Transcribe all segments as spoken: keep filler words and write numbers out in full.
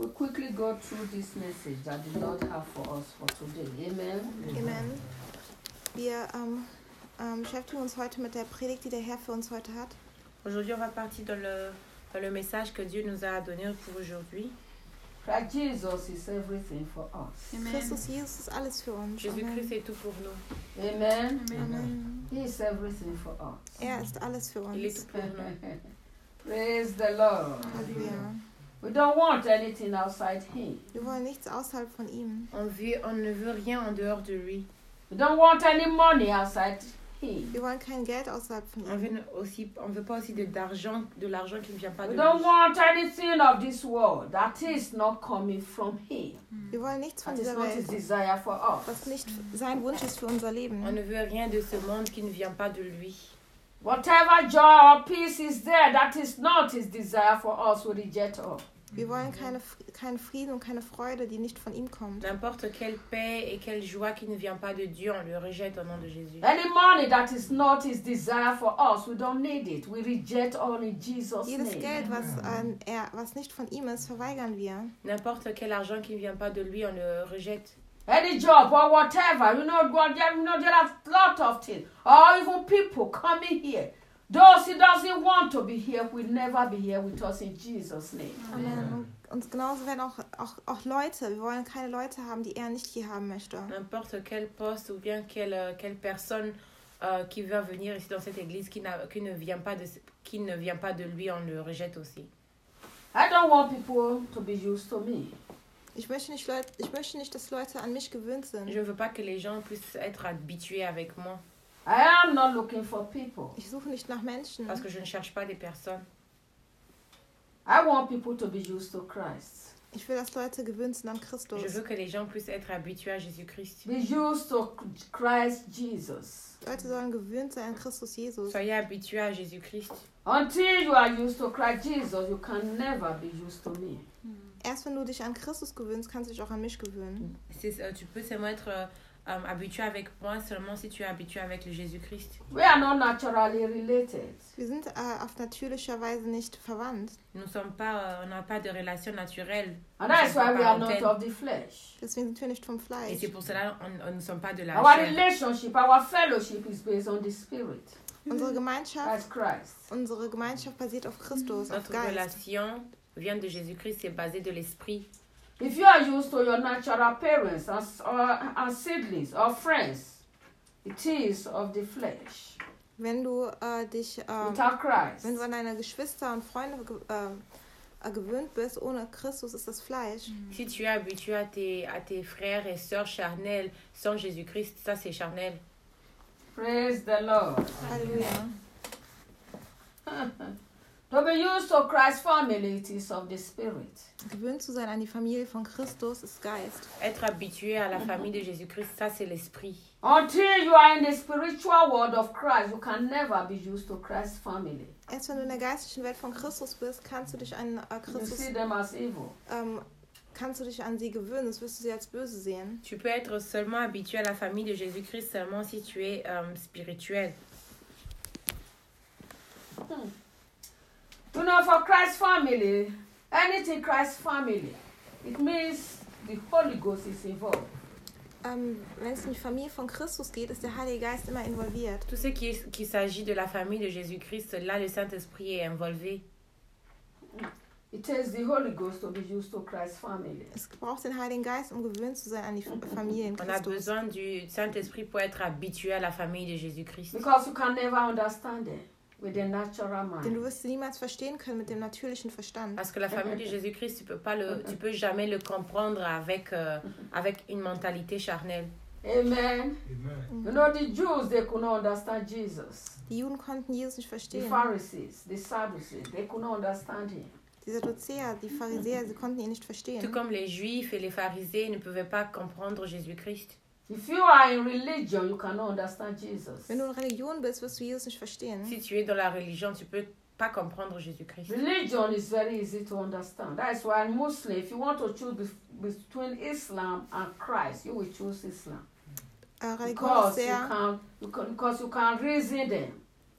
We'll quickly go through this message that the Lord has for us for today. Amen. Amen. Wir ähm, ähm, beschäftigen uns heute mit der Predigt, die der Herr für uns heute hat. Aujourd'hui, on va partir dans le, dans le message que Dieu nous a donné pour aujourd'hui. Christ Jesus is everything for us. Amen. Christus Jesus ist alles für uns. Jésus-Christ est tout pour nous. Amen. Amen. He is everything for us. Er ist alles für uns. Il est tout pour nous. Praise the Lord. Halleluja. We don't want anything outside Him. Wir wollen nichts außerhalb von ihm. On, veut, on ne veut rien en dehors de lui. We don't want any money outside Him. Wir wollen kein Geld außerhalb von On ihm. veut aussi, on veut pas aussi de d'argent, de l'argent qui ne vient pas We de don't lui. want anything of this world that is not coming from Him. Wir wollen nichts von That is dieser not His Welt, desire for us. was nicht sein Wunsch ist für unser Leben. On ne veut rien de ce monde qui ne vient pas de lui. Whatever joy or peace is there that is not His desire for us, we reject all. Wir wollen keine, keinen Frieden und keine Freude, die nicht von ihm kommt. N'importe quelle paix et quelle joie qui ne vient pas de Dieu, on le rejette au nom de Jésus. Any money that is not His desire for us, we don't need it. We reject all in Jesus' Jedes name. Geld, was, äh, er, was nicht von ihm ist, verweigern wir. N'importe quel argent qui ne vient pas de lui, on le rejette. Any job or whatever, you know, what- you know, there are a lot of things. Or even people coming here. Those who doesn't want to be here will never be here with us in Jesus' name. Amen. Und genauso werden auch, auch, auch Leute, wir wollen keine Leute haben, die er nicht hier haben möchte. N'importe quel poste ou bien quelle, quelle personne euh, qui veut venir ici dans cette église qui, n'a, qui, ne vient pas de, qui ne vient pas de lui, on le rejette aussi. I don't want people to be used to me. Ich möchte nicht, Leute, ich möchte nicht, dass Leute an mich gewöhnt sind. Je ne veux pas que les gens puissent être habitués avec moi I am not looking for people. Ich suche nicht nach Menschen. parce que je ne cherche pas des personnes. I want people to be used to Christ. Ich will, dass Leute gewöhnt sind an Christus. Je veux que les gens puissent être habitués à Jésus-Christ. Be used to Christ Jesus. Leute sollen gewöhnt sein an Christus Jesus. Soyez habitués à Jésus-Christ. Until you are used to Christ Jesus, you can never be used to me. Erst wenn du dich an Christus gewöhnst, kannst du dich auch an mich gewöhnen. C'est, euh, tu peux seulement être euh, euh, habitué avec moi seulement si tu es habitué avec le Jésus-Christ. We are not naturally related. Wir sind äh, auf natürlicher Weise nicht verwandt. Nous sommes pas, euh, on n'a pas de relation naturelle. And that's why we are not Parentèle. of the flesh. Deswegen sind wir nicht vom Et Fleisch. c'est pour cela qu'on ne sommes pas de la Our chair. relationship, our fellowship is based on the Spirit. Unsere Gemeinschaft, That's Christ. unsere Gemeinschaft basiert auf Christus, auf Notre Geist. relation vient de Jésus-Christ, c'est basé de l'esprit. If you are used to your natural parents as, or, and siblings or friends, it is of the flesh. Wenn du äh, dich, äh, Without Christ, wenn du an deine Geschwister und Freunde ge äh, äh, gewöhnt bist, ohne Christus ist das Fleisch. Si tu es habitué à tes, à tes frères et sœurs charnels sans Jésus-Christ, ça c'est charnel. praise the Lord. Halleluja. To be used to Christ's family, it is of the Spirit. Gewöhnt zu sein an die Familie von Christus ist Geist. Être habitué à la famille de Jésus-Christ, ça c'est l'esprit. Until you are in the spiritual world of Christ, you can never be used to Christ's family. Erst wenn du in der geistlichen Welt von Christus bist, kannst du dich an äh, You Christus, see them as evil. ähm, kannst du dich an sie gewöhnen, sonst wirst du sie als böse sehen. Tu peux être seulement habitué à la famille de Jésus-Christ seulement si tu es euh, spirituel. Hmm. You know, for Christ's family, anything Christ's family, it means the Holy Ghost is involved. Ähm, wenn es um die Familie von Christus geht, ist der Heilige Geist immer involviert. Tout ce qui, est, qui s'agit de la famille de Jésus-Christ, là le Saint-Esprit est involvé. It takes the Holy Ghost to be used to Christ's family. Es braucht den Heiligen Geist, um gewöhnt zu sein an die Familie in On a Christus. besoin du Saint-Esprit pour être habitué à la famille de Jésus-Christ. Because you can never understand it with the natural Denn du mind. wirst sie niemals verstehen können mit dem natürlichen Verstand. Parce que la famille de Jésus-Christ, tu peux pas le, tu peux jamais le comprendre avec, euh, avec une mentalité charnelle. Amen. You know, the Jews, they could not understand Jesus. Die Juden konnten Jesus nicht The verstehen. Pharisees, the Sadducees, they could not understand him. Die Sadduzäer, die Pharisäer, sie konnten ihn nicht Tout verstehen. comme les Juifs et les pharisiens ne pouvaient pas comprendre Jésus-Christ. If you are in religion, you cannot understand Jesus. Wenn du in Religion bist, wirst du Jesus nicht verstehen. Si tu es dans la religion, tu peux pas comprendre Jésus-Christ. Religion is very easy to understand. That's why Muslim, if you want to choose be- between Islam and Christ, you will choose Islam. Äh, Religion ist Because you sehr, can, you can, because you can reason them.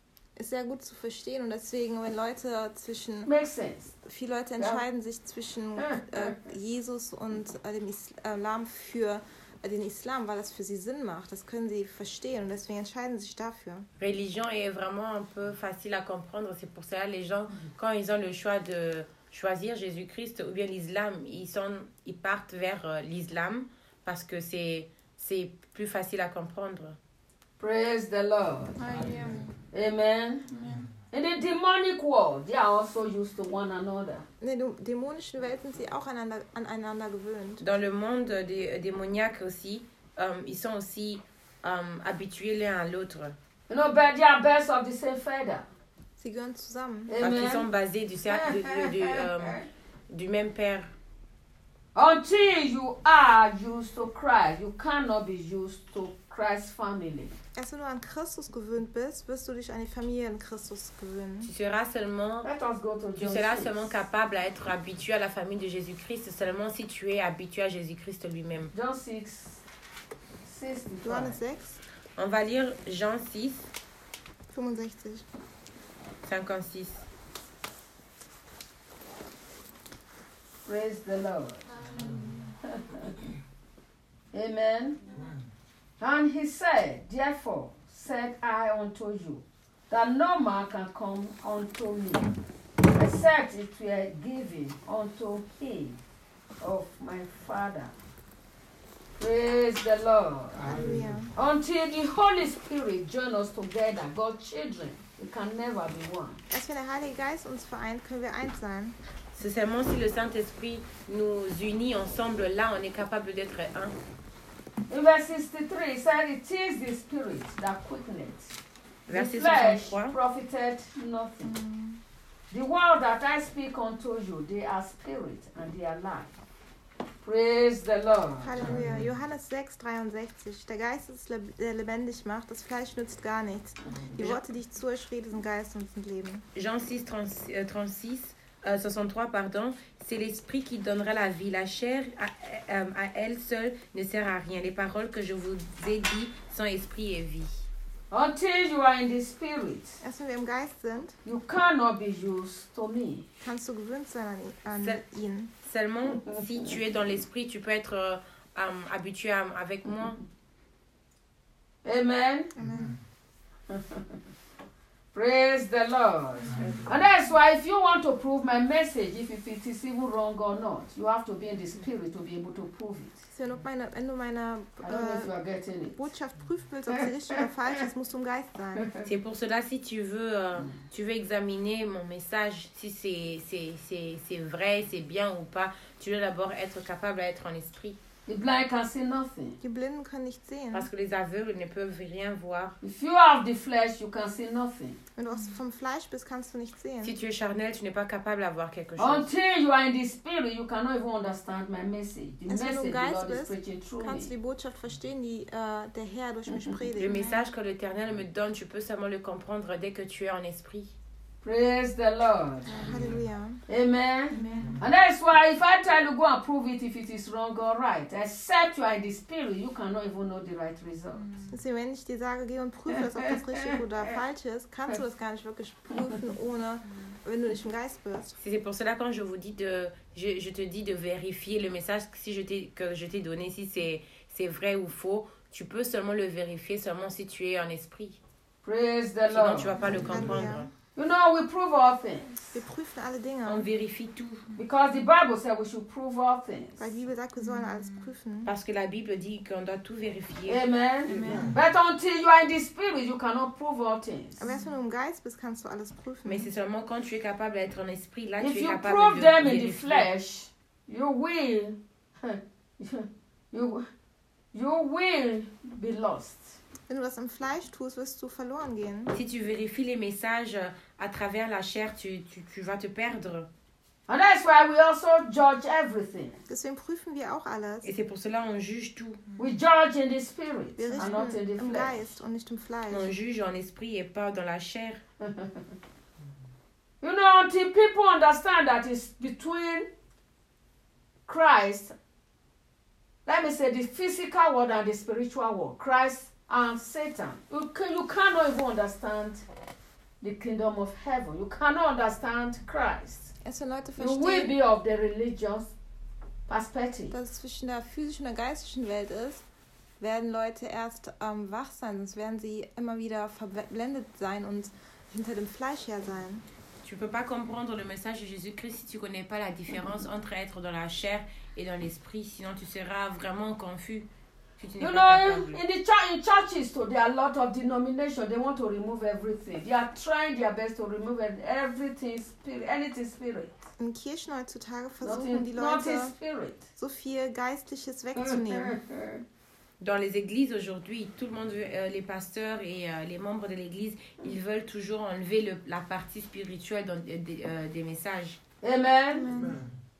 ist sehr gut zu verstehen und deswegen, wenn Leute zwischen, Makes sense. viele Leute entscheiden sich zwischen äh, Jesus und äh, dem Islam für äh, den Islam, weil das für sie Sinn macht, das können sie verstehen und deswegen entscheiden sie sich dafür. Religion est vraiment un peu facile à comprendre, c'est pour cela les gens, quand ils ont le choix de choisir Jésus-Christ ou bien l'islam, ils, sont, ils partent vers euh, l'islam parce que c'est, c'est plus facile à comprendre. Praise the Lord. Halleluja. Amen. In the demonic world, they are also used to one another. In der dä- dämonischen Welt sind sie auch aneinander, aneinander gewöhnt. Dans le monde des démoniaques aussi, euh, ils sont aussi euh, habitués l'un à l'autre. You know, but they are birds of the same feather. Sie gehören zusammen. Parce qu'ils sont Amen. basés du, cer- de- de- de, euh, du même père. Until you are used to Christ, you cannot be used to Christ's family. Erst wenn du an Christus gewöhnt bist, wirst du dich an die Familie in Christus gewöhnen. Tu seras seulement, Let us go to tu John seras six. seulement capable à être habitué à la famille de Jésus-Christ seulement si tu es habitué à Jésus-Christ lui-même. John six, Johannes sixty-five. sechs, On va lire Jean six, fünfundsechzig. cinquante-six. Praise the Lord. Amen. And he said, therefore said I unto you, that no man can come unto me, except it were given unto him of my Father. Praise the Lord. Halleluja. Until the Holy Spirit join us together, God's children, we can never be one. Erst wenn der Heilige Geist uns vereint, können wir eins sein. C'est seulement si le Saint-Esprit nous unit ensemble, là, on est capable d'être un. In verse sixty-three, it said, it is the Spirit that quickeneth. The Verset flesh soixante-trois. profited nothing. The word that I speak unto you, they are spirit and they are life. Praise the Lord. Halleluja. Johannes sechs, dreiundsechzig. Der Geist ist, leb- der lebendig macht, das Fleisch nützt gar nichts. Die Worte, die ich zu euch rede, sind Geist und sind Leben. Jean six, trente-six, euh, soixante-trois, pardon, c'est l'esprit qui donnera la vie. La chair, à, à, à elle seule, ne sert à rien. Les paroles que je vous ai dites sont esprit et vie. Until you are in the Spirit, Erst wenn wir im Geist sind, you cannot be used to me. kannst du gewöhnt sein an, ihn- an C'est- ihn. Seulement si tu es dans l'esprit, tu peux être euh, euh, habitué à- avec moi. Amen. Amen. Praise the Lord. And that's why if you want to prove my message, if, if it is even wrong or not, you have to be in the Spirit to be able to prove it. Wenn du meine, wenn du meine I don't know if you äh, are getting it. Botschaft prüfen willst, ob sie richtig oder falsch ist, musst du im Geist sein. C'est pour cela, si tu veux, euh, tu veux examiner mon message, si c'est, c'est, c'est, c'est vrai, c'est bien ou pas, tu dois d'abord être capable d'être en esprit. The blind can see nothing. Die Blinden können nicht sehen. Parce que les aveugles ne peuvent rien voir. If you have the flesh, you can see nothing. Wenn du aus, vom Fleisch bist, kannst du nicht sehen. Si tu es charnel, tu n'es pas capable d'avoir quelque chose. Until you are in the Spirit, you cannot even understand my message. The Also wenn du message im the Geist Lord is bist, preaching through kannst du me. die Botschaft verstehen, die äh, der Herr durch mich Le predigt. message que l'Éternel me donne, tu peux seulement le comprendre dès que tu es en esprit. Praise the Lord. Halleluja. Amen. Amen. And that's why if I try to go and prove it if it is wrong or right, except you are in the Spirit, you cannot even know the right result. Deswegen, wenn ich dir sage, geh und prüfe es, ob das richtig oder falsch ist, kannst du das gar nicht wirklich prüfen, ohne, wenn du nicht im Geist bist. C'est pour cela quand je vous dis de, je, je te dis de vérifier le message si je t'ai, que je t'ai donné, si c'est, c'est vrai ou faux, tu peux seulement le vérifier seulement si tu es en esprit. Praise the Sinon, Lord. tu vas pas le comprendre. You know, we prove all things Wir prüfen alle On Dinge, vérifie tout. because the Bible said we should prove all things. weil die Bibel sagt, wir sollen alles prüfen. Parce que la Bible dit qu'on doit tout vérifier. Amen. Amen. But until you are in the Spirit, you cannot prove all things. Aber erst wenn du im Geist bist, kannst du alles prüfen. Mais c'est seulement quand tu es capable d'être en esprit, là tu If es you capable prove de them in the vérifier. flesh, you will, you, you will be lost. Wenn du das im Fleisch tust, wirst du verloren gehen. Si tu vérifies les messages à travers la chair, tu, tu, tu vas te perdre. And that's why we also judge everything. Deswegen prüfen wir auch alles. Et c'est pour cela qu'on juge tout. We judge in the Spirit Wir and not in richten the im flesh. Geist und nicht im Fleisch. On juge en esprit et pas dans la chair. You know, until people understand that it's between Christ, let me say the physical world and the spiritual world, Christ and Satan. You, can, you cannot even understand the kingdom of heaven. You cannot understand Christ. Erst wenn Leute You will verstehen, be of the religious perspective. dass es zwischen der physischen und der geistlichen Welt ist, werden Leute erst ähm, wach sein, sonst werden sie immer wieder verblendet sein und hinter dem Fleisch her sein. Tu peux pas comprendre le message de Jésus-Christ si tu connais pas la différence entre être dans la chair et dans l'esprit, sinon tu seras vraiment confus. Si tu n'es You pas know, capable. in the church, in churches today, a lot of denominations, they want to remove everything. They are trying their best to remove everything, spirit, anything spirit. In Kirchen heutzutage versuchen Nothing, die nothing Leute, spirit. so viel Geistliches wegzunehmen. Dans les églises aujourd'hui, tout le monde veut, euh, les pasteurs et euh, les membres de l'église, ils veulent toujours enlever le, la partie spirituelle dans, euh, des, euh, des messages. Amen. Amen.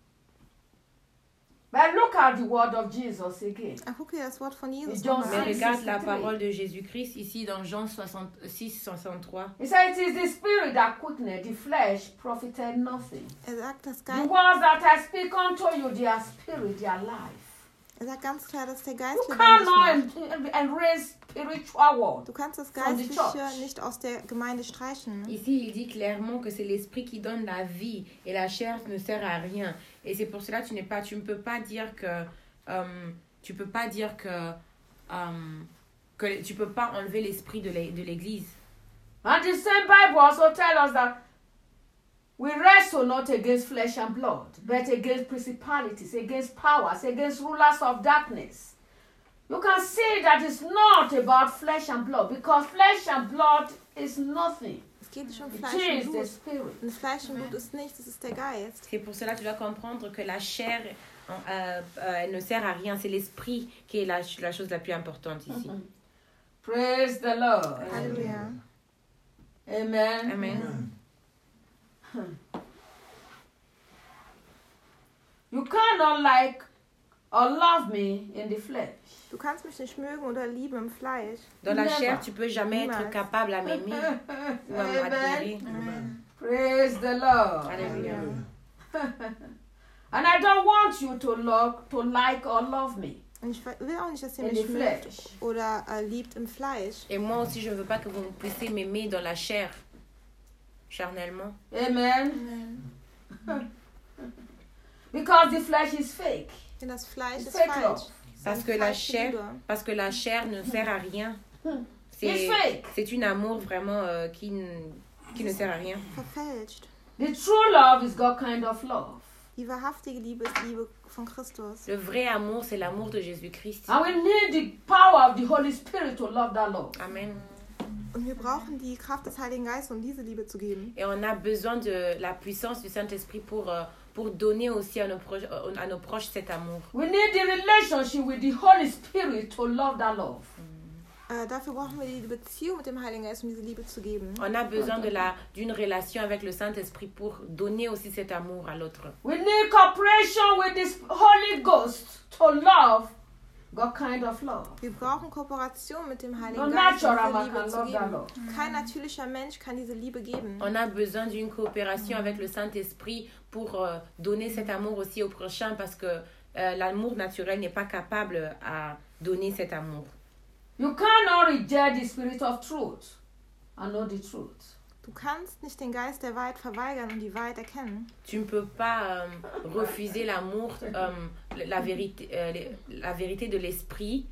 But look at the word of Jesus again. Ah, guck dir das Wort von Jesus John nochmal Mais an. six. regarde la parole de Jésus-Christ ici dans Jean six, soixante-trois. He said, "It is the spirit that quickeneth, the flesh profited nothing. Er sagt, das The Geist, words that I speak unto you, they are spirit, they are life." er sagt ganz klar, dass der Geist You lebendig cannot macht. en- erase spiritual word. Du kannst das from the Geistliche church. nicht aus der Gemeinde streichen. Ici, il dit clairement que c'est l'esprit qui donne la vie et la chair ne sert à rien. Et c'est pour cela que tu n'es pas, tu ne peux pas dire que, euh, tu peux pas dire que, euh, que tu peux pas enlever l'esprit de l'é- de l'Église. And the same Bible also tells us that we wrestle not against flesh and blood, but against principalities, against powers, against rulers of darkness. You can see that it's not about flesh and blood, because flesh and blood is nothing. Es geht nicht um It Fleisch und is the Blut. spirit. Und Fleisch und Blut ist nichts, es ist der Geist. C'est pour cela que tu dois comprendre que la chair, euh, euh, elle ne sert à rien. C'est l'esprit qui est la, la chose la plus importante ici. Praise the Lord. Halleluja. Amen. Amen. You cannot like or love me in the flesh. Du kannst mich nicht mögen oder lieben im Fleisch. Dans la Never. chair, tu peux jamais être Niemals. capable à m'aimer ou à m'admirer. Amen. Praise the Lord. Alléluia. And I don't want you to love, to like or love me Und ich will auch nicht, dass ihr in mich the mögt flesh. oder äh, liebt im Fleisch. Et moi aussi, je ne veux pas que vous puissiez m'aimer dans la chair, charnellement. Amen. Because the flesh is fake. Denn das Fleisch It's ist fake falsch. love. Parce que la chair, parce que la chair ne sert à rien. C'est, It's fake. c'est un amour vraiment euh, qui, n- qui ne sert à rien. Verfälscht. The true love is God kind of love. Die wahrhaftige Liebe ist Liebe von Christus. Le vrai amour, c'est l'amour de Jésus-Christ. And we need the power of the Holy Spirit to love that love. Amen. Und wir brauchen die Kraft des Heiligen Geistes, um diese Liebe zu geben. Et on a besoin de la puissance du Saint-Esprit pour, euh, pour donner aussi à nos, proches, à nos proches cet amour. We need the relationship with the Holy Spirit to love that love. Äh, dafür brauchen wir die Beziehung mit dem Heiligen Geist, um diese Liebe zu geben. On a besoin de la, d'une relation avec le Saint-Esprit pour donner aussi cet amour à l'autre. We need cooperation with the Holy Ghost to love God kind of love. Wir brauchen Kooperation mit dem Heiligen No Geist, um natural diese man Liebe can zu love that geben. love. Kein natürlicher Mensch kann diese Liebe geben. On a besoin d'une coopération avec le Saint-Esprit pour euh, donner cet amour aussi au prochain parce que euh, l'amour naturel n'est pas capable à donner cet amour. You cannot reject the spirit of truth and know the truth. Du kannst nicht den Geist der Wahrheit verweigern und die Wahrheit erkennen. Tu ne peux pas euh, refuser l'amour, euh, la, vérité, euh, la vérité de l'esprit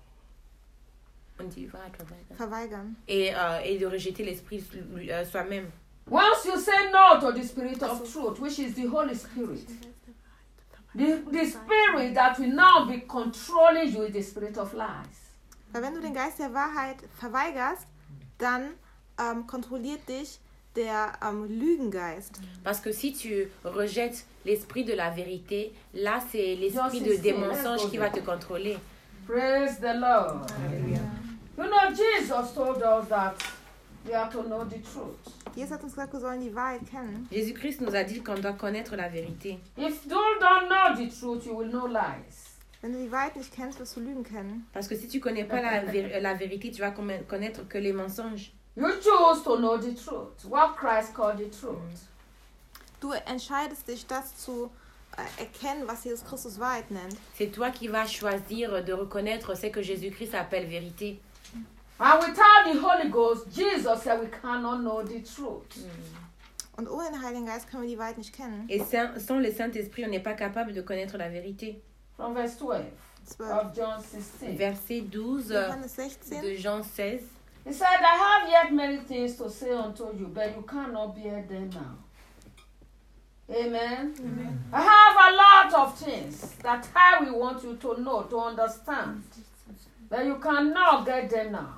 on dit Wahrheit verweigern. Verweigern. Et, euh, et de rejeter l'esprit euh, soi-même. Once you say no to the spirit of truth, which is the Holy Spirit, the, the spirit that will now be controlling you is the spirit of lies. Weil wenn du den Geist der Wahrheit verweigerst, dann ähm, kontrolliert dich der ähm, Lügengeist. Parce que si tu rejettes l'esprit de la vérité, là c'est l'esprit de, Just des say, let's mensonges go qui there. va te contrôler. Praise the Lord. Alléluia. You know, Jesus told us that we have to know the truth. Jesus hat uns gesagt, wir sollen die Wahrheit kennen. Jésus-Christ nous a dit qu'on doit connaître la vérité. If you don't know the truth, you will know lies. Wenn du die Wahrheit nicht kennst, wirst du Lügen kennen. Parce que si tu connais pas la, vé- la vérité, tu vas commen- connaître que les mensonges. You choose to know the truth, what Christ called the truth. Du entscheidest dich, das zu äh, erkennen, was Jesus Christus Wahrheit nennt. C'est toi qui vas choisir de reconnaître ce que Jésus-Christ appelle vérité. And without the Holy Ghost, Jesus said we cannot know the truth. Und ohne den Heiligen Geist können wir die Wahrheit nicht kennen. Et sans, sans le Saint-Esprit, on n'est pas capable de connaître la vérité. From verse twelve zwölf. of John sixteen. Verset douze Johannes sechzehn. de Jean seize. He said, I have yet many things to say unto you, but you cannot bear them now. Amen. Amen. I have a lot of things that I will want you to know, to understand, but you cannot get them now.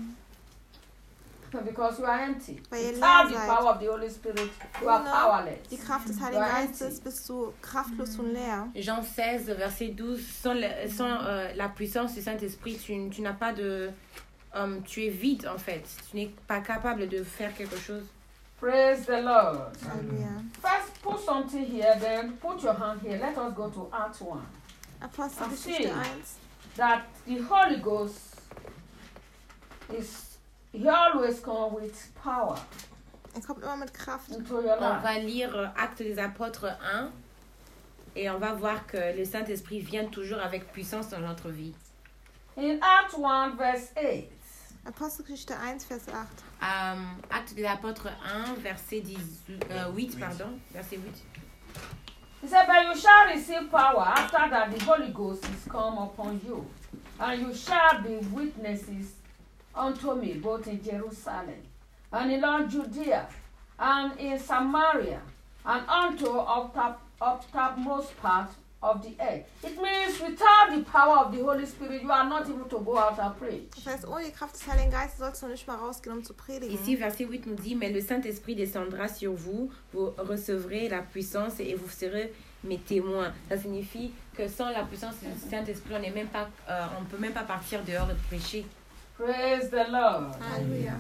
Because you are empty. Weil ihr Without leer the seid. power of the Holy Spirit, you are Ohne powerless. die Kraft des You Heiligen are Geistes empty. bist du kraftlos und leer. Jean seize, verset douze. Sans, le- sans euh, la puissance du Saint-Esprit, tu, tu n'as pas de... euh, tu es vide, en fait. Tu n'es pas capable de faire quelque chose. Praise the Lord. Halleluja. First, put something here, then put your hand here. Let us go to Act one. Apostelgeschichte Ach, eins. That the Holy Ghost is, he always comes with power Er kommt immer mit Kraft. into your On life. va lire euh, Actes des Apôtres un et on va voir que le Saint-Esprit vient toujours avec puissance dans notre vie. In Act one, verse eight, Apostelgeschichte eins, Vers acht. Euh, Actes des Apôtres un, verset dix-huit, euh, huit, pardon, verset huit. he said, But you shall receive power after that the Holy Ghost is come upon you, and you shall be witnesses unto me both in Jerusalem and in all Judea and in Samaria and unto up top, up topmost part of the earth. It means without the power of the Holy Spirit, you are not able to go out and preach. Das heißt, ohne die Kraft des Heiligen Geistes sollst du nicht mal rausgehen, um zu predigen. Ici, verset huit nous dit, mais le Saint-Esprit descendra sur vous, vous recevrez la puissance et vous serez mes témoins. Ça signifie que sans la puissance du Saint-Esprit, on n'est même pas, euh, on peut même pas partir dehors et prêcher. Praise the Lord. Halleluja.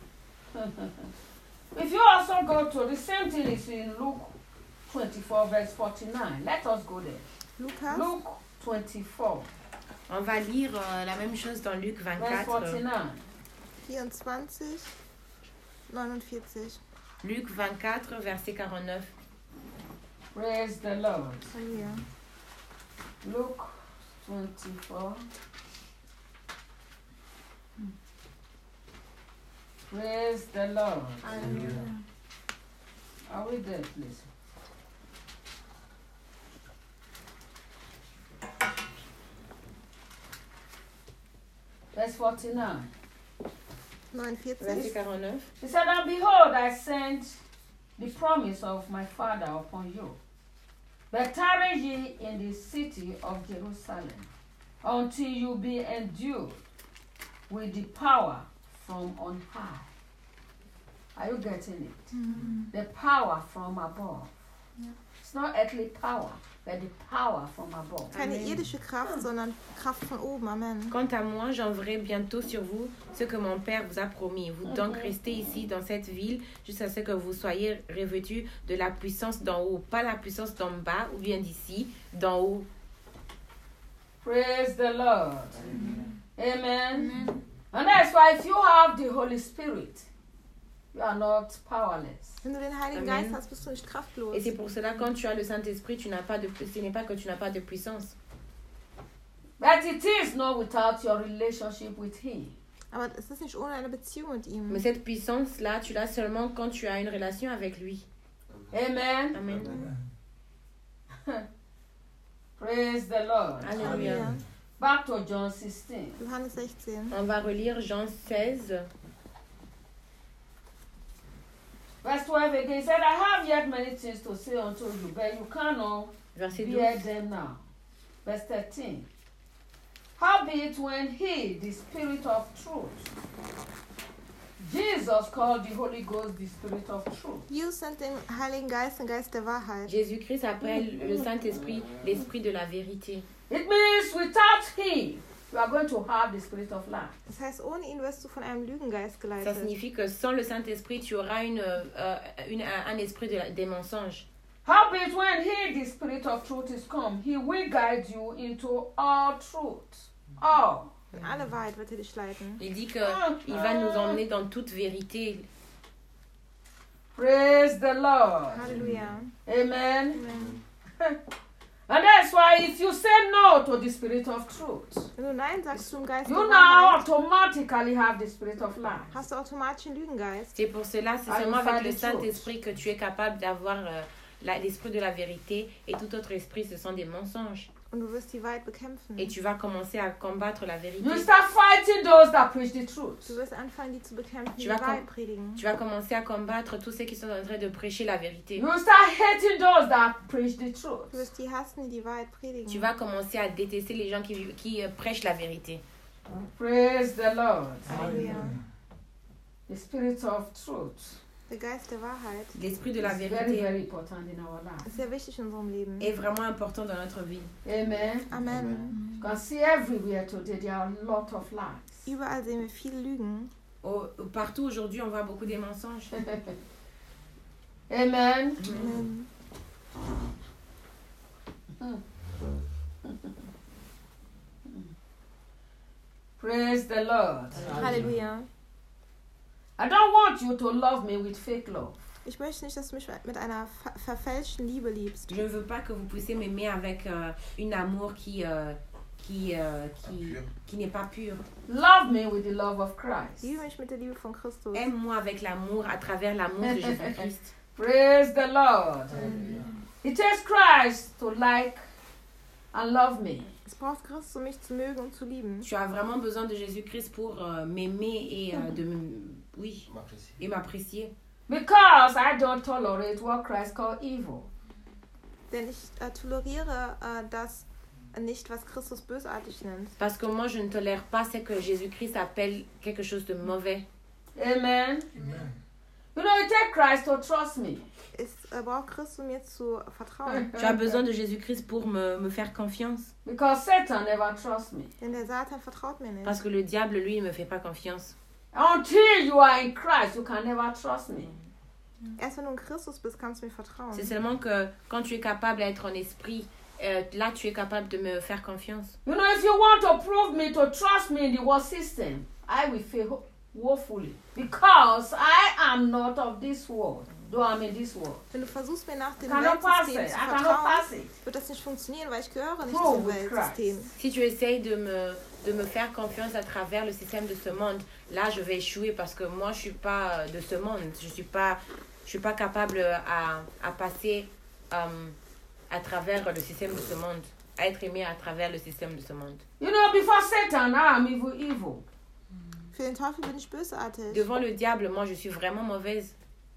If you also go to the same thing is in Luke twenty-four, verse forty-nine. Let us go there. Lukas Luke twenty-four, On va lire euh, la même chose dans Luc verse vingt-quatre. forty-nine. vierundzwanzig, neunundvierzig. Luc vingt-quatre, verset quarante-neuf. Praise the Lord. Halleluja. Luke twenty-four. Praise the Lord. Halleluja. Are we there, please? Verse forty-nine. neunundvierzig. Verset quarante-neuf. He said, And behold, I send the promise of my Father upon you. But tarry ye in the city of Jerusalem until you be endued with the power from on high. Are you getting it? Mhm. The power from above. Yeah. It's not earthly power, but the power from above. Keine Amen. irdische Kraft, sondern Kraft von oben. Amen. Quant à moi, j'enverrai bientôt sur vous ce que mon Père vous a promis. Vous donc restez ici dans cette ville jusqu'à ce que vous soyez revêtus de la puissance d'en haut. Pas la puissance d'en bas ou bien d'ici, d'en haut. Praise the Lord. Amen. And that's why if you have the Holy Spirit, you are not powerless. Wenn du den Heiligen Amen. Geist hast, bist du nicht kraftlos. Et c'est pour cela quand tu as le Saint-Esprit, tu n'as pas de, ce n'est pas que tu n'as pas de puissance. But it is not without your relationship with Him. Aber es ist nicht ohne eine Beziehung mit ihm. Mais cette puissance-là, tu l'as seulement quand tu as une relation avec lui. Amen. Amen. Praise the Lord. Alléluia. Halleluja. Back to John sixteen. Johannes sechzehn. On va relire Jean seize. Verse twelve again. He said, I have yet many things to say unto you, but you cannot Verset bear douze. them now. Verse thirteen. Howbeit, when He, the Spirit of truth, Jesus called the Holy Ghost the Spirit of truth. Jesus nennt den Heiligen Geist den Geist der Wahrheit. Jésus-Christ appelle le Saint-Esprit l'Esprit de la vérité. It means without Him, you are going to have the Spirit of life. Das heißt, ohne ihn wirst du von einem Lügengeist Ça geleitet. signifie que sans le Saint-Esprit, tu auras une, euh, une, un esprit de la- des mensonges. Howbeit, when He, the Spirit of truth, is come, He will guide you into all truth. All. In alle Wahrheit wird er dich leiten. Il dit qu'il va nous emmener dans toute vérité. Praise the Lord. Halleluja. Amen. Amen. And that's why if you say no to the spirit of truth, Wenn du Nein sagst zum Geist you der now Wahrheit, automatically have the spirit of life. hast du automatisch einen Lügengeist. C'est pour cela, c'est I seulement will avec find le the truth. Saint-Esprit que tu es capable d'avoir euh, la- l'esprit de la vérité, et tout autre esprit, ce sont des mensonges. Und du wirst die Wahrheit bekämpfen. Et tu vas commencer à combattre la vérité. You start fighting those that preach the truth. Du wirst anfangen, die zu bekämpfen, die Tu die vas Wahrheit com- predigen. Tu vas commencer à combattre tous ceux qui sont en train de prêcher la vérité. You start hating those that preach the Du truth. wirst die hassen, die die Wahrheit predigen. Tu vas commencer à détester les gens qui, vivent- qui euh, prêchent la vérité. Praise the Lord. Halleluja. The spirit of truth Der Geist der Wahrheit L'esprit de la is very, vérité very important in our life. ist sehr wichtig in unserem Leben. est vraiment important dans notre vie. Amen. Amen. You can see everywhere today there are a lot of lies. Überall sehen wir viele Lügen. Au- partout aujourd'hui, on voit beaucoup des mensonges. Amen. Amen. Praise the Lord. Halleluja. I don't want you to love me with fake love. Ich möchte nicht, dass du mich mit einer ver verfälschten Liebe liebst. Je ne veux pas que vous puissiez m'aimer avec euh, une amour qui, euh, qui, euh, qui, qui n'est pas pur. Love me with the love of Christ. Liebe mich mit der Liebe von Christus. Aime-moi avec l'amour, à travers l'amour de Jésus-Christ. Praise the Lord. It takes Christ to like and love me. Es braucht Christus, um mich zu mögen und zu lieben. Tu as vraiment besoin de Jésus-Christ pour euh, m'aimer et euh, de me- oui, et m'apprécier. Because I don't tolerate what Christ called evil. Denn ich äh, toleriere äh, das nicht, was Christus bösartig nennt. Parce que moi, je ne tolère pas ce que Jésus-Christ appelle quelque chose de mauvais. Amen. You know, it takes Christ to trust me. Es äh, braucht Christus, um mir zu vertrauen. Tu as besoin de Jésus-Christ pour me, me faire confiance. Because Satan never trusts me. Denn der Satan vertraut mir nicht. Parce que le diable, lui, ne me fait pas confiance. Until you are in Christ, you can never trust me. Erst wenn du in Christus bist, kannst du mir vertrauen. C'est seulement que quand tu es capable d'être en esprit, euh, là, tu es capable de me faire confiance. You know, if you want to prove me to trust me in the world system, I will fail woefully. Because I am not of this world, though I'm in this world. Wenn du versuchst, mir nach dem Cannot pass Weltsystem it. zu I cannot vertrauen, pass it. wird das nicht funktionieren, weil ich gehöre nicht Prove zum with Weltsystem. Christ. Si tu essayes de me, de me faire confiance à travers le système de ce monde, là, je vais échouer parce que moi, je ne suis pas de ce monde. Je ne suis pas, je suis pas capable à, à passer euh, à travers le système de ce monde, à être aimé à travers le système de ce monde. You know, before Satan, I am evil, evil. Für den Teufel bin ich bösartig. Devant le diable, moi, je suis vraiment mauvaise.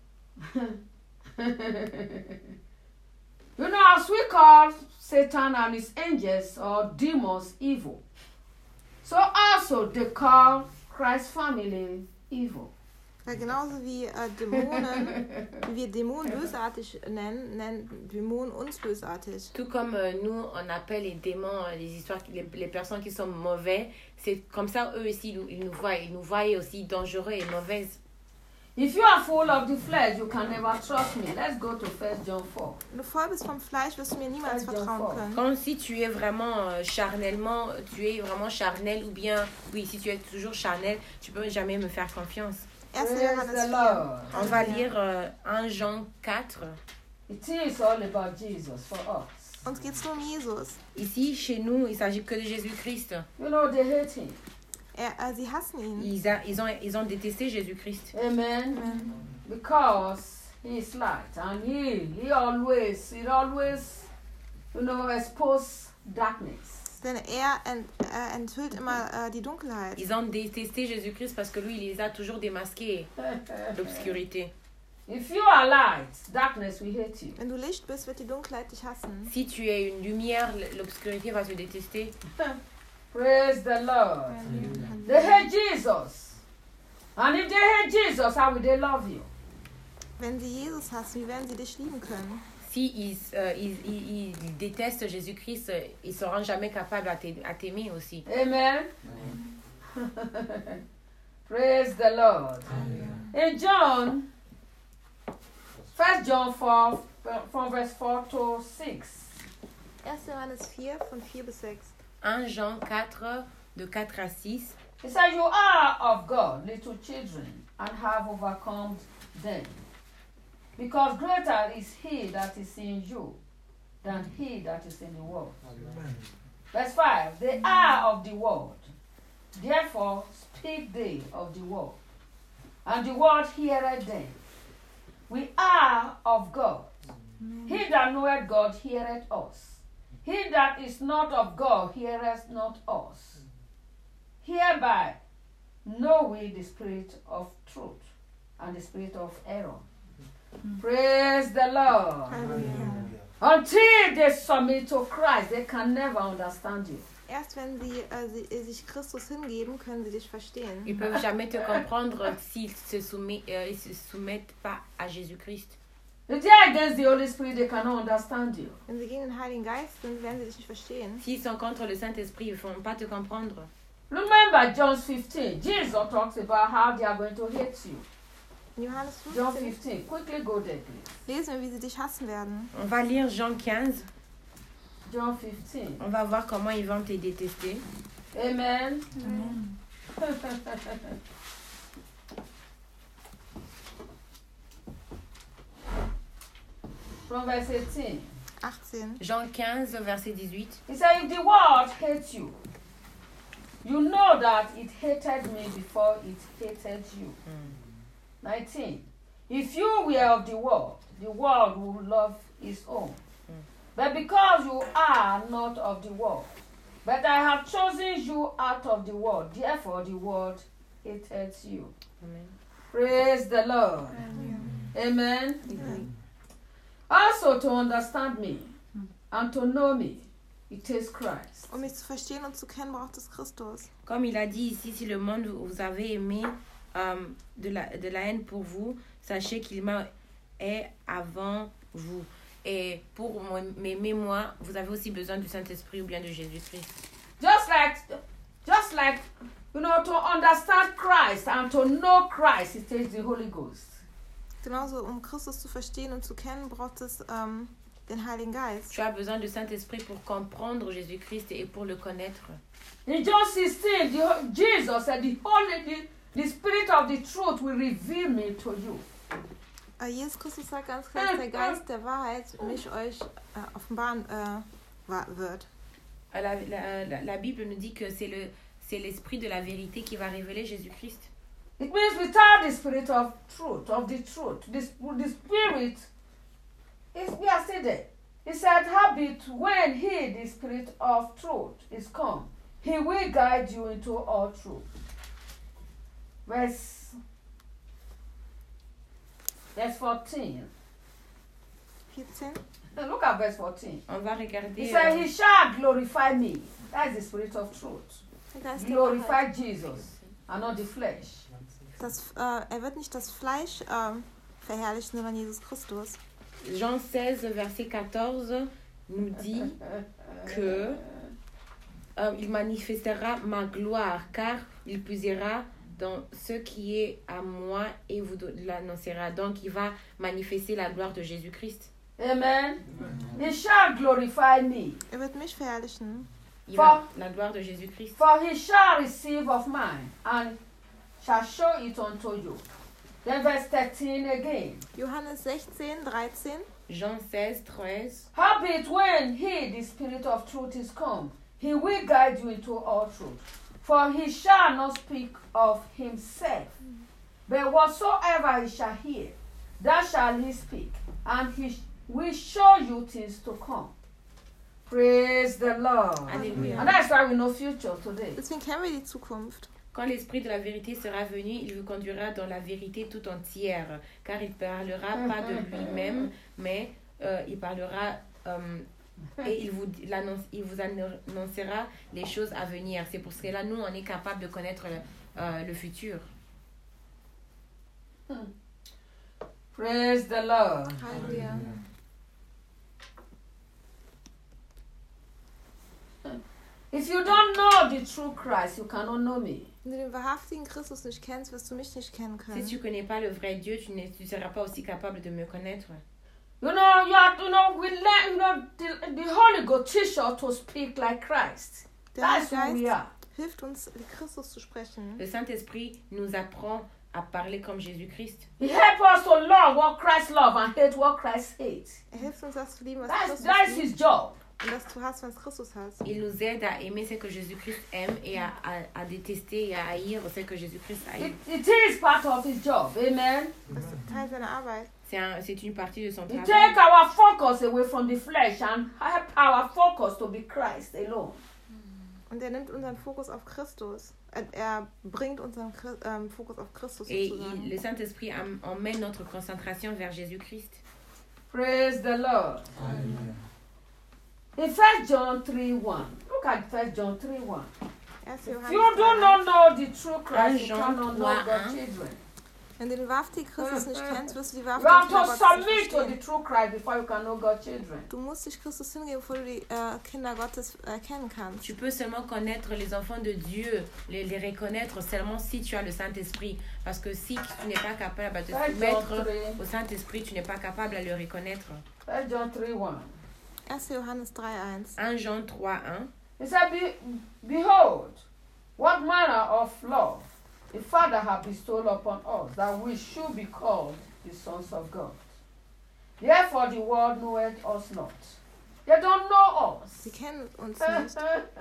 You know, as we call Satan and his angels or demons evil, so also they call Christ's family evil. Weil genauso wie äh, Dämonen, wie wir Dämonen bösartig nennen, nennen Dämonen uns bösartig. Tout comme euh, nous, on appelle les démons, euh, les histoires, les, les personnes qui sont mauvais, c'est comme ça, eux aussi, ils nous, ils nous voient. Ils nous voient aussi dangereux et mauvaises. If you are full of the flesh, you can never trust me. Let's go to First John four. Wenn du voll bist vom Fleisch, wirst du mir niemals Ja, vertrauen voll. können. Quand si tu es vraiment euh, charnellement, tu es vraiment charnel ou bien, oui, si tu es toujours charnel, tu peux jamais me faire confiance. erster Praise Johannes the vier. Lord. On va lire euh, un Jean quatre. It is all about Jesus for us. Uns geht es nur um Jesus. Ici, chez nous, il s'agit que de Jésus-Christ. You know, they hate him. Er, äh, sie hassen ihn. Ils, a- ils, ont, ils ont détesté Jésus-Christ. Amen. Amen. Because he is light and he, he always, he always, you know, expose darkness. Denn er ent, äh, enthüllt immer äh, die Dunkelheit. Ils ont détesté Jésus-Christ parce que lui, il les a toujours démasqués, l'obscurité. If you are light, darkness will hate you. Wenn du Licht bist, wird die Dunkelheit dich hassen. Si tu es une lumière, l'obscurité va te détester. Praise the Lord. They hate Jesus. And if they hate Jesus, how will they love you? Wenn sie Jesus hassen, wie werden sie dich lieben können? Si ils, euh, ils, ils, ils détestent Jésus-Christ, euh, ils ne seront jamais capables à t'a- à t'aimer aussi. Amen. Praise the Lord. In John, First John four, from verse four to six. erster Johannes vier, von vier bis sechs. un Jean quatre, de quatre à six. He said, you are of God, little children, and have overcome them. Because greater is he that is in you than he that is in the world. Verse five. They are of the world. Therefore speak they of the world. And the world heareth them. We are of God. He that knoweth God heareth us. He that is not of God heareth not us. Hereby know we the spirit of truth and the spirit of error. Mm. Praise the Lord. Halleluja. Until they submit to Christ, they can never understand you. Erst wenn sie, äh, sie sich Christus hingeben, können sie dich verstehen. Ils peuvent jamais te comprendre s'ils se soumettent, euh, ils se soumettent pas à Jésus-Christ. If they are against the Holy Spirit, they cannot understand you. Wenn sie gegen den Heiligen Geist sind, werden sie dich nicht verstehen. S'ils sont contre le Saint-Esprit, ils ne vont pas te comprendre. Remember John fifteen. Jesus talks about how they are going to hate you. In Johannes John fünfzehn fifteen. Quickly go there, please. lesen wir, wie sie dich hassen werden. On va lire Jean quinze. John fifteen. On va voir comment ils vont te détester. Amen. Amen. From verse eighteen. achtzehn. Jean quinze, verset dix-huit. He said, if the world hates you, you know that it hated me before it hated you. Mm. nineteen. If you were of the world, the world would love its own. Mm. But because you are not of the world, but I have chosen you out of the world, therefore the world hated you. Amen. Praise the Lord. Amen. Amen. Amen. Also to understand me and to know me, it is Christ. Um mich zu verstehen und zu kennen, braucht es Christus. Comme il a dit ici, si le monde vous avez aimé euh, de, la, de la haine pour vous, sachez qu'il m'a est avant vous. Et pour m'aimer moi, vous avez aussi besoin du Saint-Esprit ou bien de Jésus-Christ. Just like, just like, you know, to understand Christ and to know Christ, it takes the Holy Ghost. Genauso, um Christus zu verstehen und zu kennen, braucht es ähm, den Heiligen Geist. Tu as besoin du Saint-Esprit pour comprendre Jésus-Christ et pour le connaître. In John sixteen, the, Jesus said, the Holy, the, the Spirit of the truth will reveal me to you. Äh, Jesus Christus sagt ganz klar, dass der Geist der Wahrheit mich euch äh, offenbaren äh, wird. La, la, la, la Bible nous dit que c'est le, c'est l'Esprit de la vérité qui va révéler Jésus-Christ. It means without the Spirit of truth, of the truth, the, the Spirit, is, we are still there. He said, habit when he, the Spirit of truth, is come, he will guide you into all truth. Verse, verse fourteen. vierzehn. Now look at verse fourteen. On va regarder. He said, euh, he shall glorify me. That's the Spirit of truth. Der Geist der Glorify Wahrheit. Jesus and not the flesh. Das, äh, er wird nicht das Fleisch ähm, verherrlichen, sondern Jesus Christus. Jean seize, verset quatorze nous dit que euh, il manifestera ma gloire, car il puisera dans ce qui est à moi et vous l'annoncera. Donc, il va manifester la gloire de Jésus-Christ. Amen. He shall glorify me. Er wird mich verherrlichen. Il va, la gloire de Jésus-Christ. For he shall receive of mine and shall show it unto you. Then verse thirteen again. Johannes sechzehn, dreizehn. Jean seize, treize. Howbeit when he, the Spirit of truth, is come, he will guide you into all truth. For he shall not speak of himself, but whatsoever he shall hear, that shall he speak, and he will show you things to come. Praise the Lord. Alléluia. And that's why we know future today. Deswegen kennen wir die Zukunft. Quand l'Esprit de la vérité sera venu, il vous conduira dans la vérité tout entière, car il parlera pas de lui-même, mais euh, il parlera euh, et il vous, il vous annoncera les choses à venir. C'est pour cela nous, on est capable de connaître euh, le futur. Praise the Lord. Halleluja. If you don't know the true Christ, you cannot know me. Wenn du den wahrhaftigen Christus nicht kennst, wirst du mich nicht kennen können. Si tu connais pas le vrai Dieu, tu ne tu seras pas aussi capable de me connaître. You know, you have, you know, we learn, you know, the, the Holy Ghost teach us to speak like Christ. Der That's Heilige who we Geist are. hilft uns, wie Christus zu sprechen. Le Saint-Esprit nous apprend à parler comme Jésus-Christ. He helps us to love what Christ loves and hate what Christ hates. Er hilft uns, das zu lieben, was That's, Christus that's liebt. his job. Und dass du hast, was Christus hast. Il nous aide à aimer ce que Jésus-Christ aime et à, à, à détester et à haïr ce que Jésus-Christ haït. It, it is part of his job. Amen. Das ist Teil seiner Arbeit. C'est, un, c'est une partie de son We travail. take our focus away from the flesh and help our focus to be Christ alone. Und er nimmt unseren Fokus auf Christus. Er, er bringt unseren Chri- ähm, Fokus auf Christus Et sozusagen. il, le Saint-Esprit am- emmène notre concentration vers Jésus-Christ. Praise the Lord. Amen. In First John three one. Look at First John three one. Erst If Johannes you do drei not know the true Christ, you Jean cannot know trois, God's un. children. Wenn du den wahrhaftigen Christus nicht kennst, wirst du die You have wahrhaftigen to Kinder Gottes submit nicht to the verstehen. true Christ before you can know God's children. Du musst dich Christus hingeben, bevor du die äh, Kinder Gottes erkennen kannst. Tu peux seulement connaître les enfants de Dieu, les, les reconnaître seulement si tu as le Saint-Esprit. Parce que si tu n'es pas capable de te First John soumettre three. au Saint-Esprit, tu n'es pas capable à le reconnaître. First John three one. erster Johannes drei eins. un Jean trois un. He said, Be- Behold, what manner of love the Father hath bestowed upon us, that we should be called the sons of God. Therefore the world knoweth us not. They don't know us. Sie kennen uns nicht.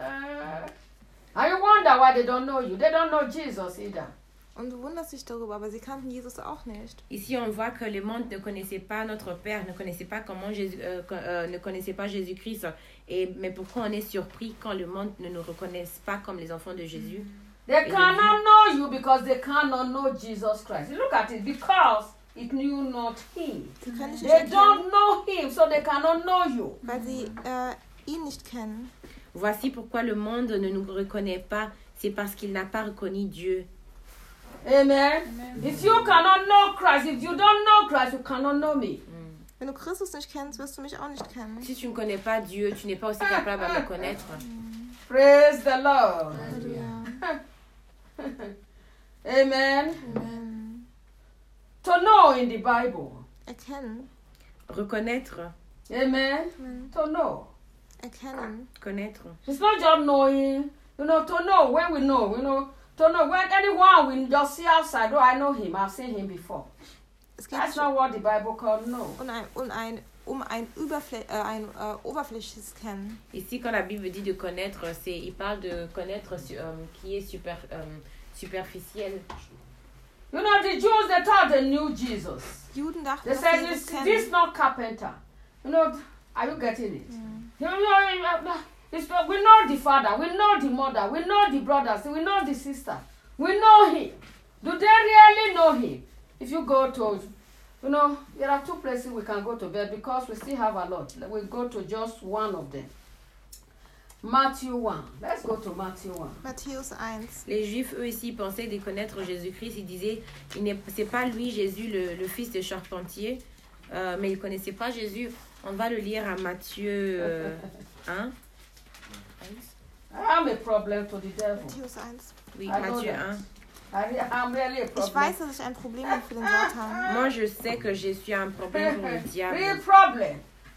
And you wonder why they don't know you. They don't know Jesus either. Und du wunderst dich darüber, aber sie kannten Jesus auch nicht. Ici, on voit que le monde ne connaissait pas notre Père, ne connaissait pas comment Jésus, euh, co- euh, ne connaissait pas Jésus-Christ. Et mais pourquoi on est surpris quand le monde ne nous reconnaisse pas comme les enfants de Jésus? They cannot know you because they cannot know Jesus Christ. Look at it. Because it knew not him. Sie können dich nicht They erkennen, don't know him, so they cannot know you. weil sie äh, ihn nicht kennen. Voici pourquoi le monde ne nous reconnaît pas, c'est parce qu'il n'a pas reconnu Dieu. Amen. If you cannot know Christ, if you don't know Christ, you cannot know me. Wenn du Christus nicht kennst, wirst du mich auch nicht kennen. Si tu ne connais pas Dieu, tu n'es pas aussi capable à me connaître. Praise the Lord. Halleluja. Amen. Amen. To know in the Bible. Erkennen. Reconnaître, Amen. Amen. To know. Erkennen. connaître. It's not just knowing. You know, to know when we know. You know, to know when anyone we just see outside. Oh, I know him. I've seen him before. Es geht That's nicht not what the Bible calls know. um ein, um ein, um ein, Überflä äh, ein äh, oberflächliches Kennen. Ici, quand la Bible dit de connaître, c'est, il parle de connaître euh, qui est super, euh, superficiel. You know, the Jews, they thought they knew Jesus. Juden dachten, They dass said, sie this, Jesus this kennen. not carpenter. You know, are you getting it? You know, it's, we know the father, we know the mother, we know the brothers, we know the sister. We know him. Do they really know him? If you go to, you know, there are two places we can go to bed because we still have a lot. We go to just one of them. Matthew one. Let's go to Matthew one. Matthäus eins. Les Juifs, eux ici, pensaient de connaître Jésus-Christ. Ils disaient, il n'est, c'est pas lui, Jésus, le, le fils de charpentier, euh, mais ils ne connaissaient pas Jésus. On va le lire à Matthieu euh, un. I'm a problem to the devil. Matthäus eins. Oui, I know Matthieu that. un. I re- I'm really a Ich problem. weiß, dass ich ein Problem bin für den Satan. Moi, je sais que je suis un problème pour le Real diable. problem.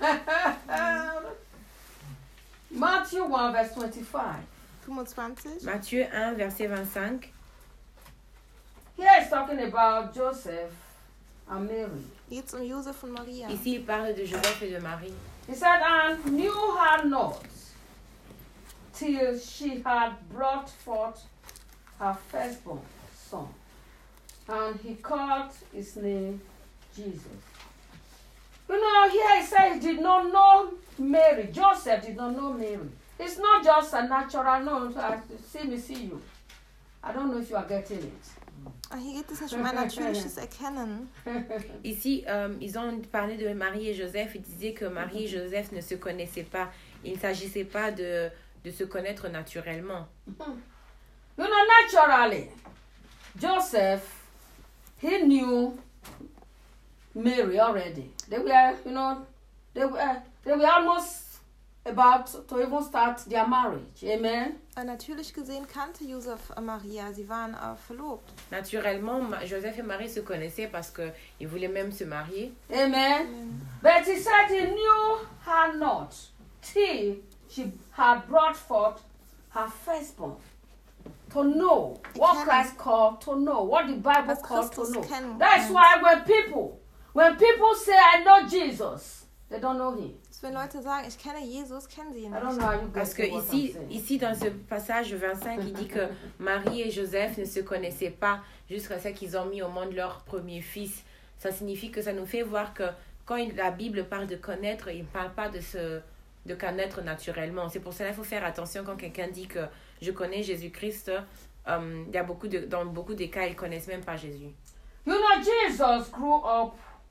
Matthew one verse twenty-five. fünfundzwanzig. Matthieu un, verset vingt-cinq. Here is talking about Joseph and Mary. Hier geht es um Josef und Maria. Ici, il parle de Joseph et de Marie. He said, and knew her not till she had brought forth her firstborn son. And he called his name Jesus. You know, here he said he did not know Mary. Joseph did not know Mary. It's not just a natural, no, I see me, see you. I don't know if you are getting it. Ah, hier geht es nicht um ein natürliches Erkennen. Ici, euh, ils ont parlé de Marie et Joseph. Ils disaient que Marie et Joseph ne se connaissaient pas. Il ne s'agissait pas de, de se connaître naturellement. You know, naturally, Joseph, he knew Mary already. They were, you know, they were, they were almost about to even start their marriage. Amen. Äh, Natürlich gesehen kannte Josef äh, Maria. Sie waren äh, verlobt. Naturellement, Ma- Joseph et Marie se connaissaient parce qu'ils voulaient même se marier. Amen. But he said he knew her not till she had brought forth her firstborn. To know what Kennen. Christ called to know, what the Bible Was called to Christus know. kennen That's meint. why when people, when people say I know Jesus, they don't know him. Es wenn Leute sagen, ich kenne Jesus, kennen sie ihn I don't nicht. know how you Parce guys que get what I'm ici, saying. ici, dans ce passage vingt-cinq, il dit que Marie et Joseph ne se connaissaient pas jusqu'à ce qu'ils ont mis au monde leur premier fils. Ça signifie que ça nous fait voir que quand il- la Bible parle de connaître, il ne parle pas de, se, de connaître naturellement. C'est pour cela qu'il faut faire attention quand quelqu'un dit que je connais Jésus-Christ. euh, il y a beaucoup de, dans beaucoup de cas, ils ne connaissent même pas Jésus. You know, Jesus grew up,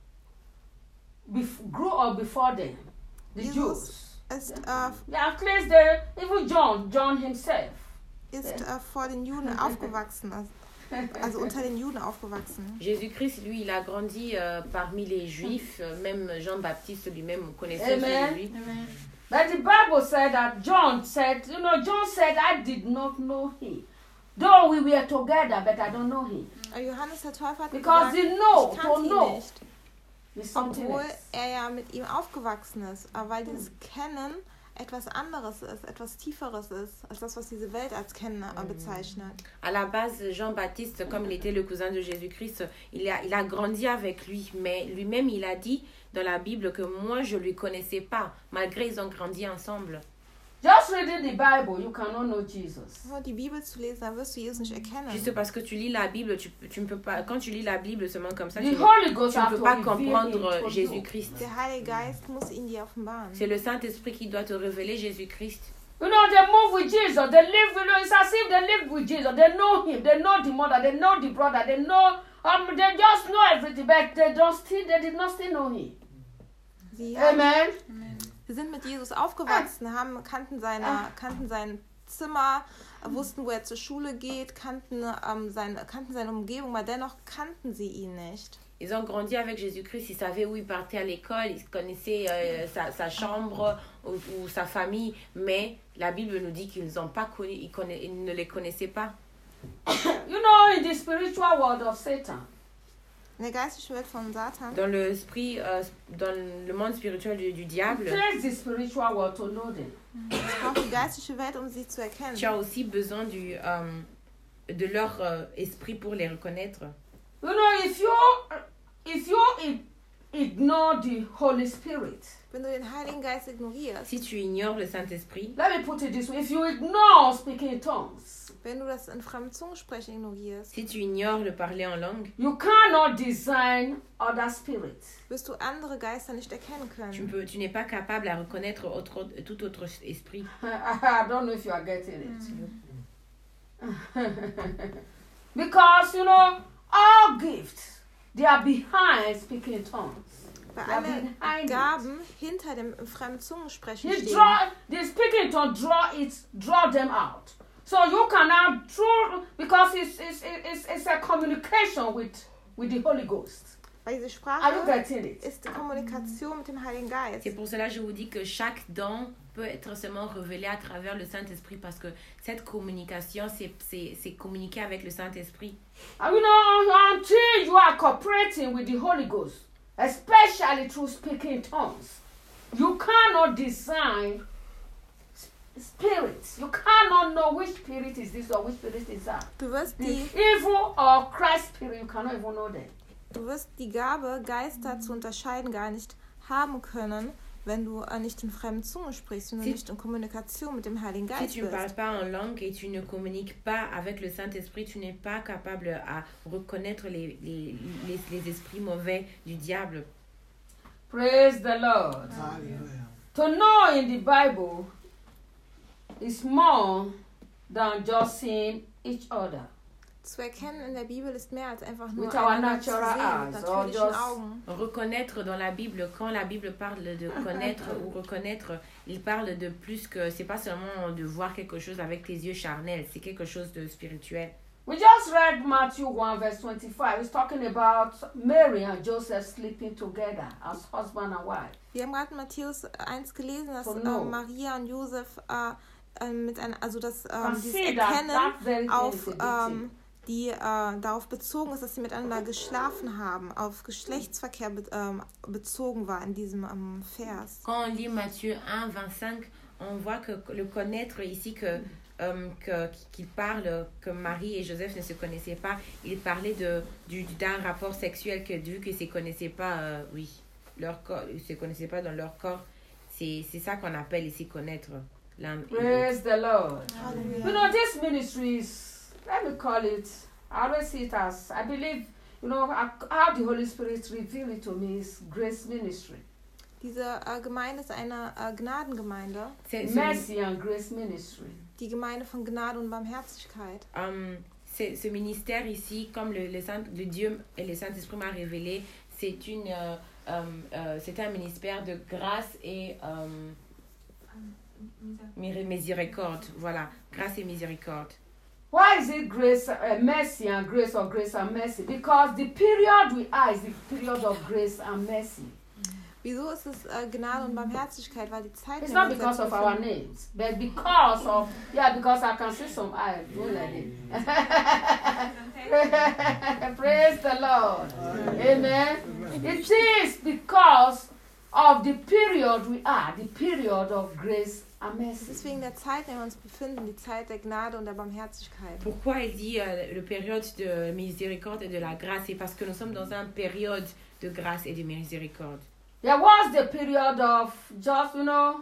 bef- grew up before them, the Jesus Jews. ist, äh, Yeah, at least the, even John, John himself. ist äh, vor den Juden aufgewachsen, also, also unter den Juden aufgewachsen. Jésus-Christ, lui, il a grandi euh, parmi les Juifs. euh, Même Jean-Baptiste lui-même connaissait Amen. Jésus. But the Bible said that John said, you know, John said, I did not know him. Though we were together, but I don't know him. Äh, Johannes der Täufer hat Because gesagt, you know, ich to kannte ihn know nicht, is something obwohl else. er ja mit ihm aufgewachsen ist. Aber weil dieses Kennen etwas anderes ist, etwas Tieferes ist, als das, was diese Welt als Kennen äh, bezeichnet. À la base, Jean-Baptiste, comme il était le cousin de Jésus-Christ, il a, il a grandi avec lui. Mais lui-même, il a dit dans la Bible que moi, je ne lui connaissais pas, malgré ils ont grandi ensemble. Just reading the Bible, you cannot know Jesus. Nur die Bibel zu lesen, dann wirst du Jesus nicht erkennen. Juste parce que tu lis la Bible, tu, tu ne peux pas. Quand tu lis la Bible seulement comme ça, tu The ne, Holy Ghost tu ne has peux to pas reveal him comprendre to you. Jésus-Christ. Der Heilige Geist muss ihn dir offenbaren. C'est le Saint-Esprit qui doit te révéler Jésus-Christ. You know, they move with Jesus. They live with him. It's as if they live with Jesus. They know him. They know the mother. They know the brother. They know, um, they just know everything, but they don't still, they did not still know him. Sie, haben, Amen. sie sind mit Jesus aufgewachsen, haben, kannten, seine, kannten sein Zimmer, wussten, wo er zur Schule geht, kannten, ähm, seine, kannten seine Umgebung, aber dennoch kannten sie ihn nicht. Ils ont grandi avec Jésus-Christ, ils savaient où il partait à l'école, ils connaissaient euh, sa, sa chambre ou, ou sa famille, mais la Bible nous dit qu'ils n'ont pas connu, ils, conna- ils ne les connaissaient pas. You know, in the spiritual world of Satan, In der geistlichen Welt von Satan Dans le, esprit, euh, dans le monde spirituel du, du it diable, takes the spiritual world to know them. es braucht die geistliche Welt, um sie zu erkennen. tu as aussi besoin du, euh, de leur euh, esprit pour les reconnaître. You know, if you if you ig- ignore the Holy Spirit, Wenn du den Heiligen Geist ignorierst, Si tu ignores le Saint-Esprit, let me put it this way: if you ignore speaking in tongues, wenn du das in fremden Zungensprechen ignorierst, si tu ignores le parler en langue, you cannot design other spirits. wirst du andere Geister nicht erkennen tu, können. peux, tu n'es pas capable à reconnaître autre, tout autre esprit. I don't know if you are getting it. Because, you know, all gifts, they are behind speaking in tongues. Weil They are alle behind it. Gaben hinter dem fremden Zungensprechen You stehen. draw, the speaking in tongues draw it, draw them out. So you can now draw, because it's, it's, it's, it's a communication with, with the Holy Ghost. Weil diese Are you Sprache getting it? ist die Kommunikation mit dem Heiligen Geist. C'est pour cela que je vous dis que chaque don peut être seulement révélé à travers le Saint-Esprit parce que cette communication, c'est, c'est, c'est communiquer avec le Saint-Esprit. And you know, until you are cooperating with the Holy Ghost, especially through speaking in tongues, you cannot design s- spirits. You cannot know which spirit is this or which spirit is that. Du wirst The die, evil or Christ spirit, you cannot even know them. du wirst die Gabe, Geister zu unterscheiden, gar nicht haben können, wenn du äh, nicht in fremden Zungen sprichst, wenn du Si- nicht in Kommunikation mit dem Heiligen Si Geist tu ne parles bist. pas en langue et tu ne communiques pas avec le Saint-Esprit, tu n'es pas capable à reconnaître les, les, les, les esprits mauvais du diable. Praise the Lord. Hallelujah. To know in the Bible is more than just seeing each other. Zu erkennen in der Bibel ist mehr als einfach nur With our einander zu natural sehen, mit eyes, or natürlichen just- Augen. Reconnaître dans la Bible, quand la Bible parle de connaître ou reconnaître, il parle de plus que, c'est pas seulement de voir quelque chose avec tes yeux charnels, c'est quelque chose de spirituel. We just read Matthew one verse twenty-five. It's talking about Mary and Joseph sleeping together as husband and wife. Wir haben gerade in Matthäus eins gelesen, dass Oh, äh, no. Maria und Josef äh, äh, mit einer, also das ähm, And dieses see that Erkennen that very thing auf is a big ähm, thing. die äh, darauf bezogen ist, dass sie miteinander geschlafen haben, auf Geschlechtsverkehr be ähm, bezogen war in diesem ähm, Vers. Quand on lit Matthieu un, vingt-cinq, on voit que le connaître ici, que, euh, que, qu'il parle que Marie et Joseph ne se connaissaient pas, il parlait de, du, d'un rapport sexuel que vu qu'ils ne se connaissaient pas, euh, oui, leur corps, ils ne se connaissaient pas dans leur corps, c'est, c'est ça qu'on appelle ici connaître l'un et l'autre. Praise the Lord. Halleluja. You know, this ministry is, let me call it, I always see it as, I believe, you know, how the Holy Spirit revealed it to me is grace ministry. Diese äh, Gemeinde ist eine äh, Gnadengemeinde, C'est, ce, Mercy and grace ministry. die Gemeinde von Gnade und Barmherzigkeit. euh, c'est, ce ministère ici, comme le, le, Saint, le Dieu et le Saint-Esprit m'a révélé, c'est, une, euh, euh, euh, c'est un ministère de grâce et euh, mi- miséricorde. Voilà, grâce et miséricorde. Why is it grace, uh, mercy and grace or grace and mercy? Because the period we are is the period of grace and mercy. Wieso ist es äh, Gnade und Barmherzigkeit? Weil die Zeit, It's in der not wir uns because jetzt of our befinden- names, but because of, yeah, because I can see some eyes. Don't let it. Praise the Lord. Amen. It is because of the period we are, the period of grace and mercy. Deswegen der Zeit, in der wir uns befinden, die Zeit der Gnade und der Barmherzigkeit. Pourquoi il dit euh, le période de miséricorde et de la grâce? C'est parce que nous sommes dans une période de grâce et de miséricorde. There was the period of just, you know,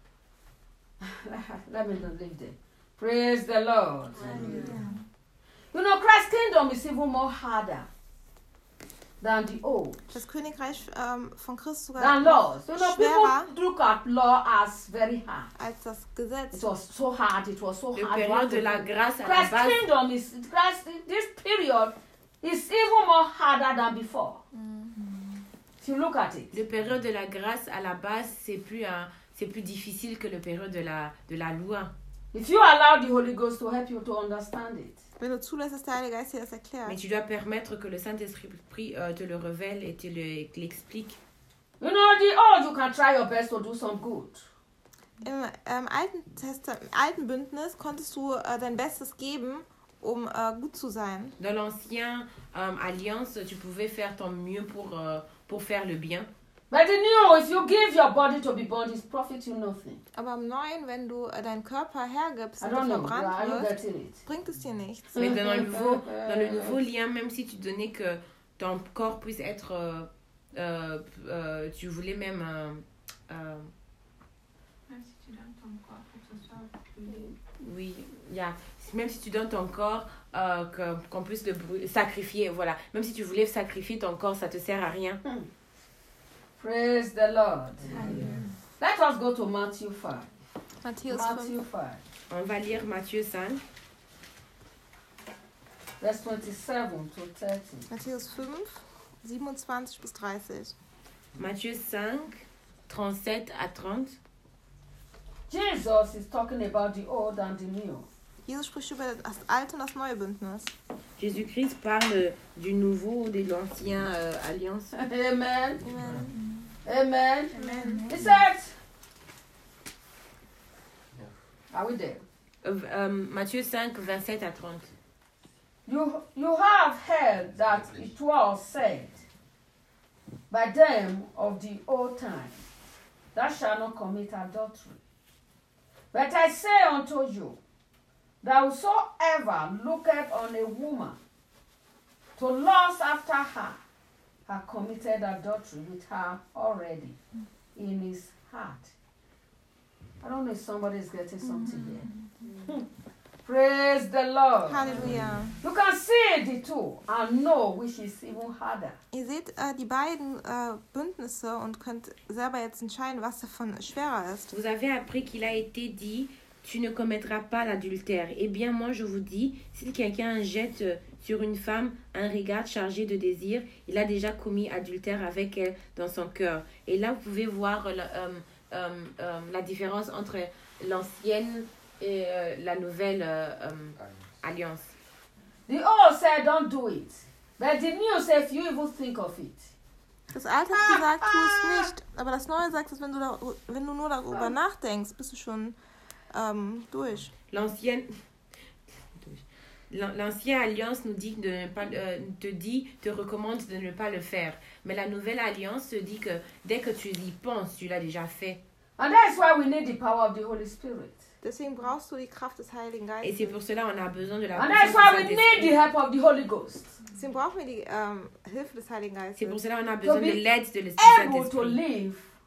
let me not leave there. Praise the Lord. You know, Christ's kingdom is even more harder than the old. Das Königreich ähm, von Christus sogar Than noch laws. You know, schwerer people look at law as very hard. als das It Gesetz. was so hard, it was so Le hard. You période have de to la do- grâce à la Christ's base, kingdom is, Christ, this period is even more harder than before. If you look at it. le période de la grâce à la base, c'est plus un, c'est plus difficile que le période de la de la loi. If you allow the Holy Ghost to help you to understand it. Wenn du zulässt, dass der Heilige Geist dir das Mais erklärt. tu dois permettre que le Saint-Esprit euh, te le révèle et te le, te l'explique. You know, the old, you can try your best to do some good. Im ähm, Alten, Testa- im Alten Bündnis konntest du äh, dein Bestes geben, um äh, gut zu sein. Dans l'ancienne euh, alliance, tu pouvais faire ton mieux pour euh, pour faire le bien. But the new, if you give your body to be burned, it profits you nothing. Aber im Neuen, wenn du äh, deinen Körper hergibst I und don't er know. verbrannt Are you wird, getting it? bringt es dir nichts. Mais dans le nouveau dans le nouveau lien, même si tu donnais que ton corps puisse être euh, euh, euh, tu voulais même euh, euh, Même si tu donnes ton corps pour que ce soit brûlé. oui, il y a même si tu donnes ton corps euh, que, qu'on puisse le brû- sacrifier, voilà. Même si tu voulais sacrifier ton corps, ça te sert à rien. Praise the Lord. Let us go to Matthew five. Matthäus Matthew fünf, five, On va lire Matthieu cinq, verse twenty-seven to thirty. Matthäus fünf, siebenundzwanzig bis dreißig. Matthieu cinq, trente-sept à trente. Jesus is talking about the old and the new. Jesus spricht über das alte und das neue Bündnis. Jésus-Christ parle du nouveau, de l'ancien euh, alliance. Amen. Amen. Amen. Amen. He said, are we there? Euh, euh, Matthieu cinq, vingt-sept à trente. You, you have heard that it was said by them of the old time, thou shalt not commit adultery. But I say unto you, that whosoever looketh on a woman to lust after her, hath committed adultery with her already in his heart. I don't know if somebody is getting something here. Hmm. Praise the Lord. Halleluja. You can see the two and know which is even harder. Ihr seht äh, die beiden äh, Bündnisse und könnt selber jetzt entscheiden, was davon schwerer ist. Vous avez appris qu'il a été dit, tu ne commettras pas l'adultère. Eh bien, moi, je vous dis, si quelqu'un jette sur une femme un regard chargé de désir, il a déjà commis adultère avec elle dans son cœur. Et là, vous pouvez voir la, euh, euh, euh, la différence entre l'ancienne et euh, la nouvelle euh, euh, alliance. The old said, don't do it. But the new said, if you even think of it. Das Alte hat gesagt, tu es nicht. Aber das Neue sagt, dass wenn du, da, wenn du nur darüber nachdenkst, bist du schon ähm, durch. L'ancienne... L'ancienne alliance nous dit de ne pas, euh, te dit, te recommande de ne pas le faire. Mais la nouvelle alliance te dit que dès que tu y penses, tu l'as déjà fait. And that's why we need the power of the Holy Spirit. Deswegen brauchst du die Kraft des Heiligen Et c'est Geistes. pour cela qu'on a besoin de la And puissance that's du why we need the Saint-Esprit. help of the Holy Ghost. Deswegen brauchen wir die ähm, Hilfe des Heiligen C'est pour Geistes. cela qu'on a besoin be de l'aide de l'Esprit Able to Saint-Esprit. live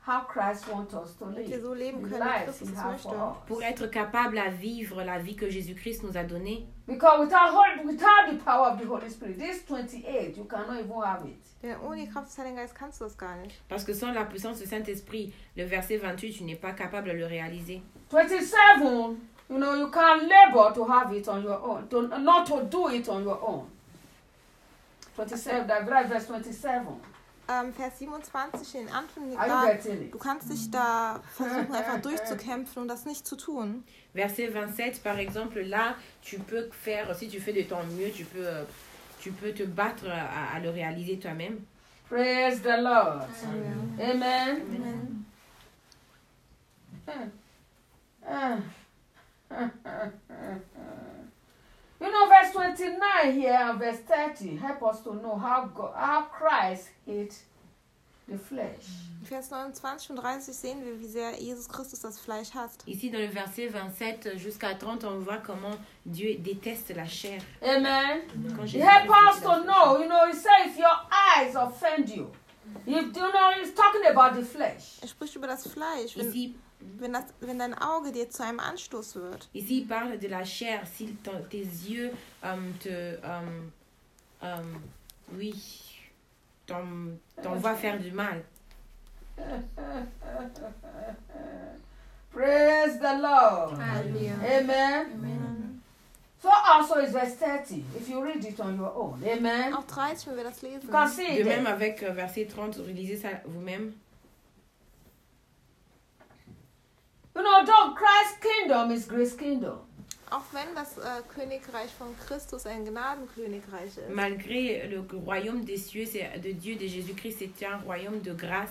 how Christ wants us to damit wir live. so leben The können, wie life Christus he es has möchte. for us. Pour être capable à vivre la vie que Jésus-Christ nous a donnée. Because without, Hol- without the power of the Holy Spirit, this twenty-eight, you cannot even have it. Denn ohne die Kraft des Heiligen Geistes kannst du das gar nicht. Parce que sans la puissance du Saint-Esprit, le verset vingt-huit, tu n'es pas capable de le réaliser. twenty-seven, you know, you can labor to have it on your own, to, not to do it on your own. twenty-seven, that right, verse twenty-seven. Ähm, Vers siebenundzwanzig, in den Anfang Are you da, getting it? du kannst dich da versuchen, einfach durchzukämpfen und das nicht zu tun. Verset vingt-sept, par exemple, là, tu peux faire, si tu fais de ton mieux, tu peux, euh, tu peux te battre à, à le réaliser toi-même. Praise the Lord. Amen. Amen. You know, verse twenty-nine here and verse thirty help us to know how God, how Christ hates the flesh. In Vers neunundzwanzig und dreißig sehen wir, wie sehr Jesus Christus das Fleisch hasst. Ici, dans le verset vingt-sept jusqu'à trente, on voit comment Dieu déteste la chair. Amen. Quand It Jésus helps us déteste to la know, you know, he says if your eyes offend you. If, you know, he's talking about the flesh. Er spricht über das Fleisch. Wenn, Ici, wenn, das, wenn dein Auge dir zu einem Anstoß wird, ici, il parle de la chair. Si ton- tes yeux euh, te, euh, euh, oui, t'en- t'envoient faire du mal. Praise the Lord. Hallelujah. Amen. Amen. So also is verse thirty, if you read it on your own. Amen. Auch dreißig, wenn wir das You lesen. can see De it même there. avec euh, verset trente, lisez ça vous-même. You know, though Christ's kingdom is Grace kingdom. Auch wenn das äh, Königreich von Christus ein Gnadenkönigreich ist. Malgré le royaume des cieux, c'est de Dieu, de Jésus-Christ, c'est un royaume de grâce.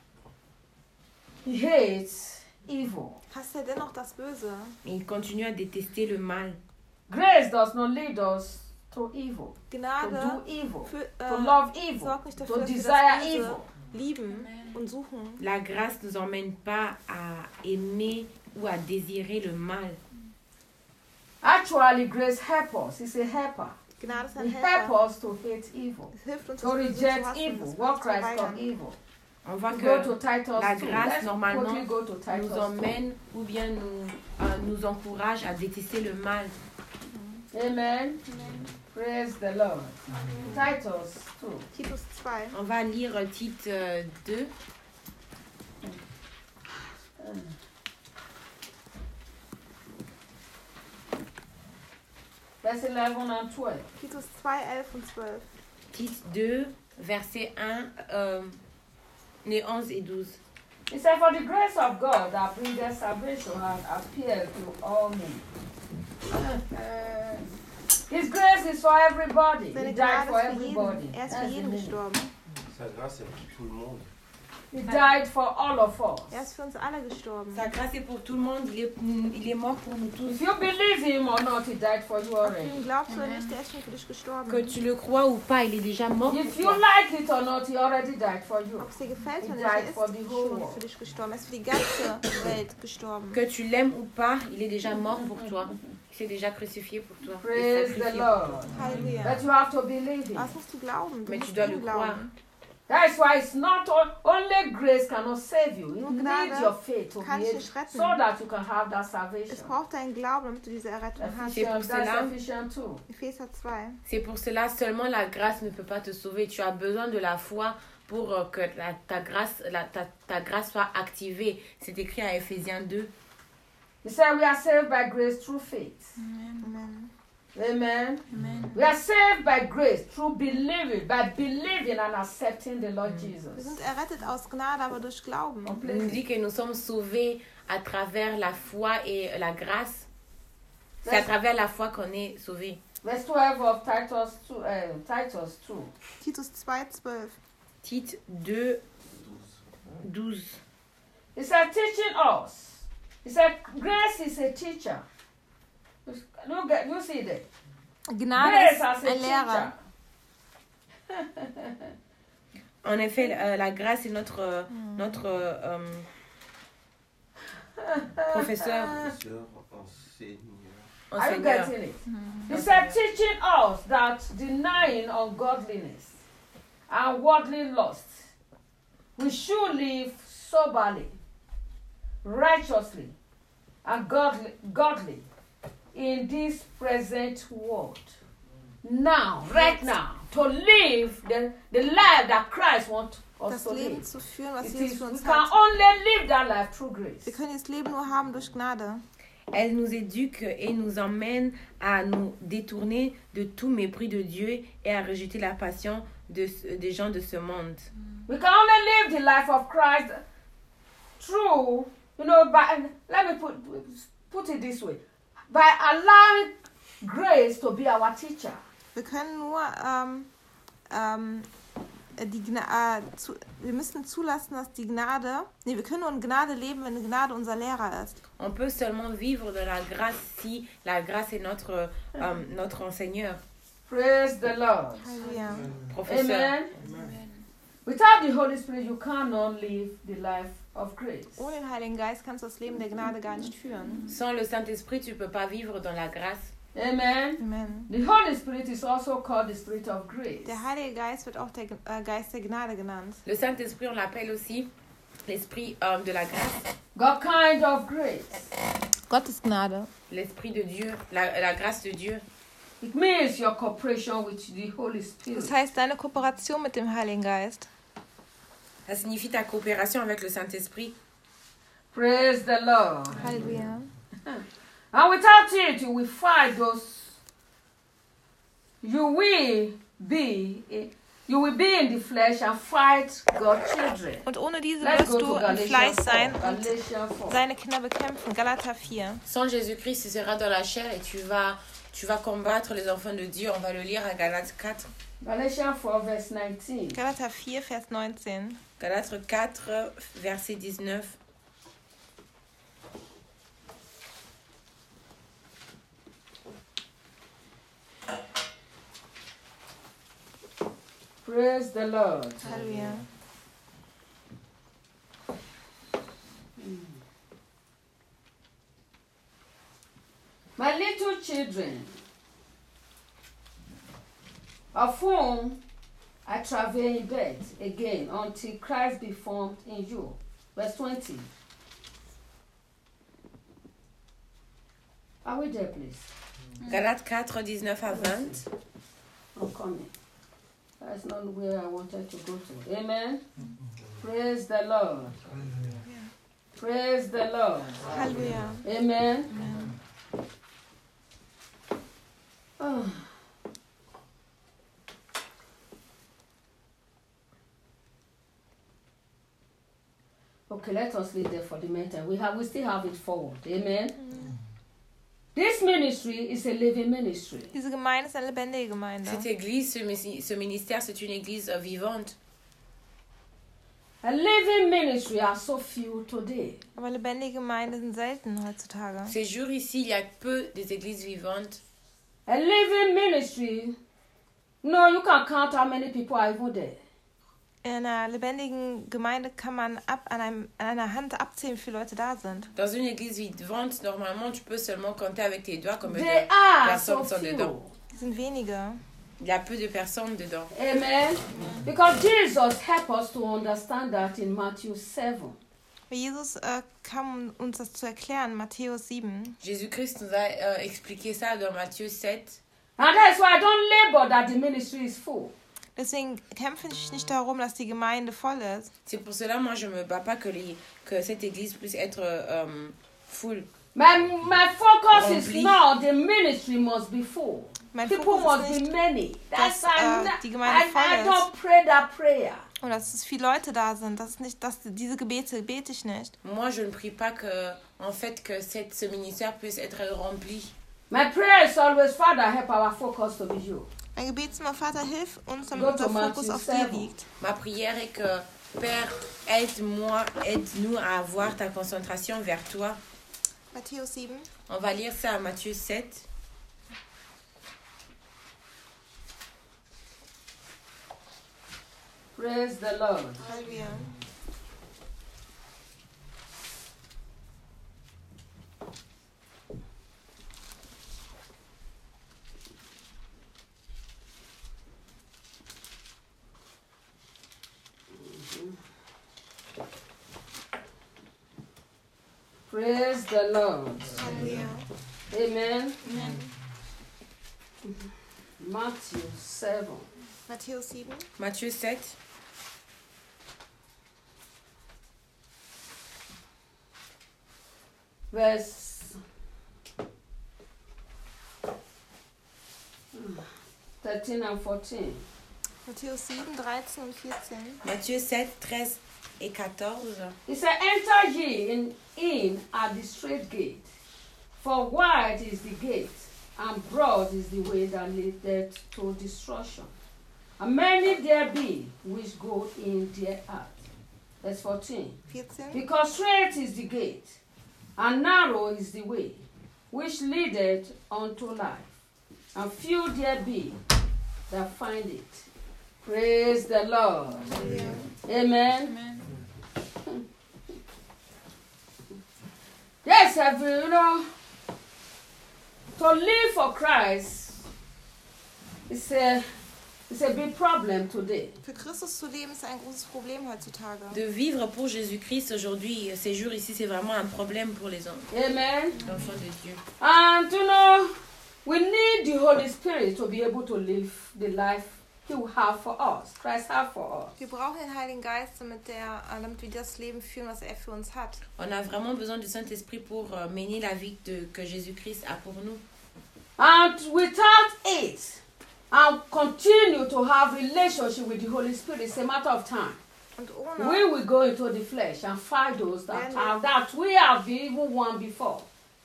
He hates evil. Hasst er dennoch das Böse? Et il continue à détester le mal. Grace does not lead us to evil, to Gnade do evil, für, to äh, love evil, sorgt nicht dafür, to dass wir desire das Böse evil. lieben und suchen. La grâce ne nous emmène pas à aimer ou à désirer le mal. Actually, grace helps us. It's a helper. Gnade ist ein It helps Helfer. us to hate evil, Es hilft uns, to das Böse zu reject hassen, evil, das what Böse zu Christ called weigern. evil. On voit We go que to Titus la two. grâce, Let's normalement, quickly go to Titus nous two. emmène ou bien nous, euh, nous encourage à détester le mal. Amen. Praise the Lord. Titus two. Titus zwei. On va lire Tite euh, deux. Verse eleven and twelve. Titus zwei, elf und zwölf. Tite deux, versets un, euh, les onze et douze. He said, for the grace of God that bringeth salvation has appeared to all men. His grace is for everybody. He Seine died Gnade for ist für everybody. jeden. Er ist für That's the jeden meaning. gestorben. Sa grâce est pour tout le monde. He died for all of Er us. ist für uns alle gestorben. Sa grâce est pour tout le monde, il est, il est mort pour nous tous. If you believe him or not, he died for you Ob du already. ihm glaubst oder nicht, er ist schon für dich gestorben. Que tu le crois ou pas, il est déjà mort pour If you toi. like it or not, he already died for you. Ob es dir gefällt He oder died nicht, for er the ist whole schon world. für dich gestorben. Er ist für die ganze Welt gestorben. Que tu l'aimes ou pas, il est déjà mort pour toi. Il s'est déjà crucifié pour toi. Il est Praise sacrifié the pour toi. Lord. Halleluja. But you have to believe him. Was musst du glauben? Du Mais musst tu dois ihm le croire. glauben. That's why it's not all, only grace cannot save you. You Nur need Gnade your faith to kann be able, dich retten. so that you can have that Es salvation. braucht deinen Glauben, damit du diese Errettung hast. C'est pour Ephesians, that's cela- Ephesians two. Epheser zwei. C'est pour cela seulement la grâce ne peut pas te sauver. Tu as besoin de la foi pour euh, que la- ta, grâce, la- ta, ta grâce soit activée. C'est écrit à Éphésiens deux. He said we are saved by grace through faith. Amen. Amen. Amen. We are saved by grace through believing, by believing and accepting the Lord Wir Jesus. sind errettet aus Gnade, aber durch Glauben. On nous dit que nous sommes sauvés à travers la foi et la grâce. C'est à travers la foi qu'on est sauvés. Verse twelve of Titus two. Uh, Titus two. Titus zwei, zwölf. Tite deux, douze. He said, teaching us. He said, grace is a teacher. You get, you see that? Gnade Grace ist as a ein Lehrer. teacher. En effet, euh, la grâce est notre, euh, notre euh, professeur, Sœur, enseigneur. Are you enseigneur. getting it? He said, teaching us that denying ungodliness and worldly lust, we should live soberly, righteously, and godly, godly in this present world. Now, right now, to live the, the life that Christ wants us Das to Leben live. zu führen, was It Jesus is, für we uns can hat. only live that life through grace. Wir können dieses Leben nur haben durch Gnade. Elle nous éduque et nous emmène à nous détourner de tout mépris de Dieu et à rejeter la passion de, des gens de ce monde. We can only live the life of Christ through, you know, by, let me put, put it this way, by allowing grace to be our teacher. Wir können nur ähm, ähm, die Gna äh, zu, wir müssen zulassen, dass die Gnade, nee, wir können nur in Gnade leben, wenn die Gnade unser Lehrer ist. On peut seulement vivre de la grâce si la grâce est notre, euh, notre enseigneur, Praise the Lord. Halleluja. professeur. Amen. Without the Holy Spirit, you cannot live the life of grace. Ohne den Heiligen Geist kannst du das Leben der Gnade gar nicht führen. Sans le Saint-Esprit, tu ne peux pas vivre dans la grâce. Amen. Amen. The Holy Spirit is also called the Spirit of grace. Der Heilige Geist wird auch der äh, Geist der Gnade genannt. Le Saint-Esprit, on l'appelle aussi l'Esprit euh, de la grâce, God kind of grace. Gottes Gnade. l'Esprit de Dieu, la, la grâce de Dieu. It means your cooperation with the Holy Spirit. Das heißt, deine Kooperation mit dem Heiligen Geist. Ça signifie ta coopération avec le Saint-Esprit. Praise the Lord. Halleluja. And without it, you will fight those. You will be, you will be in the flesh and fight God's children. Und ohne diese Let's wirst go du to im Galatians Fleisch four. sein und Galatians four. seine Kinder bekämpfen. Galater vier. Sans Jésus-Christ, tu seras dans la chair et tu vas, tu vas combattre les enfants de Dieu. On va le lire à Galates quatre. Galatians four, verse nineteen. Galater vier, Vers neunzehn. Galates quatre, verset dix-neuf. Praise the Lord. Halleluja. My little children, of whom I travail in bed again until Christ be formed in you. Verse twenty. Are we there, please? Galates quatre, dix-neuf à vingt. I'm coming. That's not where I wanted to go to. Amen. Praise the Lord. Praise the Lord. Halleluja. Amen. Oh. Okay, let us leave there for the meantime. We have, we still have it forward. Amen. This ministry is a living ministry. Diese Gemeinde ist eine lebendige Gemeinde. Cette église, ce, mi- ce ministère, c'est une église euh, vivante. A living ministry are so few today. Aber lebendige Gemeinden sind selten heutzutage. Ces jours ici, il y a peu des églises vivantes. A living ministry, no, you can count how many people are even there. In einer lebendigen Gemeinde kann man ab an, einem, an einer Hand abzählen, wie viele Leute da sind. Dans une église vivante, normalement, tu peux seulement compter avec tes doigts combien They de are so personnes sont dedans. few. Die sind wenige. Il y a peu de personnes dedans. Amen. Because Jesus helped us to understand that in Matthew seven. Weil Jesus äh, kam, um uns das zu erklären, Matthäus sieben. Jésus-Christ nous a euh, expliqué ça dans Matthieu sept. And that's why I don't labor that the ministry is full. Deswegen kämpfe ich nicht darum, dass die Gemeinde voll ist. C'est pour cela, moi, je ne me bats pas que, les, que cette église puisse être euh, full. My, my focus is Rempli. not the ministry must be full. Mein People Fokus must ist be nicht, many. That's dass, I'm äh, not- die Gemeinde I, voll I ist. don't pray that prayer. und dass es viele Leute da sind. Das ist nicht, dass diese Gebete bete ich nicht. Moi, je ne prie pas que, en fait, que cette, ce ministère puisse être rempli. My prayer is always, Father, help our focus to be you. Mein Gebet ist immer, Vater, hilf uns, damit Go unser to Fokus Matthew auf dir seven. liegt. Ma prière est que, Père, aide-moi, aide-nous à avoir ta concentration vers toi. Matthäus sieben. On va lire ça à Matthieu sept. Praise the Lord. Halleluja. Praise the Lord. Halleluja. Amen. Amen. Matthew seven. Matthäus sieben. Matthieu sept. Verse thirteen and fourteen. Matthäus sieben, dreizehn und vierzehn. Matthieu sept, treize et quatorze. He said, enter ye in, in at the straight gate, for wide is the gate, and broad is the way that leadeth to destruction. And many there be which go in thereat. Verse fourteen. vierzehn. Because straight is the gate, and narrow is the way, which leadeth unto life, and few there be that find it. Praise the Lord. Halleluja. Amen. Amen. Yes, have you, you know, to live for Christ is a, is a big problem today. Für Christus zu leben ist ein großes Problem heutzutage. De vivre pour Jésus-Christ aujourd'hui, ces jours ici, c'est vraiment un problème pour les hommes, Amen. l'enfant de Dieu. And you know, we need the Holy Spirit to be able to live the life He will have for us, Christ have for us. Wir brauchen den Heiligen Geist, damit, der, damit wir das Leben führen, was er für uns hat. On a vraiment besoin du Saint-Esprit pour euh, mener la vie de, que Jésus-Christ a pour nous. And without it, and continue to have relationship with the Holy Spirit, it's a matter of time. Und ohne, We will go into the flesh and fight those that Then- have that we have even won before.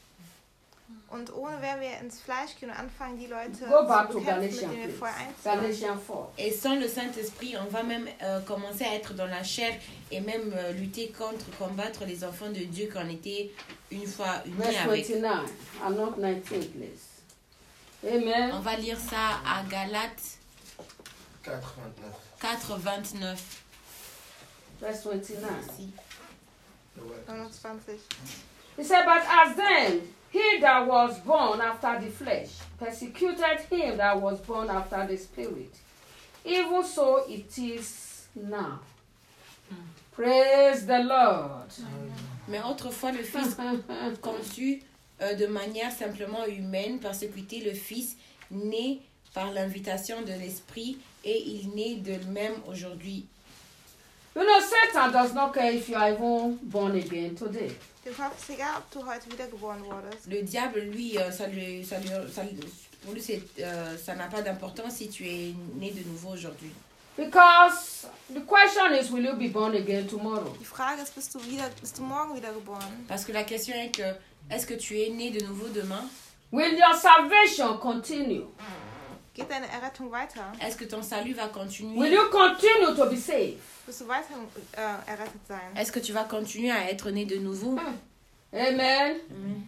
und ohne werden wir ins Fleisch gehen und anfangen, die Leute Go back zu to bekämpfen, mit Galatians, denen wir please. vorher einzeln. Galatians four. Et sans le Saint-Esprit, on va même euh, commencer à être dans la chair et même euh, lutter contre, combattre les enfants de Dieu qu'on était une fois unis Verse avec. twenty-nine and not nineteen, please. Amen. On va lire ça à Galates quatre vingt-neuf. quatre, vingt-neuf. Verse twenty-nine. Merci. neunundzwanzig. He said, but as then he that was born after the flesh persecuted him that was born after the spirit, even so it is now. Praise the Lord. Mais autrefois, le Fils conçu euh, de manière simplement humaine, persécutait le Fils né par l'invitation de l'Esprit et il naît de même aujourd'hui. You know, Satan does not care if you are even born again today. Dem Teufel ist egal, ob du heute wiedergeboren wurdest. Le diable, lui, euh, ça lui, ça lui, ça, pour lui, c'est, euh, ça n'a pas d'importance si tu es né de nouveau aujourd'hui. Because the question is, will you be born again tomorrow? Die Frage ist, bist du, wieder, bist du morgen wiedergeboren? Parce que la question est que, est-ce que tu es né de nouveau demain? Will your salvation continue? Geht deine Errettung weiter? Est-ce que ton salut va Will continuer? you continue to be saved? Wirst du weiter äh, errettet sein? Est-ce que tu vas continuer à être né de nouveau? Amen. Amen.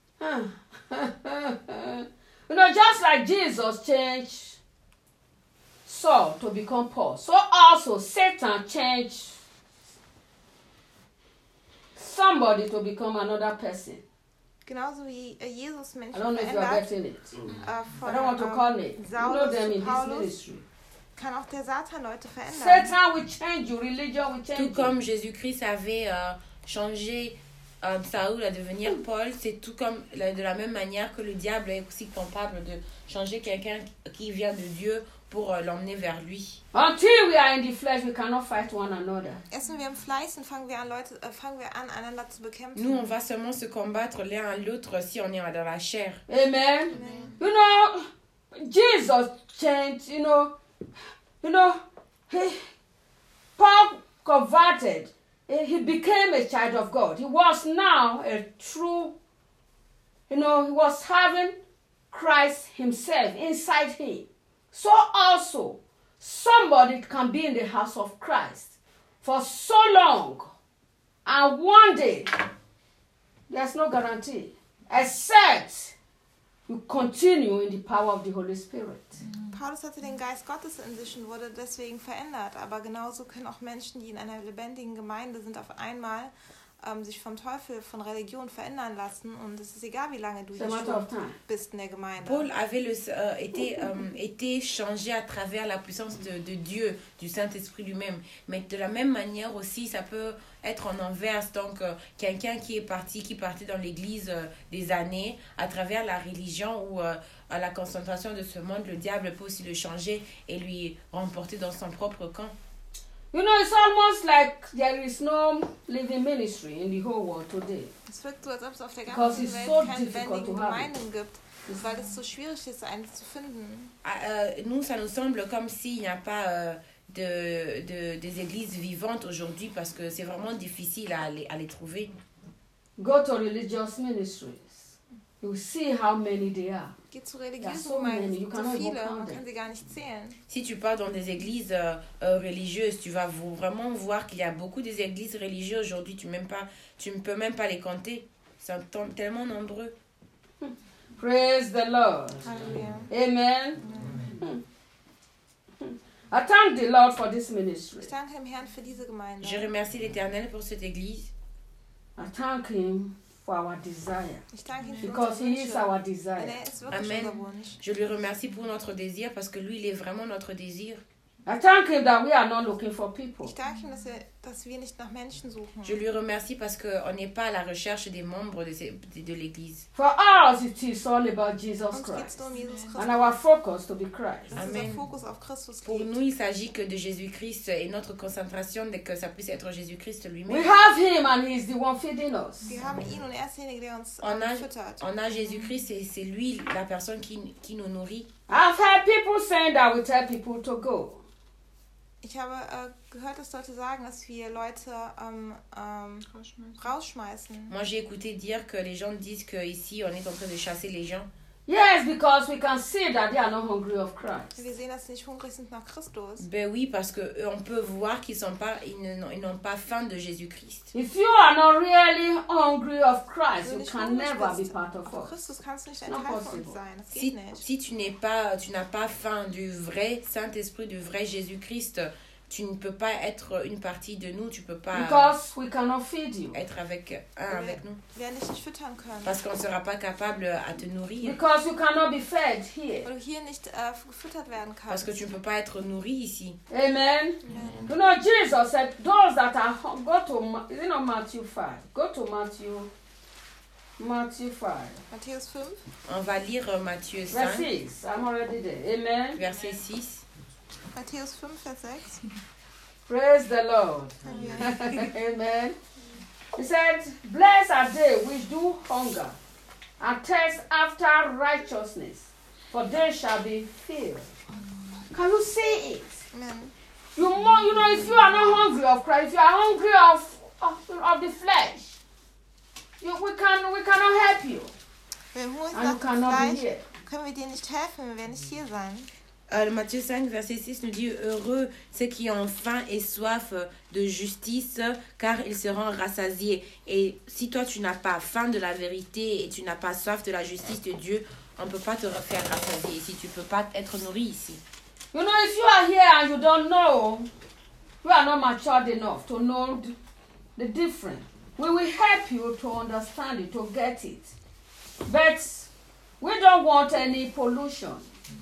You know, just like Jesus changed Saul to become Paul, so also Satan changed somebody to become another person. Genauso wie äh, Jesus I Menschen don't know if you are verändert, getting it. äh, I von don't want to call it. ähm, You know Saulus them zu in this Paulus, ministry. kann auch der Satan Leute verändern. Satan will change you, religion will change Tout you. comme Jésus-Christ avait euh, changé euh, Saül à devenir Paul, c'est tout comme la- de la même manière que le diable est aussi capable de changer quelqu'un qui vient de Dieu pour euh, l'emmener vers lui. Until we are in the flesh, we cannot fight one another. Erst wenn wir im Fleisch sind, fangen wir an, Leute, äh, fangen wir an, einander zu bekämpfen. Nous, on va seulement se combattre l'un à l'autre si on est dans la chair. Amen. Amen. You know, Jesus changed, you know, you know, he, Paul converted. He he became a child of God. He was now a true, you know, he was having Christ himself inside him. So also, somebody can be in the house of Christ for so long, and one day, there's no guarantee, except you continue in the power of the Holy Spirit. Paulus hatte den Geist Gottes in sich und wurde deswegen verändert. Aber genauso können auch Menschen, die in einer lebendigen Gemeinde sind, auf einmal ähm, sich vom Teufel, von Religion verändern lassen und es ist egal, wie lange du It's a hier matter of schon time. bist in der Gemeinde. Paul avait le, euh, été, euh, été changé à travers la puissance de, de Dieu, du Saint-Esprit lui-même. Mais de la même manière aussi, ça peut être en inverse. Donc, euh, quelqu'un qui est parti, qui partait dans l'église euh, des années, à travers la religion ou euh, à la concentration de ce monde, le diable peut aussi le changer et lui remporter dans son propre camp. You know, it's almost like there is no living ministry in the whole world today. Es wirkt so, als ob es auf der Because ganzen it's Welt so keine difficult lebendigen to have it. Gemeinden gibt, weil es so schwierig ist, eine zu finden. Euh, nous, ça nous semble comme s'il n'y a pas euh, de, de, des églises vivantes aujourd'hui parce que c'est vraiment difficile à les, à les trouver. Go to religious ministries. You see how many there are. Geht zu Ja, religiösen so Gemeinden, many, es you gibt so cannot viele, even count man them. kann sie gar nicht zählen. Si tu pars dans des églises euh, euh, religieuses, tu vas vous- vraiment voir qu'il y a beaucoup des églises religieuses aujourd'hui. Tu, même pas, tu ne peux même pas les compter. Ils sont tom- tellement nombreux. Praise the Lord. Halleluja. Amen. Hmm. I thank the Lord for this ministry. Ich danke dem Herrn für diese Gemeinde. Je remercie l'Éternel pour cette église I thank Him for our desire. Ich danke ihm für Because unsere He is Wünsche. our Denn desire. er ist wirklich Amen. unser Wunsch. Je lui remercie pour notre désir parce que lui, il est vraiment notre désir. I thank Him that we are not looking for people. Ich danke ihm, dass wir, dass wir nicht nach Menschen suchen. Je lui remercie parce qu'on n'est pas à la recherche des membres de, ces- de, de l'église. For us, it is all about Jesus Uns geht es Christ. nur um Jesus Christus. And our focus to be Christ. Dass Amen. unser Fokus auf Christus Pour liegt. nous, il s'agit que de Jésus-Christ et notre concentration, de que ça puisse être Jésus-Christ We lui-même. have Him and He is the one feeding us. Wir haben ihn und er ist derjenige, der uns On äh, a, füttert. on a Jésus-Christ et c'est lui la personne qui, qui nous nourrit. I've heard people saying that we tell people to go. Ich habe äh, gehört, dass Leute sagen, dass wir Leute ähm, ähm, rausschmeißen. Moi, j'ai écouté dire que les gens disent qu'ici, on est en train de chasser les gens. Yes, because we can see that they are not hungry of Christ. Wir sehen, dass sie nicht hungrig sind nach Christus. Ben oui, parce qu'on peut voir qu'ils sont pas, ils ne- ils n'ont pas faim de Jésus-Christ. If you are not really hungry of Christ, Wenn du you nicht can hungrig never be bist part of auf us. Christus, kannst du nicht ein Not Teil von uns possible. sein. Das geht Si, nicht. si tu n'es pas, tu n'as pas faim du vrai Saint-Esprit, du vrai Jésus-Christ, tu ne peux pas être une partie de nous, tu peux pas Because we cannot feed you. être avec un avec nous. Wir werden dich nicht füttern können. Parce qu'on ne sera pas capable à te nourrir. Because you cannot be fed here. Weil du hier nicht äh, gefüttert werden Parce kannst. que tu ne peux pas être nourri ici. Amen. You know, Jesus said, those that are hung- go to Ma- you know Matthew five. Go to Matthew Matthew five. Matthäus fünf, On va lire euh, Matthieu Verse cinq, six. I'm already there. Amen. verset six. Matthäus fünf, Vers sechs. Praise the Lord. Amen. He said, blessed are they which do hunger and thirst after righteousness, for they shall be filled. Can you see it? Amen. You, mo- you know, if you are not hungry of Christ, if you are hungry of, of, of the flesh, you, we, can, we cannot help you. Wenn hungrig And you nach dem cannot be Fleisch, here. können wir dir nicht helfen. Wir werden nicht hier sein. Euh, Matthieu cinq, verset six nous dit « Heureux ceux qui ont faim et soif de justice, car ils seront rassasiés. » Et si toi, tu n'as pas faim de la vérité et tu n'as pas soif de la justice de Dieu, on ne peut pas te faire rassasier si tu ne peux pas être nourri ici. You know, if you are here and you don't know, you are not matured enough to know the, the difference. We will help you to understand it, to get it. But we don't want any pollution.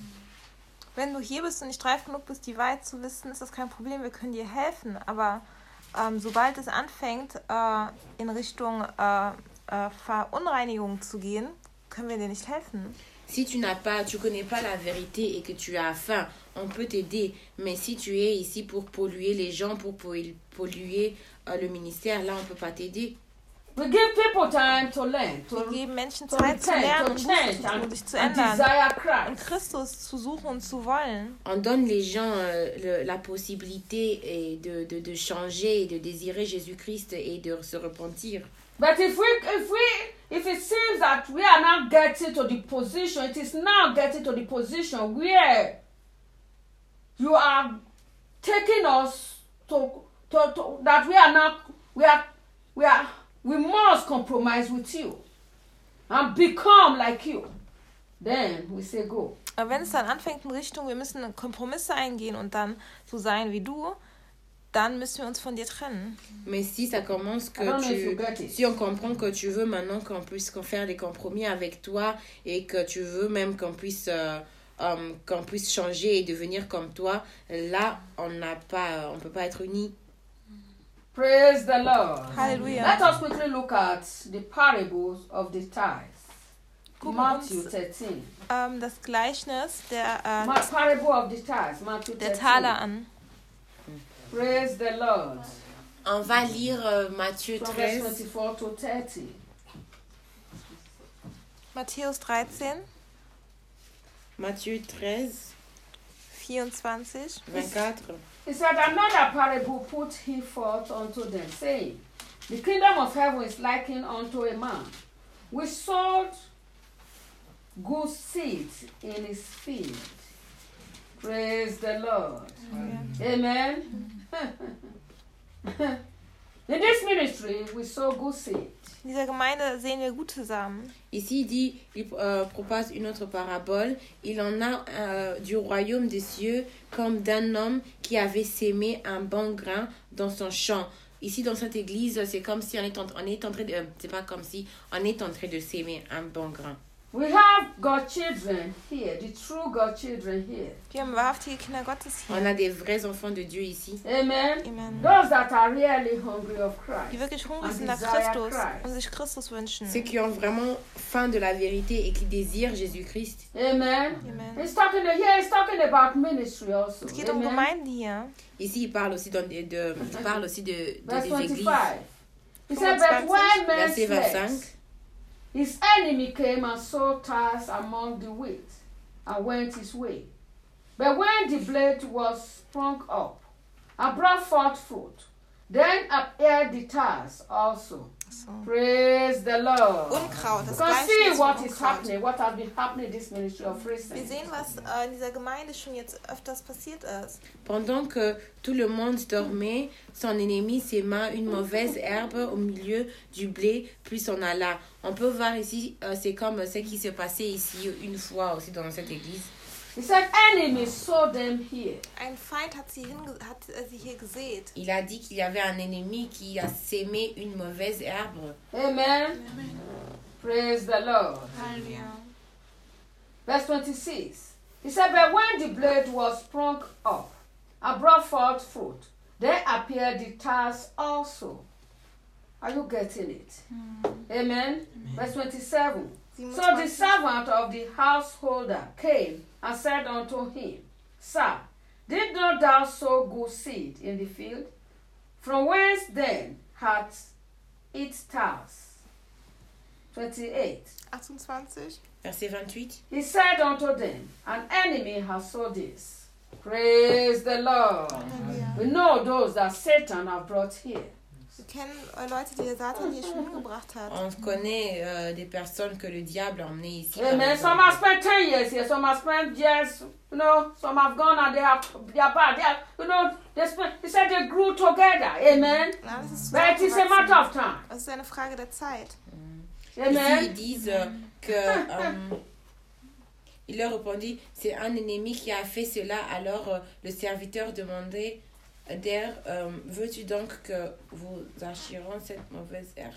Wenn du hier bist und nicht reif genug bist, die Wahrheit zu wissen, ist das kein Problem. Wir können dir helfen. Aber ähm, sobald es anfängt, äh, in Richtung äh, äh, Verunreinigung zu gehen, können wir dir nicht helfen. Si tu n'as pas, tu connais pas la vérité et que tu as faim, on peut t'aider. Mais si tu es ici pour polluer les gens, pour pollu- polluer euh, le ministère, là, on peut pas t'aider. We give people time to learn, Wir to, geben Menschen to Zeit zu repent, lernen to und Buße change, zu tun, and, sich zu and ändern desire und Christ. Christus zu suchen und zu wollen. On donne les gens euh, le- la possibilité et de, de, de changer, et de désirer Jésus-Christ et de se repentir. But if we, if we, if it seems that we are not getting to the position, it is now getting to the position where you are taking us to, to, to that we are not, we are, we are, we must compromise with you and become like you. Then we say go. Aber wenn es dann anfängt in Richtung, wir müssen Kompromisse eingehen und dann so sein wie du, dann müssen wir uns von dir trennen. Mais si ça commence I don't que know if you tu... get it. Si on comprend que tu veux maintenant qu'on puisse qu'on faire des compromis avec toi et que tu veux même qu'on puisse, euh, um, qu'on puisse changer et devenir comme toi, là, on n'a pas, on peut pas être unis. Praise the Lord. Halleluja. Let us quickly look at the parables of the tithes. Gucken wir Matthew uns thirteen. ähm, das Gleichnis der, äh, Ma- parable of the tithes. Matthew der thirteen. Taler an. Praise the Lord. On va lire euh, Matthieu From verse treize, twenty-four to thirty. Matthäus dreizehn, Matthieu treize, vierundzwanzig. vingt-quatre. He said, another parable put he forth unto them, saying, The kingdom of heaven is likened unto a man which sowed good seed in his field. Praise the Lord. Amen. In this ministry, we sow good seed. In dieser Gemeinde sehen wir gute Samen. Ici, il dit, il euh, propose une autre parabole. Il en a euh, du royaume des cieux comme d'un homme qui avait sémé un bon grain dans son champ. Ici, dans cette église, c'est comme si on est en, on est en train de... euh, c'est pas comme si on est en train de s'aimer un bon grain. We have God's children here, the true God's children here. Wir haben wahrhaftige Kinder Gottes On hier. a des vrais enfants de Dieu ici. Amen. Amen. Those that are really hungry of Die Christ. wirklich hungrig And sind nach desire Christus Christ. und sich Christus wünschen. Ceux qui ont vraiment faim de la vérité et qui désirent Jésus-Christ. Amen. Amen. He's talking here, he's talking about ministry also. Es geht um Amen. Gemeinden hier. Ici, il parle aussi, de, de, de- il parle aussi de, de- Verse des églises. twenty-five. He said, but when men Verset vingt-cinq. slept, his enemy came and sowed tares among the wheat and went his way. But when the blade was sprung up and brought forth fruit, then appeared the tares also. So. Praise the Lord. Unkraut, das You can see Gleichnis what von is Unkraut. happening, what has been happening in this ministry of Wir recent. sehen, was äh, in dieser Gemeinde schon jetzt öfters passiert ist. Pendant que tout le monde dormait, son ennemi sema une mauvaise herbe au milieu du blé, puis s'en alla. On peut voir ici, euh, c'est comme ce qui s'est passé ici une fois aussi dans cette église. He said, enemies sowed them here. Ein Feind hat sie, hinge hat äh, sie hier gesät. Il a dit qu'il y avait un ennemi qui a sémé une mauvaise herbe. Amen. Praise the Lord. Halleluja. Verse twenty-six. He said, but when the blade was sprung up and brought forth fruit, there appeared the tares also. Are you getting it? Amen. Verse twenty-seven. So the siebenundzwanzig. servant of the householder came and said unto him, Sir, did not thou sow good seed in the field? From whence then hath it tares? twenty-eight. achtundzwanzig. Verset vingt-huit. He said unto them, An enemy has sowed this. Praise the Lord. We know those that Satan have brought here. Wir kennen äh, Leute, die der Satan hier schon hingebracht hat. On connaît euh, des personnes que le diable a emmenées ici. Amen. par Some exemple. have spent ten years here, some have spent years, you know, some have gone and they have, they are bad. They are, you know, they spent, he said they grew together. Amen. Ja, das ist But it is a matter of time. Es ist eine Frage der Zeit. Ici, Amen. ils disent euh, que... euh, il leur répondit, c'est un ennemi qui a fait cela. Alors euh, le serviteur demandait d'air, euh, veux-tu donc que vous achirons cette mauvaise herbe?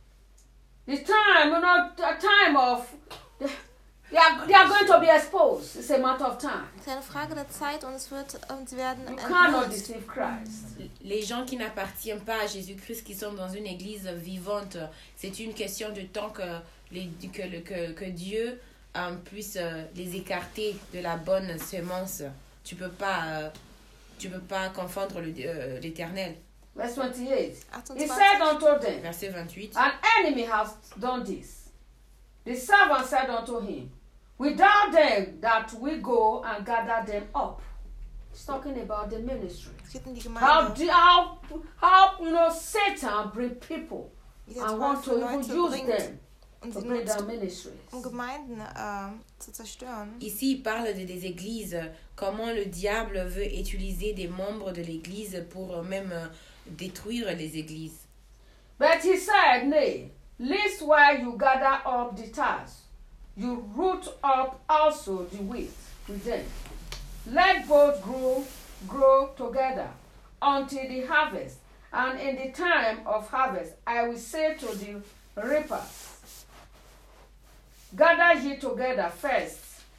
The time, you know, the time of, they are, they are going to be exposed. It's a matter of time. Es ist eine Frage der Zeit und es wird, und sie werden You cannot entblößt. deceive Christ. Les gens qui n'appartiennent pas à Jésus-Christ, qui sont dans une église vivante, c'est une question de temps que, les, que, le- que, que Dieu euh, puisse euh, les écarter de la bonne semence. Tu peux pas, euh, tu peux pas confondre le- euh, l'Éternel. Verse twenty-eight. He achtundzwanzig. said unto them, Verset vingt-huit. An enemy has done this. The servant said unto him, Without them that we go and gather them up. He's talking about the ministry. Es geht um die How, Gemeinde. do, how, how you know, Satan bring people Wie der and want to Teufel even Leute use bringt them und to sie bring nutzt, down ministries. um Gemeinden äh, zu zerstören. Ici, il parle de, des églises, comment le diable veut utiliser des membres de l'église pour euh, même euh, détruire les églises. But he said, Nay, lest while you gather up the tares, you root up also the wheat with them. Let both grow grow together. until the harvest. And in the time of harvest, I will say to the reapers, gather ye together first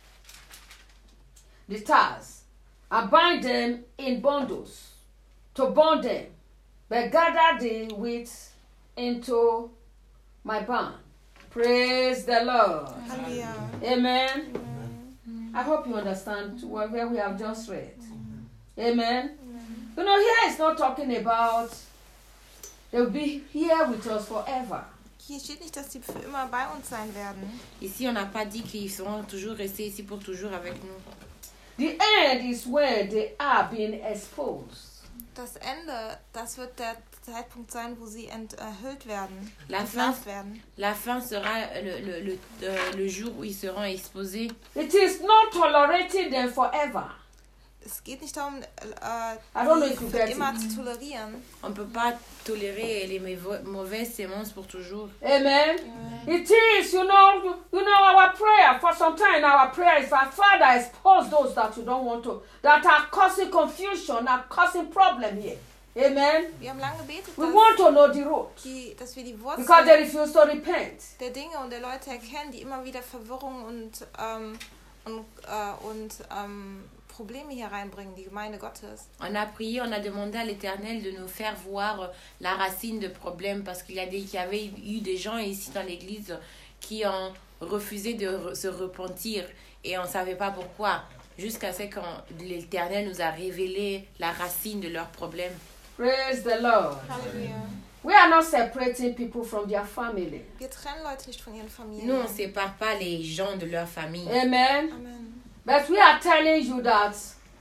the tares, and bind them in bundles to burn them, but gather the wheat into my barn. Praise the Lord. Hallelujah. Amen. I hope you understand where we have just read. Amen. You know, here it's not talking about they'll be here with us forever. Hier steht nicht, dass sie für immer bei uns sein werden. Ici, on n'a pas dit qu'ils seront toujours restés ici pour toujours avec nous. The end is when they are being exposed. Das Ende, das wird der Zeitpunkt sein, wo sie enthüllt werden, La fin, entlarvt werden. la fin sera le, le, le, euh, le jour où ils seront exposés. It is not tolerating them forever. Es geht nicht darum, I don't know äh, if you die get für immer it. zu tolerieren. On ne peut pas tolérer les mauva- mauvaises semences pour toujours. Amen. It is, you know, you, you know, our prayer for some time. Our prayer is that Father expose those that you don't want to, that are causing confusion, are causing problem here. Amen. Wir haben lange gebetet, We dass, want to know the root die, dass wir die because they Wurzeln refuse to repent. der Dinge und der Leute erkennen, die immer wieder Verwirrung und, ähm, und, äh, und ähm, Probleme hier reinbringen, die Gemeinde Gottes. On a prié, on a demandé à l'Éternel de nous faire voir la racine de problème parce qu'il y, a des, il y avait eu des gens ici dans l'église qui ont refusé de re- se repentir et on ne savait pas pourquoi. Jusqu'à ce que l'Éternel nous a révélé la racine de leurs problèmes. Praise the Lord. Halleluja. We are not separating people from their family. Wir trennen Leute nicht von ihren Familien. Nous, on ne sépare pas les gens de leur famille. Amen. Amen. But we are telling you that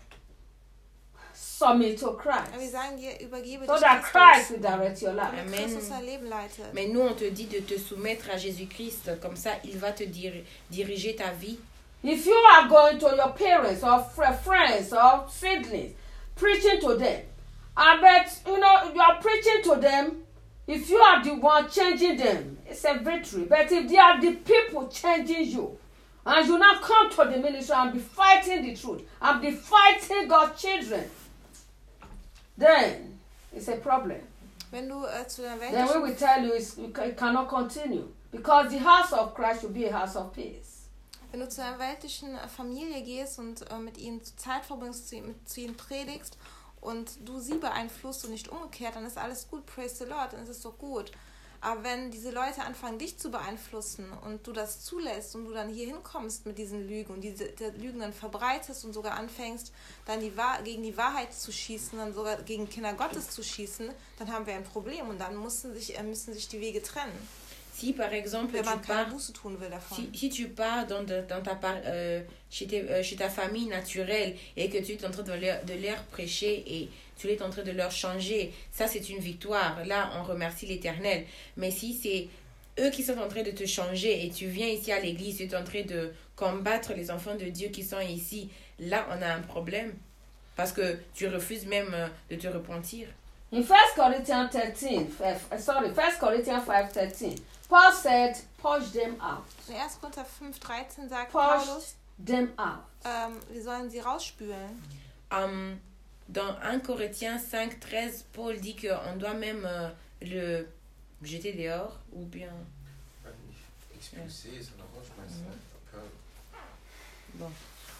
submit to Aber wir Christ sagen dir, übergebe so dich that Christus, Christ will direct your life. damit Amen. Christus dein Leben leitet. Mais nous, on te dit de te soumettre à Jésus-Christ. Comme ça, il va te dir- diriger ta vie. If you are going to your parents or fr- friends or siblings, preaching to them, I bet, you know, you are preaching to them, if you are the one changing them, it's a victory. But if they are the people changing you, and you now come to the ministry and be fighting the truth, and be fighting God's children, then it's a problem. Wenn du äh, zu der Then we Welt will tell you it's, you ca- it cannot continue. Because the house of Christ should be a house of peace. Wenn du zu einer weltlichen äh, Familie gehst und äh, mit ihnen Zeit verbringst, zu, mit, zu ihnen predigst und du sie beeinflusst und nicht umgekehrt, dann ist alles gut, praise the Lord, dann ist es doch gut. Aber wenn diese Leute anfangen, dich zu beeinflussen und du das zulässt und du dann hier hinkommst mit diesen Lügen und diese die Lügen dann verbreitest und sogar anfängst, dann die Wahr- gegen die Wahrheit zu schießen, dann sogar gegen Kinder Gottes zu schießen, dann haben wir ein Problem und dann müssen sich, äh, müssen sich die Wege trennen, Si, par exemple, wenn tu man keine pars... Buße tun will davon. Si, si tu pars dans, de- dans ta, par- euh, chez, tes- euh, chez ta famille naturelle et que tu es en train de leur, de leur prêcher et tu es en train de leur changer, ça c'est une victoire. Là, on remercie l'Éternel. Mais si c'est eux qui sont en train de te changer et tu viens ici à l'église, tu es en train de combattre les enfants de Dieu qui sont ici, là, on a un problème. Parce que tu refuses même euh, de te repentir. In First Corinthians thirteen, f- sorry, First Corinthians five thirteen, Paul said, "Push them out, In erster Korinther fünf dreizehn sagt push Paulus, them out." ähm, wir sollen sie rausspülen. Euh, dans un Corinthiens cinq treize, Paul dit qu'on doit même euh, le jeter dehors ou bien... Expulsé, ça n'arrange pas ça. Bon.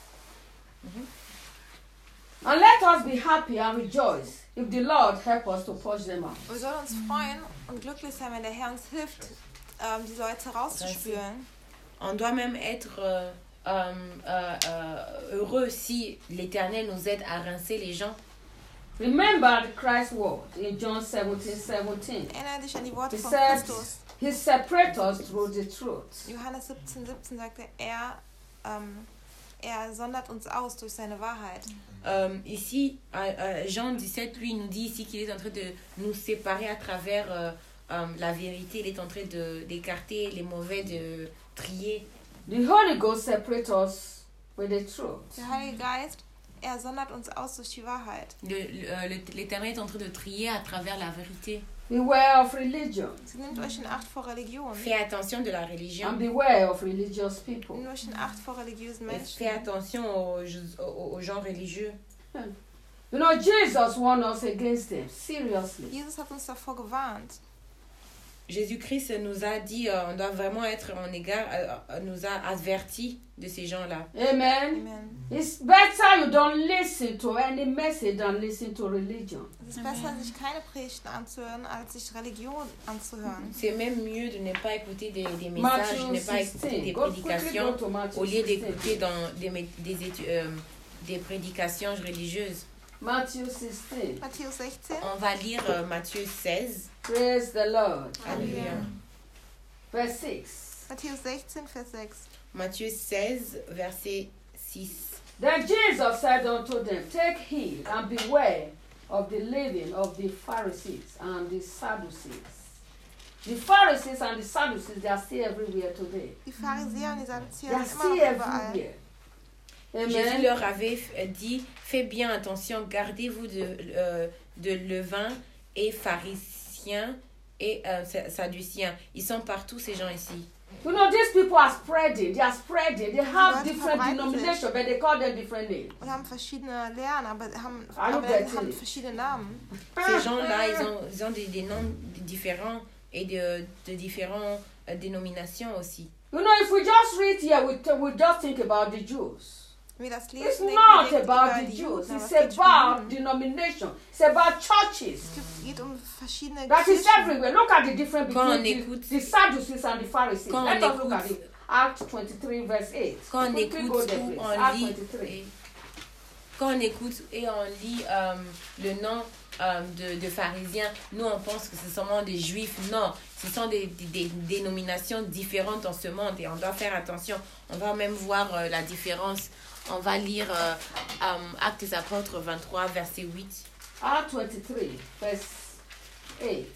And let us be happy and rejoice if the Lord help us to push them out. Wir sollen uns freuen und glücklich sein, wenn der Herr uns hilft, ähm, die Leute rauszuspülen. On doit même être euh, euh, euh, euh, heureux si l'Éternel nous aide à rincer les gens. Remember the Christ word in John seventeen seventeen. Erinnere dich an die Worte He von said, Christus. He separates us through the truth. Johannes siebzehn siebzehn sagte, er, ähm, er sondert uns aus durch seine Wahrheit. Euh, ici, euh, euh, Jean dix-sept, lui, nous dit ici qu'il est en train de nous séparer à travers euh, euh, la vérité. Il est en train de, d'écarter les mauvais, de trier. The Holy Ghost separates us with the truth. Der Heilige Geist, er sondert uns aus durch die Wahrheit. Le, le, euh, le- L'Éternel est en train de trier à travers la vérité. Beware of religion Sie nimmt euch in Acht vor Religion. Fais attention de la religion. and beware of religious people. Nimmt euch in Acht vor religiösen Et Menschen. fais attention aux, aux, aux gens religieux. You know, Jesus warned us against them, seriously. Jesus hat uns davor gewarnt. Jésus-Christ nous a dit, euh, on doit vraiment être en égard, euh, euh, nous a averti de ces gens-là. Amen. Amen. It's better you don't listen to any message than listen to religion. Es ist besser, sich keine Predigten anzuhören, als sich Religion anzuhören. C'est même mieux de ne pas écouter des, des messages, de ne Matthew pas écouter sixteen. des Go quickly go prédications, to Matthew au lieu sixteen. d'écouter dans des, mé- des, étu- euh, des prédications religieuses. Matthew sixteen. Matthäus sechzehn. On va lire euh, Matthieu seize. Praise the Lord. Alléluia. Verse six. Matthäus sechzehn, Vers sechs. Matthieu seize, verset six. Then Jesus said unto them, Take heed and beware of the leaven of the Pharisees and the Sadducees. The Pharisees and the Sadducees, they are still everywhere today. Die Pharisäer und die Sadduzäer They are sind still immer noch überall. everywhere. Jésus Amen. leur avait f- dit, faites bien attention, gardez-vous de, euh, de levain et pharisiens et euh, sa- sadduciens. Ils sont partout, ces gens ici. You know, these people are spreading. They are spreading. They have Leute different verbreiten denominations, sich. but they call them different names. Und haben verschiedene Lehren, aber haben, Are you aber getting haben it? verschiedene Namen. Ces gens-là, ils ont, ils ont des, des noms différents et de, de différentes euh, dénominations aussi. You know, if we just read here, we, t- we just think about the Jews. Wenn wir das It's lesen, denken not wir direkt about über the die Jews. Juden, aber It's es geht schon about um- denomination. It's about churches. Es gibt- geht um verschiedene That is Kirchen. everywhere. Look at the difference Quand on between écoute- the, the Sadducees and the Pharisees. Quand Let on us look at écoute- it. Acts twenty-three, verse eight. Quand on Quickly écoute go there, ou please. on Acts lit, twenty-three. et- quand on écoute et on lit euh, le nom euh, de, de pharisiens, nous on pense que ce sont seulement des juifs. Non, ce sont des, des, des dénominations différentes dans ce monde et on doit faire attention. On va même voir euh, la différence. On va lire euh, euh, Actes des Apôtres vingt-trois, verset huit. Acts twenty-three, verse eight.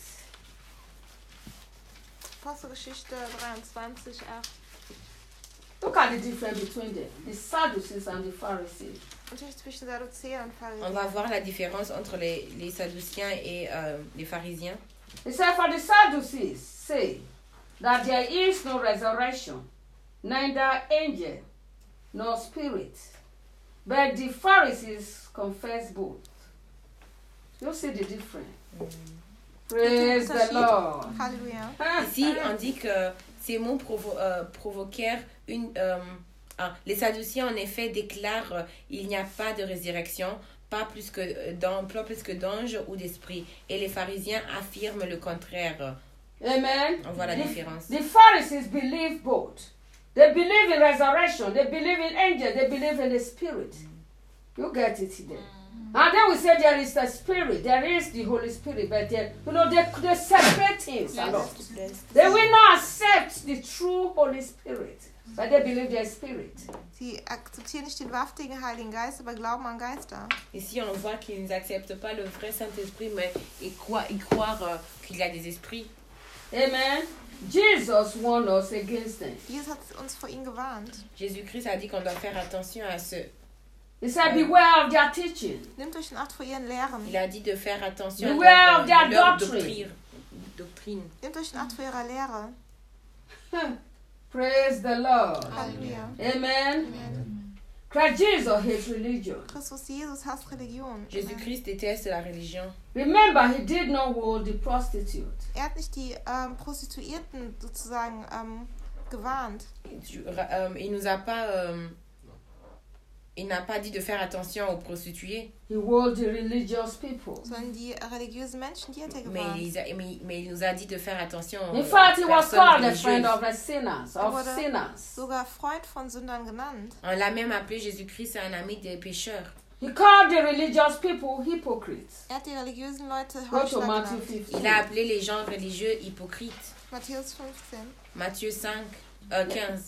Apostelgeschichte dreiundzwanzig, acht. Look at the difference between them, the Sadducees and the Pharisees. Natürlich zwischen Sadduzäern und On va Pharisäern. voir la différence entre les, les Sadduciens et euh, les pharisiens. He said, For the Sadducees say that there is no resurrection, neither angel nor spirit. But the Pharisees confess both. You see the difference. Praise the Lord. Halleluja. Ici, on dit que ces mots provo- euh, provoquèrent une... euh, ah, les Sadduciens, en effet, déclarent euh, il n'y a pas de résurrection, pas plus que, euh, dans, pas plus que d'anges ou d'esprits. Et les pharisiens affirment le contraire. Amen. On voit la the, différence. The Pharisees believe both. They believe in resurrection. They believe in angels. They believe in the spirit. You get it there. And then we say there is the spirit. There is the Holy Spirit. But they, you know, they, they separate things a lot. They will not accept the true Holy Spirit. But they believe their spirit. Sie akzeptieren nicht den wahrhaftigen Heiligen Geist, aber glauben an Geister. Ici, on voit qu'ils n'acceptent pas le vrai Saint-Esprit, mais ils croient, ils croient euh, qu'il y a des esprits. Amen. Jesus warned us against them. Jesus hat uns vor ihnen gewarnt. Jésus-Christ a dit qu'on doit faire attention à ce. He said, beware of their teaching. Nehmt euch in Acht vor ihren Lehren. Il a dit de faire attention à Beware leur, of their leur doctrine. doctrine. doctrine. Nehmt euch in Acht vor ihrer Lehre. Praise the Lord. Halleluja. Amen. Christ Jesus hates religion. Christus Jesus hasst Religion. Jésus-Christ déteste la religion. Remember, he did not hold the prostitute. Er hat nicht die ähm, Prostituierten sozusagen ähm, gewarnt. Tu- euh, il nous a pas. euh, il n'a pas dit de faire attention aux prostituées, He warned the religious people. Sondern die religiösen Menschen, die hat er mais gewarnt. il, a- mais, mais il nous a dit de faire attention aux In fact, he was personnes called a friend religieuses. of the sinners, Er of wurde sinners. sogar Freund von Sündern genannt. On l'a même appelé Jésus-Christ un ami des pécheurs. He called the religious people hypocrites. Er hat die religiösen Leute Go to Heuchler Matthew genannt. fifteen. Il a appelé les gens religieux hypocrites. Matthäus fünfzehn. Matthieu cinq, euh, quinze.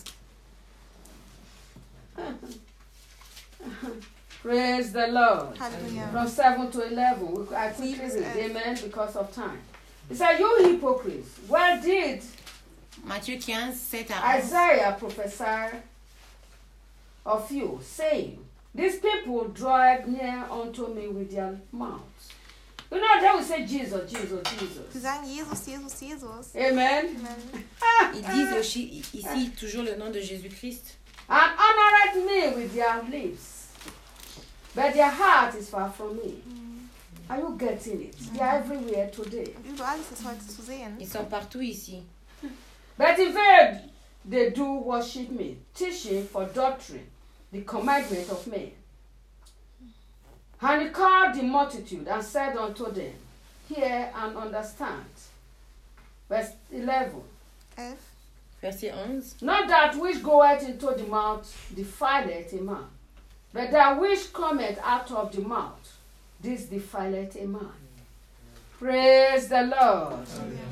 Praise the Lord. Halleluja. From seven to eleven. We- I quickly Sieben read. bis elf. Amen. Because of time. He said, You hypocrites, well did Matthieu quinze, sept à onze. Isaiah prophesy of you, saying, These people draw near unto me with their mouths. You know, they will say Jesus, Jesus, Sie Jesus. sagen Jesus, Jesus, Jesus. Amen. Amen. Ils disent aussi- ici toujours le nom de Jésus-Christ. And honored me with their lips, but their heart is far from me. Are you getting it? They are everywhere today. Und überall ist es heute zu sehen. Ils sont partout ici. But if they, they do worship me, teaching for doctrine, the commandment of men. And he called the multitude and said unto them, hear and understand. Verse eleven. elf. Verset onze. Not that which goeth into the mouth defileth a man, but that which cometh out of the mouth, this defileth a man. Praise the Lord.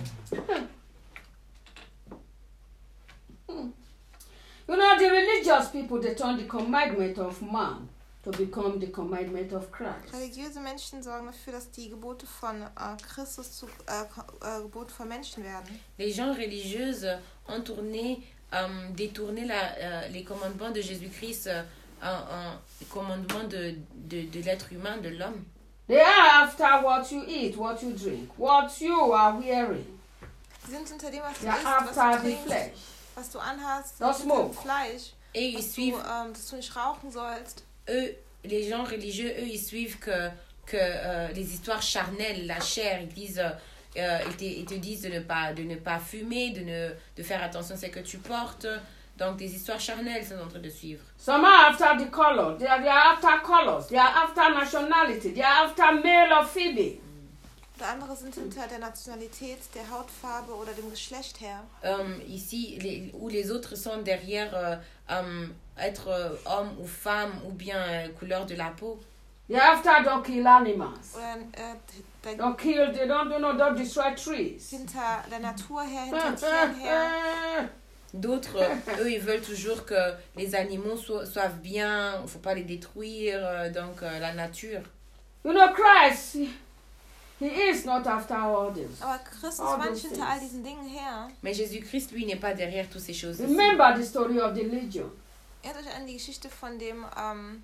You know, the religious people, they turn the commandment of man to become the commandment of Christ. Religiöse Menschen sorgen dafür, dass die Gebote von äh, Christus zu äh, äh, Gebote von Menschen werden. Les gens religieuses ont tourné, euh, détourné la, euh, les commandements de Jésus-Christ euh, en, en commandements de, de, de l'être humain, de l'homme. They are after what you eat, what you drink, what you are wearing. Sie sind hinter dem, was du They are isst, was after du the trinkst, flesh. was du anhast, Don't hinter dem smoke. Fleisch, Et ils dass du, suivent, ähm, dass du nicht rauchen sollst. eux, les gens religieux, eux, ils suivent que, que euh, les histoires charnelles, la chair, ils disent... Euh, ils, te, ils te disent de ne pas, de ne pas fumer, de, ne, de faire attention à ce que tu portes. Donc, des histoires charnelles sont en train de suivre. Some are after the color. They are, they are after colors. They are after nationality. They are after male or female. Oder andere sind hinter der Nationalität, der Hautfarbe oder dem Geschlecht her. Euh, ici, les, où les autres sont derrière euh, euh, être euh, homme ou femme ou bien euh, couleur de la peau. They are after don't kill animals. Oder äh, der, Don't kill, they don't, you know, don't destroy trees. hinter der Natur her, hinter Tieren her. D'autres, euh, eux, ils veulent toujours que les animaux soient, soient bien, il ne faut pas les détruire, euh, donc euh, la nature. You know, Christ, he, he is not after all this. Aber Christus All war those nicht hinter all things. diesen Dingen her. Mais Jésus-Christ, lui, n'est pas derrière toutes ces choses. Remember the story of the legion. Erinnert euch an die Geschichte von dem ähm,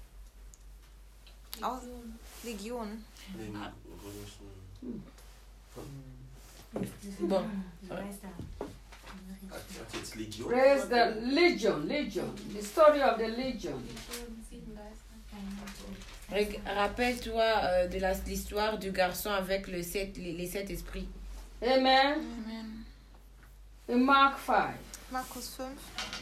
aus Legion. Bon, Jetzt Legion. Praise the legion, legion. The story of the legion. Reg- rappelle-toi euh, de la- l'histoire du garçon avec le sept, les, les sept esprits. Amen. Amen. In Mark five. Markus fünf.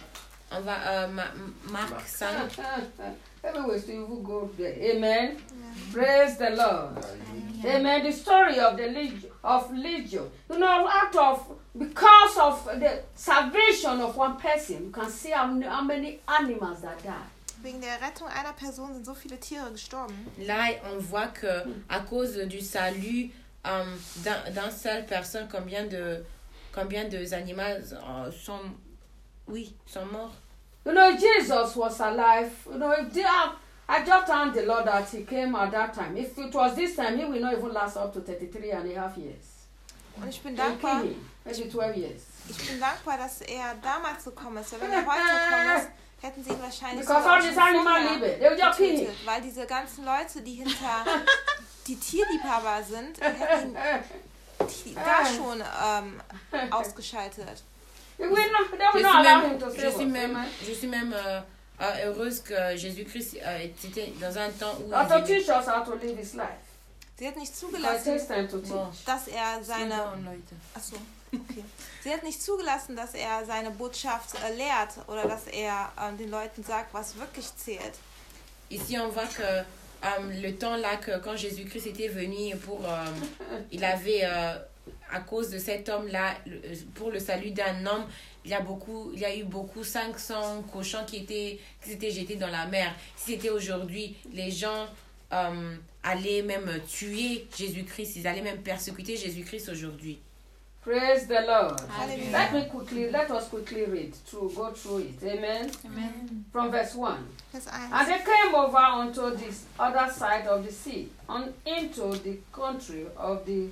On va, euh, Ma- Marc cinq. Everywhere, so you will go there. Amen. Praise the Lord. Hallelujah. Amen. The story of the legion, of legion. You know, out of because of the salvation of one person, you can see how, how many animals that died. Wegen der Rettung einer Person sind so viele Tiere gestorben. Là, on voit que à cause du salut euh, d'un, d'un seul personne, combien de combien de animaux euh, sont oui sont morts. You know, Jesus was alive. You know, if they have, I just thank the Lord that he came at that time. If it was this time, he will not even last up to thirty-three and a half years. Und ich bin They'll dankbar, kill him. Maybe twelve years. ich bin dankbar, dass er damals gekommen ist. Weil wenn er heute gekommen ist, hätten sie ihn wahrscheinlich Because sogar all schon these animals vorher live, they will just kill him. getötet. Weil diese ganzen Leute, die hinter die Tierliebhaber sind, hätten ihn da schon ähm, ausgeschaltet. They will not, they Je will suis not allow him même, to je save suis us. même, Amen. je suis même euh, euh, heureuse que Jésus-Christ euh, était dans un temps où Or il to vivait- teach us how to live his life. Sie hat nicht Because it takes zugelassen, time to teach. Bon. dass er seine Pardon, Leute. Achso, okay. Sie hat nicht zugelassen, dass er seine Botschaft äh, lehrt oder dass er ähm, den Leuten sagt, was wirklich zählt. Ici, on voit que euh, le temps là que quand Jésus-Christ était venu pour, euh, il avait euh, à cause de cet homme-là, le- pour le salut d'un homme, il y a beaucoup, il y a eu beaucoup cinq cents cochons qui étaient, qui s'étaient jetés dans la mer. Si c'était aujourd'hui, les gens euh, allaient même tuer Jésus-Christ, ils allaient même persécuter Jésus-Christ aujourd'hui. Praise the Lord. Hallelujah. Let me quickly, let us quickly read through, go through it. Amen. Amen. From verse one. Vers And eins. they came over unto this other side of the sea, on into the country of the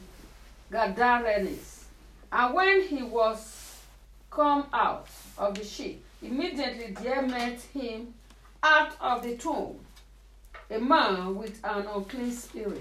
Gadarenes. And when he was come out of the ship, immediately there met him out of the tomb a man with an unclean spirit.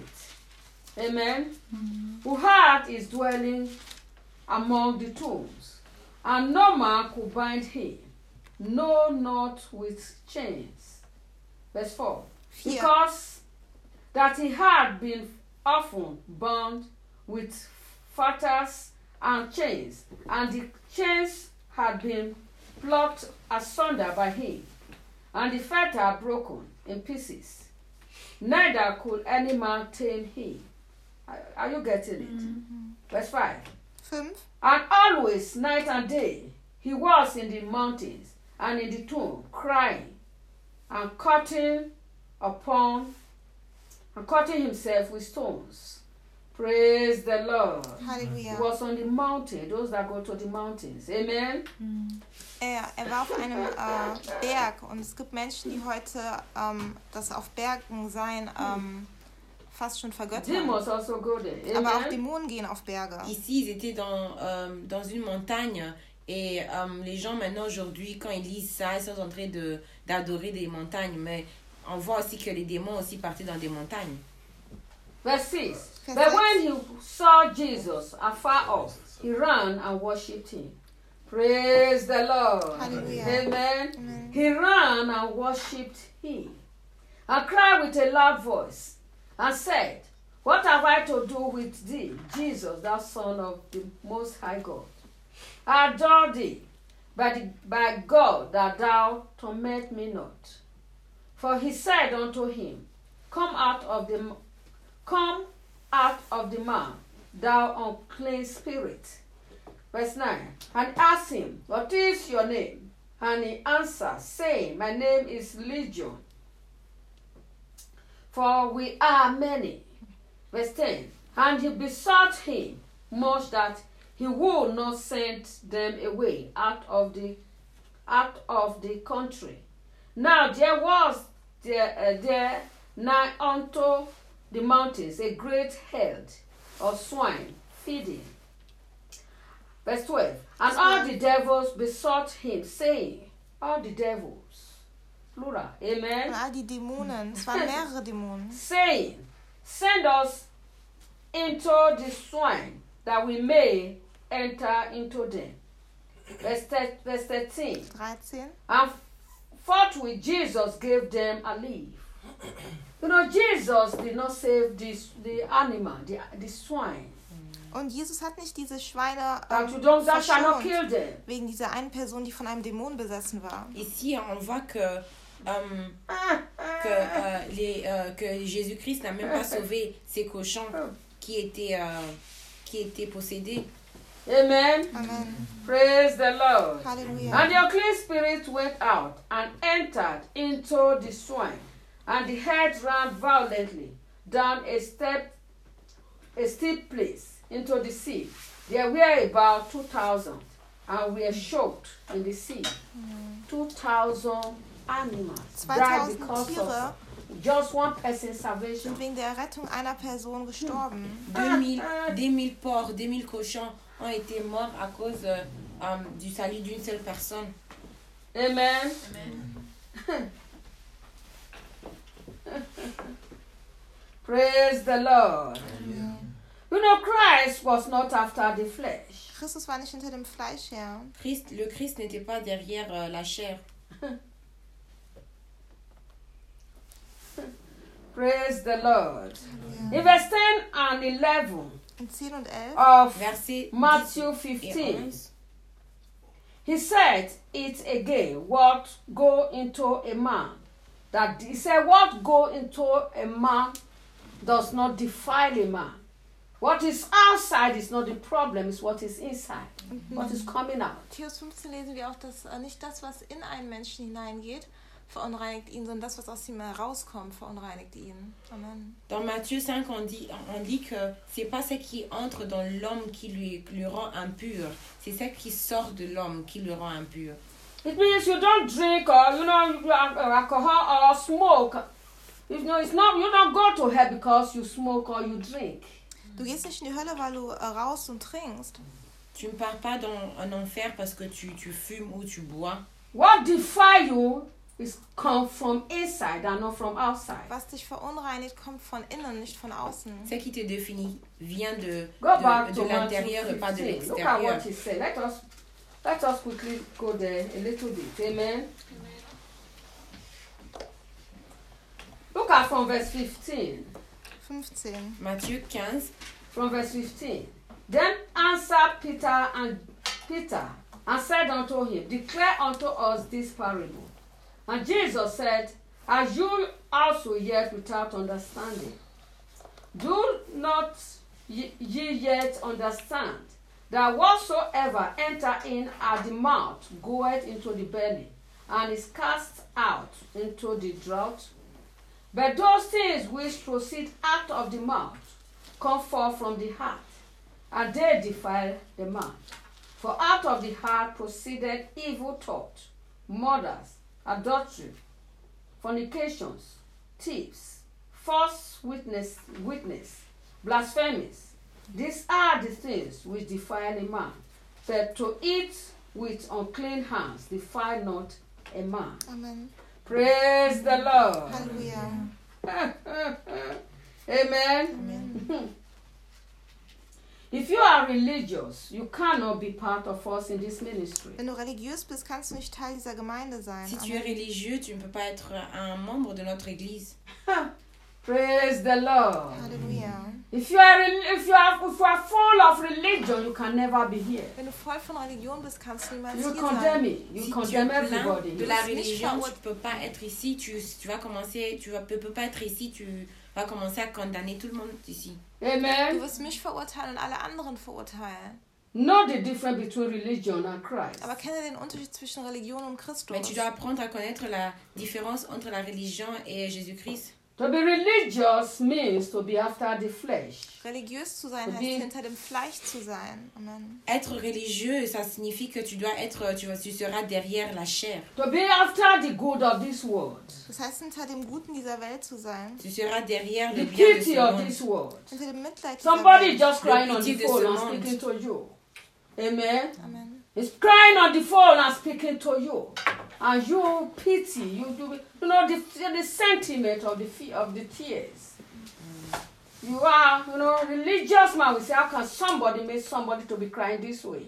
Amen. Who had his dwelling among the tombs, and no man could bind him, no, not with chains. Verse four. vier. Because that he had been often bound with fetters and chains, and the chains had been plucked asunder by him, and the fetter broken in pieces. Neither could any man tame him. Are, are you getting it? Mhm. Verse five. Fünf. And always, night and day, he was in the mountains and in the tomb, crying and cutting upon and cutting himself with stones. Praise the Lord. He Halleluja. was on the mountain, those that go to the mountains. Amen. Er, er war auf einem äh, Berg und es gibt Menschen, die heute ähm, das auf Bergen sein ähm, fast schon vergöttern. Demons also go there. Aber auch Amen. Dämonen gehen auf Berge. Ici, ils étaient dans, euh, dans une montagne et euh, les gens maintenant aujourd'hui, quand ils lisent ça, ils sont en train de, d'adorer des montagnes, mais on voit aussi que les démons aussi partaient dans des montagnes. Verse six. Verse But six. when he saw Jesus afar off, he ran and worshipped him. Praise the Lord. Hallelujah. Amen. Amen. He ran and worshipped him, and cried with a loud voice, and said, What have I to do with thee, Jesus, thou Son of the Most High God? I adore thee, by, the, by God, that thou torment me not. For he said unto him, Come out of the come out of the man, thou unclean spirit. Verse nine. And asked him, What is your name? And he answered, saying, My name is Legion, for we are many. Verse ten. And he besought him much that he would not send them away out of the out of the country. Now there was there, uh, there nigh unto the mountains a great herd of swine feeding. Verse twelve. And all the devils besought him, saying, all the devils, plural, amen, Und all die Dämonen, es waren mehrere Dämonen, saying, Send us into the swine, that we may enter into them. Verse, thir- verse thirteen. dreizehn. And forthwith Jesus gave them a leave. You know, Jesus did not save this, the animal, the, the swine. Und Jesus hat nicht diese Schweine That you ähm, don't, thou shalt not verschont, kill them. wegen dieser einen Person, die von einem Dämon besessen war. Ici, on voit que, euh, que, euh, les, euh, que Jésus-Christ n'a même pas sauvé ces cochons qui étaient, euh, qui étaient possédés. Amen. Amen. Praise the Lord. Halleluja. And the unclean spirit went out and entered into the swine, and the herd ran violently down a step, a steep place into the sea. There were about two thousand, and were choked in the sea. Two thousand animals died zweitausend because Tiere of just one person's salvation. sind wegen der Rettung einer Person gestorben. deux mille, deux mille porcs, deux mille cochons ont été morts à cause euh, euh, du salut d'une seule personne. Amen. Praise the Lord. You know, Christ was not after the flesh. Christus war nicht hinter dem Fleisch her. Christ, le Christ n'était pas derrière euh, la chair. Praise the Lord. In verse ten and eleven In zehn und elf of Verset Matthew dix et fifteen, onze. he said it again, what go into a man. That he said, what go into a man does not defile a man. What is outside is not the problem, it's what is inside, what is coming out. Matthäus fünfzehn lesen wir auch, dass äh, nicht das, was in einen Menschen hineingeht, verunreinigt ihn, sondern das, was aus ihm herauskommt, verunreinigt ihn. Amen. Dans Matthieu cinq, on dit, on dit que c'est pas ce qui entre dans l'homme qui lui, lui rend impur, c'est ce qui sort de l'homme qui le rend impur. It means you don't drink or, you know, you have, uh, alcohol or smoke. You know, it's not, you don't go to hell because you smoke or you drink. Du gehst nicht in die Hölle, weil du äh, rauchst und trinkst. Tu ne pars pas dans un enfer parce que tu, tu fumes ou tu bois. What defile you is come from inside and not from outside. Was dich verunreinigt, kommt von innen, nicht von außen. Ce qui te définit vient de, Go back de, to de Matthew l'intérieur et pas de fifteen. Look at what l'extérieur. he said. Let us, let us quickly go there a little bit. Amen. Look start from verse fifteen. fünfzehn. Matthieu quinze. From verse fifteen. Then answered Peter and Peter and said unto him, Declare unto us this parable. And Jesus said, Are you also yet without understanding? Do not ye, ye yet understand that whatsoever enter in at the mouth goeth into the belly, and is cast out into the draught? But those things which proceed out of the mouth come forth from the heart, and they defile the man. For out of the heart proceeded evil thought, murders, adultery, fornications, thieves, false witness, witness, blasphemies. These are the things which defile a man. But to eat with unclean hands defile not a man. Amen. Praise the Lord. Halleluja. Amen. Amen. If you are religious, you cannot be part of us in this ministry. Wenn du religiös bist, kannst du nicht Teil dieser Gemeinde sein. Si tu es religieux, tu ne peux pas être un membre de notre église. Praise the Lord. Halleluja. If you are if you are if you are full of religion, you can never be here. Wenn du voll von Religion bist, kannst du niemals You hier condemn sein. me. You Si tu es condemn plein everybody. de la Tu bist nicht religion, tu verurteilt. ne peux pas être ici. Tu, tu vas commencer, tu ne peux, peux pas être ici. Tu vas commencer à condamner tout le monde ici. Du Amen. wirst mich verurteilen und alle anderen verurteilen. Know the difference between religion and Christ. Aber kenne den Unterschied zwischen Religion und Christus. Mais tu dois apprendre à connaître la différence entre la religion et Jésus-Christ. To be religious means to be after the flesh. Religiös zu sein To heißt be- hinter dem Fleisch zu sein. Amen. Être religieux, ça signifie que tu dois être, tu, vas- tu seras derrière la chair. To be after the good of this world. Das heißt, hinter dem Guten dieser Welt zu sein. Tu seras derrière The le bien de pity ce of monde. this world. Hinter dem Mitleid dieser Somebody Welt. just crying on pity the de phone ce and monde. speaking to you. Amen. Amen. He's crying on the phone and speaking to you. And you pity, you do, you know, the, the sentiment of the fe- of the tears. You are, you know, religious man. We say, how can somebody make somebody to be crying this way?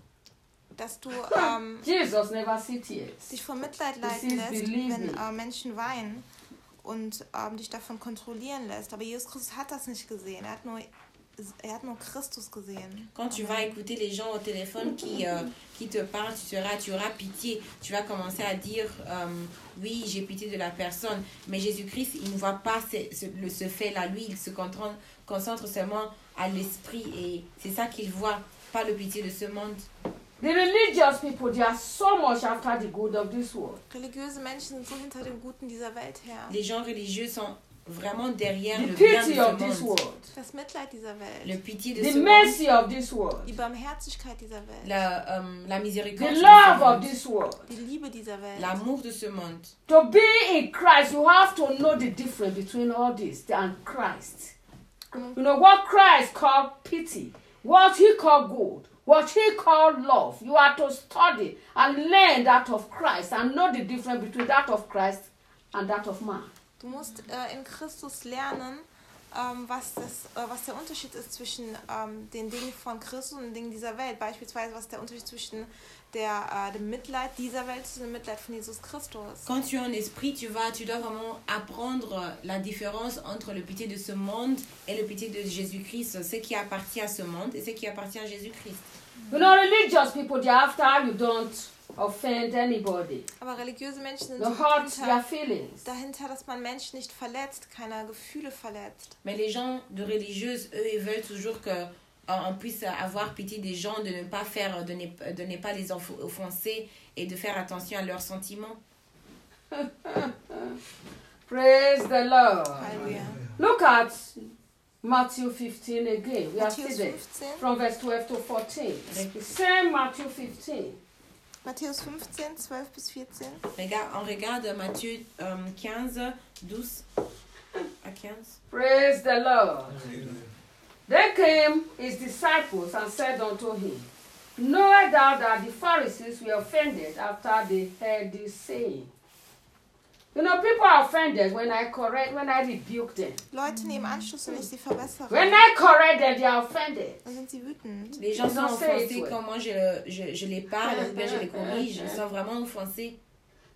Dass du ähm, Jesus never see tears. dich von Mitleid This leiten is lässt, believing. wenn äh, Menschen weinen und ähm, dich davon kontrollieren lässt. Aber Jesus Christus hat das nicht gesehen. Er hat nur, er hat nur Christus gesehen. Quand tu vas écouter les gens au téléphone qui, euh, qui te parlent, tu, seras, tu auras pitié. Tu vas commencer à dire, euh, oui, j'ai pitié de la personne. Mais Jésus-Christ, il ne voit pas ce, ce, le- ce fait-là. Lui, il se concentre, concentre seulement à l'esprit. Et c'est ça qu'il voit, pas le pitié de ce monde. The religious people, they are so much after the good of this world. Religiöse Menschen sind so hinter dem Guten dieser Welt her. Les gens religieux sont vraiment derrière The le bien de pity of ce this monde. world. Das Mitleid dieser Le Welt. pitié de The ce monde. mercy of this world. Die Barmherzigkeit dieser Welt. La, euh, la miséricorde The de ce love of monde. this world. Die Liebe dieser Welt. L'amour de ce monde. To be in Christ, you have to know the difference between all this and Christ. You know what Christ called pity, what he called good, what he called love. You are to study and learn that of Christ and know the difference between that of Christ and that of man. Du musst äh, in Christus lernen, ähm, was, das, äh, was der Unterschied ist zwischen ähm, den Dingen von Christus und den Dingen dieser Welt. Beispielsweise, was der Unterschied zwischen der, äh, dem Mitleid dieser Welt ist und dem Mitleid von Jesus Christus. Quand tu es en esprit, tu, vas, tu dois vraiment apprendre la différence entre le pitié de ce monde et le pitié de Jésus-Christ, ce qui appartient à ce monde et ce qui appartient à Jésus-Christ. You know, religious people, they are after you don't offend anybody. Aber religiöse Menschen sind You so hurt their dahinter, feelings. dahinter, dass man Menschen nicht verletzt, keine Gefühle verletzt. Mais les gens de religieuses, eux, ils veulent toujours que euh, on puisse avoir pitié des gens, de ne pas faire, de ne, de ne pas les enf- offenser et de faire attention à leurs sentiments. Praise the Lord. Halleluja. Look at Matthew fifteen again. We are still Matthäus there. fünfzehn. From verse twelve to fourteen. The same Matthew fifteen. Matthäus fünfzehn, zwölf bis vierzehn. Regarde, on regarde Matthieu euh, quinze, douze à quinze. Praise the Lord. Then came his disciples and said unto him, Knowest thou that the Pharisees were offended after they heard this saying? You know, people are offended when I correct, when I rebuke them. Leute nehmen Anschluss und ich sie verbessere. When I correct them, they are offended. Dann sind sie wütend. Les gens sont Ils ont fait, offensés ouais. quand moi je, je, je les parle ou bien je les corrige. Ils sont vraiment offensés.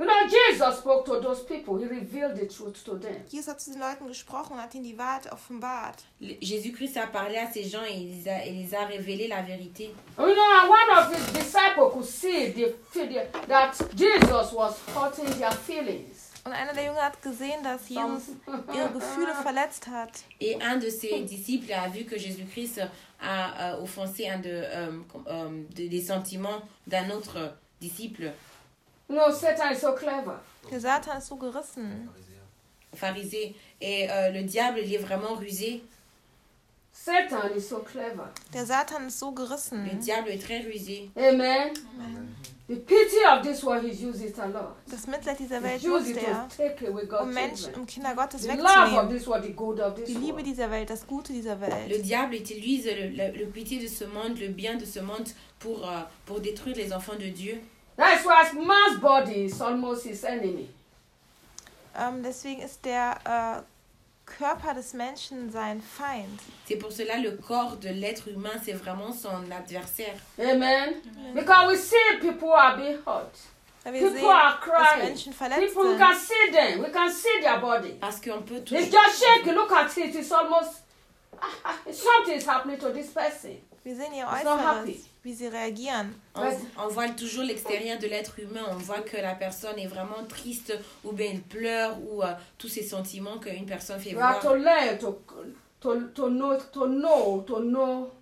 You know, Jesus spoke to those people. He revealed the truth to them. Jesus hat zu den Leuten gesprochen und hat ihnen die Wahrheit offenbart. Le- Jésus-Christ a parlé à ces gens et il les a, il les a révélé la vérité. You know, and one of his disciples could see the, the, that Jesus was hurting their feelings. Und einer der Jünger hat gesehen, dass Jesus ihre Gefühle verletzt hat. Et un de ses disciples a vu que Jésus-Christ a euh, offensé un de, euh, euh, de- des sentiments d'un autre disciple You know, Satan is so clever. Der Satan ist so gerissen. pharisée. Et euh, le diable, il est vraiment rusé. Satan is so clever. Der Satan ist so Le gerissen. diable est très rusé. Amen. The pity of this world, he uses it a lot. Das Mitleid dieser He Welt uses nutzt it er, to take away um God's Menschen, children. um Kinder Gottes The love of wegzunehmen. this world, the good of Die this Liebe world. dieser Welt, das Gute dieser Le Welt. diable utilise le, le, le pitié de ce monde, le bien de ce monde pour, euh, pour détruire les enfants de Dieu. That's why man's body is almost his enemy. Ähm, deswegen ist der äh, Körper des Menschen sein Feind. C'est pour cela le corps de l'être humain, c'est vraiment son adversaire. Amen. Because we see people are being hurt. Weil wir People sehen, are dass crying. Menschen verletzt People, we can sind. see them. We can see their body. Parce qu'on peut It's toujours... just shaking. Look at it. It's almost something is happening to this person. Wir sehen ihr It's not happy. Äußeres, wie sie reagieren. On, on voit toujours l'extérieur de l'être humain, on voit que la personne est vraiment triste, ou bien elle pleure, ou euh, tous ces sentiments qu'une personne fait You have voir. to learn to, to, to know, to know, to know,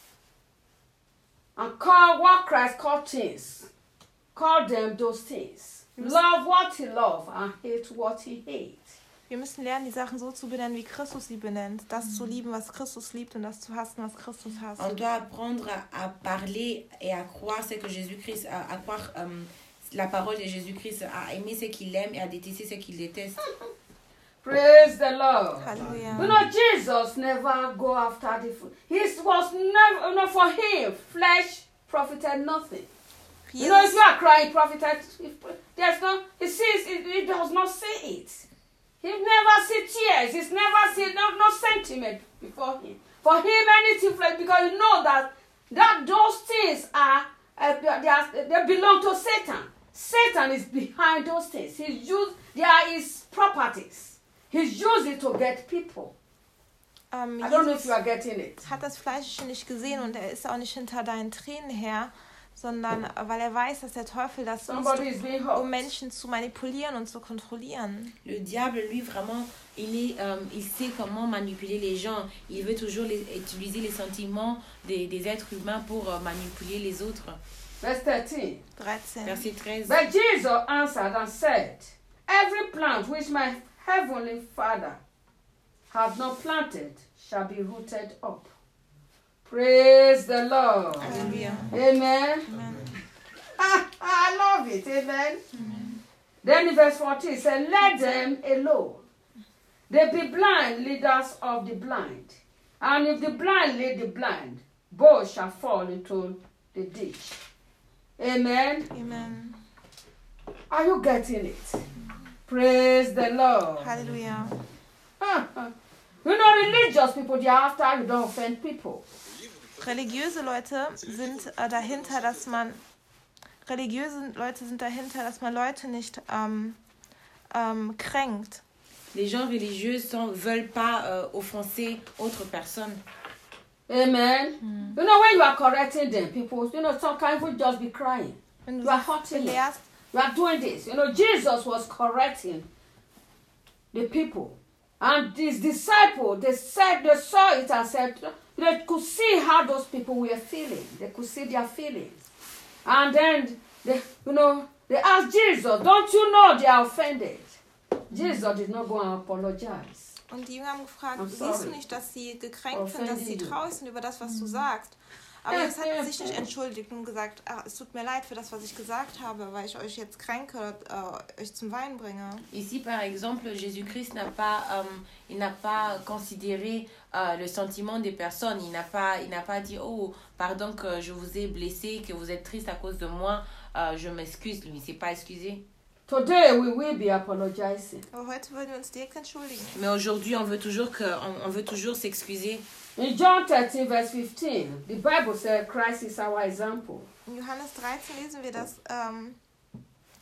and call what Christ called things. Call them those things. Love what he loves and hate what he hates. Wir müssen lernen, die Sachen so zu benennen, wie Christus sie benennt. Das zu lieben, was Christus liebt, und das zu hassen, was Christus hasst. On doit apprendre à, à parler et à croire ce que Jésus-Christ, à, à croire euh, la parole de Jésus-Christ, à aimer ce qu'il aime et à détester ce qu'il déteste. Praise the Lord. Halleluja. You know, Jesus never go after the food. He was never, you know, for him, flesh profited nothing. You know, if Jesus, you are crying, profited, if, there's no, he sees, it, he does not say it. He never see tears. He's never see no, no sentiment before him. For him, anything flesh, because you know that that those things are, uh, they, are they belong to Satan. Satan is behind those things. He's used, they are his properties. He's used it to get people. ähm, I don't know if Jesus you are getting it. hat das Fleischische nicht gesehen, und er ist auch nicht hinter deinen Tränen her, sondern äh, weil er weiß, dass der Teufel das Somebody nutzt, is being um hurt. Menschen zu manipulieren und zu kontrollieren. Le diable, lui, vraiment, il, est, euh, il sait comment manipuler les gens. Il veut toujours les, utiliser les sentiments des, des êtres humains pour euh, manipuler les autres. Verse thirteen. dreizehn. Verset treize. But Jesus answered and said, Every plant which my heavenly Father has not planted shall be rooted up. Praise the Lord. Halleluja. Amen. Amen. Ah, I love it. Amen. Then in verse fourteen, it says, Let them alone. They be blind leaders of the blind. And if the blind lead the blind, both shall fall into the ditch. Amen. Amen. Are you getting it? Praise the Lord. Halleluja. You know, religious people, they are after you don't offend people. Religiöse Leute sind äh, dahinter, dass man religiöse Leute sind dahinter, dass man Leute nicht ähm, ähm, kränkt. Les gens religieux ne veulent pas euh, offenser autre personne. Amen. You know, when you are correcting them, people, you know, sometimes we just be crying. Wenn du You are sie hurting them. belehrst, You are doing this. You know, Jesus was correcting the people. And his disciples, they said, they saw it and said, they could see how those people were feeling. They could see their feelings. And then, they, you know, they asked Jesus, don't you know they are offended? Jesus did not go and apologize. und die Jünger haben gefragt, I'm siehst sorry. du nicht, dass sie gekränkt sind, dass sie Offended you. traurig sind über das, was du sagst? Aber Jesus hat sich nicht entschuldigt und gesagt, ach, es tut mir leid für das, was ich gesagt habe, weil ich euch jetzt kränke, äh, euch zum Weinen bringe. Ici, par exemple, Jésus-Christ n'a pas, euh, il n'a pas considéré euh, le sentiment des personnes. Il n'a pas, il n'a pas dit, oh, pardon que je vous ai blessé, que vous êtes triste à cause de moi, euh, je m'excuse. Lui, il ne s'est pas excusé. Today we will be apologizing. Aber heute wollen wir uns direkt entschuldigen. Mais aujourd'hui, on veut toujours que, on, on veut toujours s'excuser. In John thirteen, verse fifteen, the Bible says Christ is our example. In Johannes dreizehn lesen wir, dass ähm,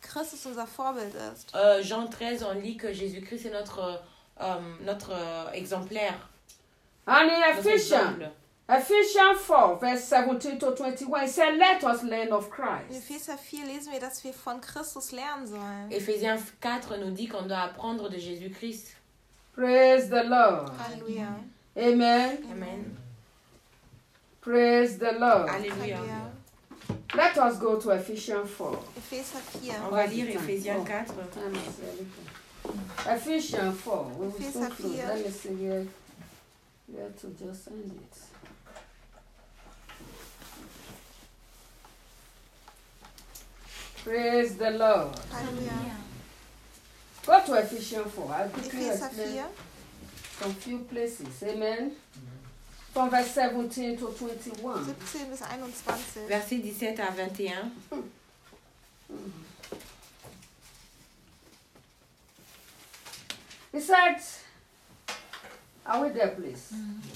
Christus unser Vorbild ist. Euh, Jean treize, on lit que Jésus-Christ est notre, euh, notre euh, exemplaire. And in Notre Ephesians, exemple. Ephesians four, verse seventeen to twenty-one, it said, let us learn of In Christ. Epheser vier lesen wir, dass wir von Christus lernen sollen. Éphésiens quatre nous dit qu'on doit apprendre de Jésus-Christ. Praise the Lord. Halleluja. Amen. Amen. Praise the Lord. Alléluia. Halleluja. Let us go to Ephesians four. Epheser vier. On va lire Éphésiens quatre. Time is everything. Ephesians four. We will soon Ephesians close. four. Let me see where, where to just end it. Praise the Lord. Halleluja. Go to Ephesians four. I'll quickly Epheser explain vier, some few places. Amen. From verse seventeen to twenty-one. siebzehn bis einundzwanzig. Versets dix-sept à vingt et un. He said, are we there, please?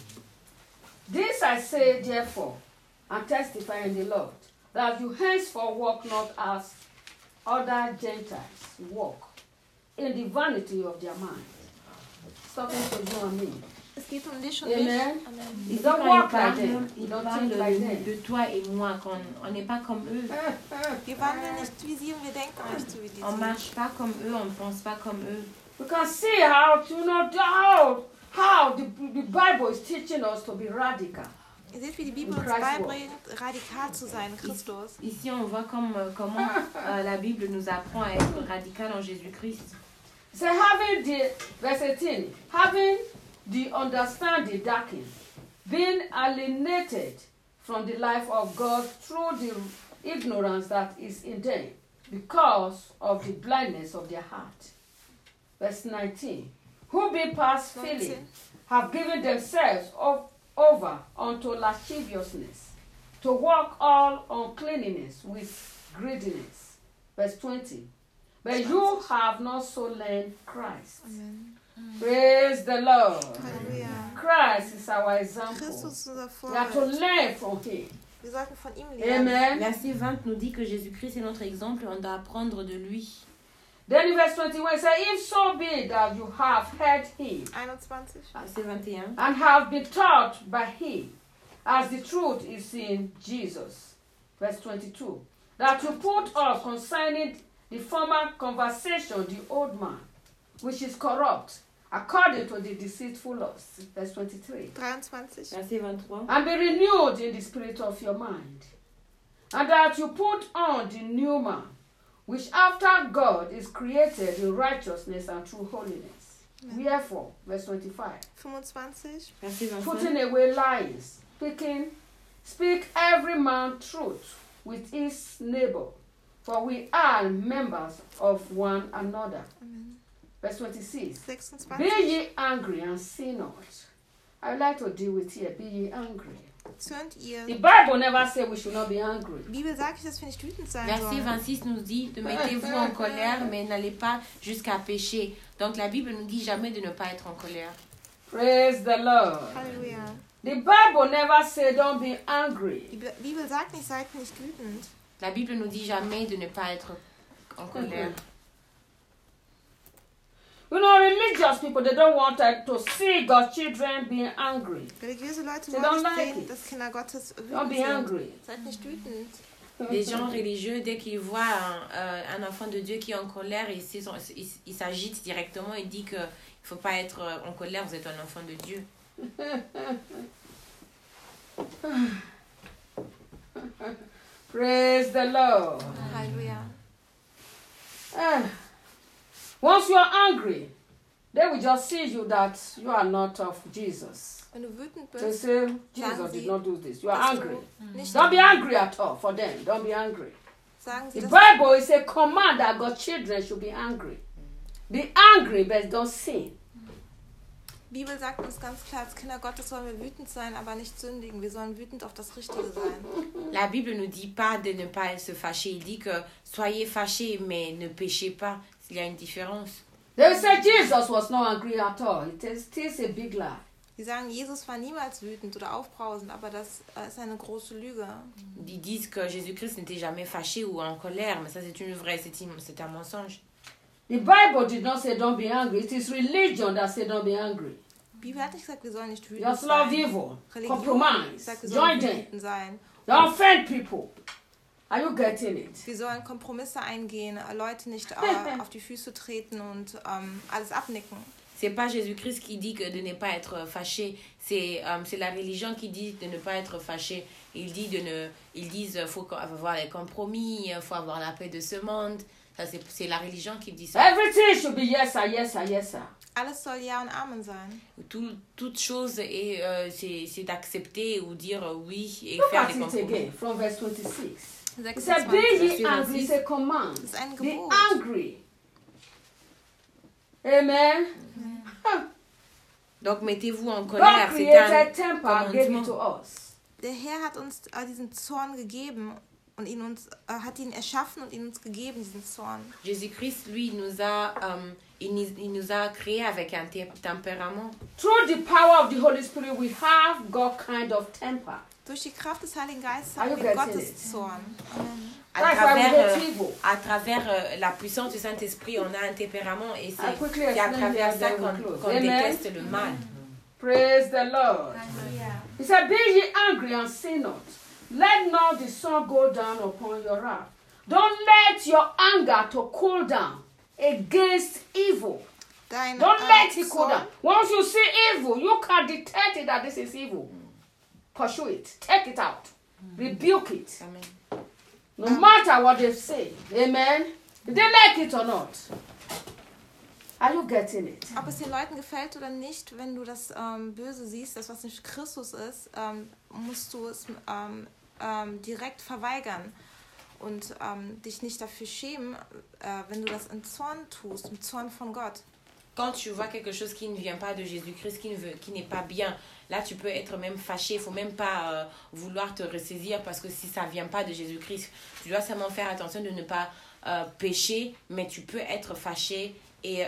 This I say, therefore, and testify in the Lord, that you henceforth walk not as other Gentiles walk, in the vanity of their mind. It's talking to you and me. Es geht um dich und Amen. mich. Amen. You Ici, don't quand il walk like parle, them. il You don't parle think like de, them. de toi et moi, qu'on on n'est pas comme eux. Wir wandeln nicht wie sie und wir denken nicht so wie die. On marche pas comme eux, on ne pense pas comme eux. You can see how, you know, how, how the, the Bible is teaching us to be radical. Ihr seht, wie die Bibel uns Christ beibringt, radikal zu sein in Christus. Ici, on voit comme, euh, comment euh, la Bible nous apprend à être radical en Jésus-Christ. So having the, verse eighteen, having the understanding darkened, being alienated from the life of God through the ignorance that is in them, because of the blindness of their heart. Verse nineteen, who being past feeling, neunzehn. have given themselves o- over unto lasciviousness, to walk all uncleanness with greediness. Verse twenty, but you have not so learned Christ. Amen. Praise the Lord. Halleluja. Christ is our example. Christus ist unser We have to Vorbild. learn from him. Wir sollten von ihm lernen. Amen. Verset vingt nous dit que Jésus-Christ est notre exemple et on doit apprendre de lui. Then in verse twenty-one, it says, if so be that you have heard him einundzwanzig. Verset vingt et un. and have been taught by him, as the truth is in Jesus. Verse twenty-two, that you put off concerning the former conversation, the old man, which is corrupt, according to the deceitful lust. Verse twenty-three. dreiundzwanzig. Verset vingt-trois. And be renewed in the spirit of your mind, and that you put on the new man, which after God is created in righteousness and true holiness. Amen. Wherefore, verse twenty-five, fünfundzwanzig. Verset putting vingt-cinq. away lies, speaking, speak every man truth with his neighbor, for we are members of one another. Amen. Verse twenty-six, be sechsundzwanzig. ye angry and sin not. I would like to deal with here, be ye angry. Zürnt ihr. The Bible never said we should not be angry. Die Bibel sagt nicht, dass wir nicht wütend sein Verset sollen. vingt-six nous dit de mettez-vous en colère, mais n'allez pas jusqu'à pécher. Donc la Bible nous dit jamais de ne pas être en colère. Praise the Lord. Halleluja. The Bible never said don't be angry. Die Bi- Bibel sagt nicht, seid nicht wütend. La Bible nous dit jamais de ne pas être en colère. You know, religious people, they don't want uh, to see God's children being angry. Religiöse Leute They wollen don't nicht like sehen, it. dass Kinder Gottes Don't wütend be sind. angry. Seid nicht wütend. Les gens religieux, dès qu'ils voient un, euh, un enfant de Dieu qui est en colère, ils s'ils- ils ils s'agitent directement et disent qu'il ne faut pas être euh, en colère, vous êtes un enfant de Dieu. Praise the Lord. Halleluja. Eh, once you are angry, they will just see you that you are not of Jesus. Wenn du wütend They bist, say, Sagen Jesus did sie, not do this. You are dass angry. du nicht Don't be angry at all for them. Don't be angry. sagen sie, The dass Bible is a command that God's children should be angry. Be angry, but don't sin. Die Bibel sagt uns ganz klar, als Kinder Gottes sollen wir wütend sein, aber nicht sündigen. Wir sollen wütend auf das Richtige sein. La Bible ne dit pas de ne pas se fâcher, il dit que soyez fâchés, mais ne péchez pas. Il y a une différence. They say Jesus was not angry at all. It is still a big lie. Die sagen, Jesus war niemals wütend oder aufbrausend, aber das äh, ist eine große Lüge. Ils disent que Jésus-Christ n'était jamais fâché ou en colère, mais ça c'est une vraie, c'est une- c'est un mensonge. The Bible did not say don't be angry. It is religion that said don't be angry. Die Bibel hat nicht gesagt, wir sollen nicht wütend Just love sein. evil. Religion Compromise. sagt, wir Join sollen them. wütend sein. Don't offend people. Are you getting it? Wir sollen Kompromisse eingehen, äh, Leute nicht äh, auf die Füße treten und ähm, alles abnicken. C'est pas Jésus-Christ qui dit que de ne pas être fâché, c'est euh, c'est la religion qui dit de ne pas être fâché. Il dit de ne, ils disent faut co- avoir les compromis, il faut avoir la paix de ce monde. Ça c'est c'est la religion qui dit ça. Everything should be yes sir, yes sir, yes sir. Alles soll Ja und Amen sein. Tout, toute chose est euh, c'est c'est d'accepter ou dire euh, oui et Look faire at des it compromis. again from verse twenty-six. It said, sechsundzwanzig. be ye Verse angry. It's a command. Das ist ein Be Gebot. angry. Amen. Donc mettez-vous en God colère, c'est un created temper and gave it commandement. to us. Der Herr hat uns äh, diesen Zorn gegeben und ihn uns äh, hat ihn erschaffen und ihn uns gegeben, diesen Zorn. Jésus-Christ, lui, nous a, euh, il, nous- il nous a créé avec un te- tempérament. Through the power of the Holy Spirit, we have God kind of temper. Durch die Kraft des Heiligen Geistes Are you haben wir getting Gottes it? Zorn. Amen. À That's why we travers, hate euh, evil. à travers euh, la puissance du Saint-Esprit, on a un tempérament et I c'est quickly c'est à explain travers here, ça then we qu'on close. qu'on Amen. déteste le mal. Praise the Lord. Hallelujah. He said, be ye angry and sin not. Let not the sun go down upon your wrath. Don't let your anger to cool down against evil. Dein Don't äh, let it cool Zorn, down. Once you see evil, you can detect it that this is evil. Pursue it. Take it out. Rebuke it. Amen. No matter what they say. Amen. Did they like it or not? Are you getting it? ob es den Leuten gefällt oder nicht, wenn du das ähm, Böse siehst, das was nicht Christus ist, ähm, musst du es ähm, ähm, direkt verweigern und ähm, dich nicht dafür schämen, äh, wenn du das in Zorn tust, im Zorn von Gott. Quand tu vois quelque chose qui ne vient pas de Jésus-Christ, qui ne veut, qui n'est pas bien, là tu peux être même fâché. Il ne faut même pas euh, vouloir te ressaisir parce que si ça ne vient pas de Jésus-Christ, tu dois seulement faire attention de ne pas euh, pécher, mais tu peux être fâché et euh,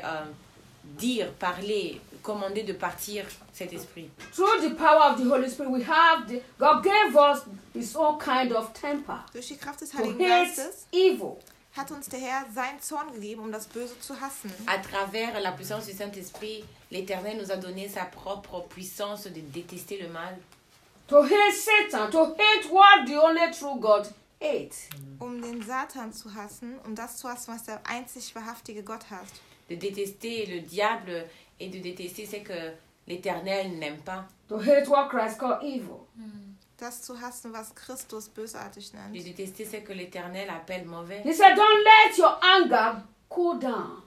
dire, parler, commander de partir cet esprit. Through the power of the Holy Spirit, we have the, God gave us His own kind of temper Durch die Kraft des to Heiligen hate Geistes evil. hat uns der Herr seinen Zorn gegeben, um das Böse zu hassen. À travers la puissance du Saint-Esprit, l'Éternel nous a donné sa propre puissance de détester le mal, To hate Satan, to hate what the only true God hates. Um den Satan zu hassen, um das zu hassen, was der einzig wahrhaftige Gott hasst. de détester le diable et de détester ce que l'Éternel n'aime pas, To hate what Christ called evil. Das zu hassen, was Christus bösartig de nennt. détester ce que l'Éternel appelle mauvais. He said, don't let your anger cool down.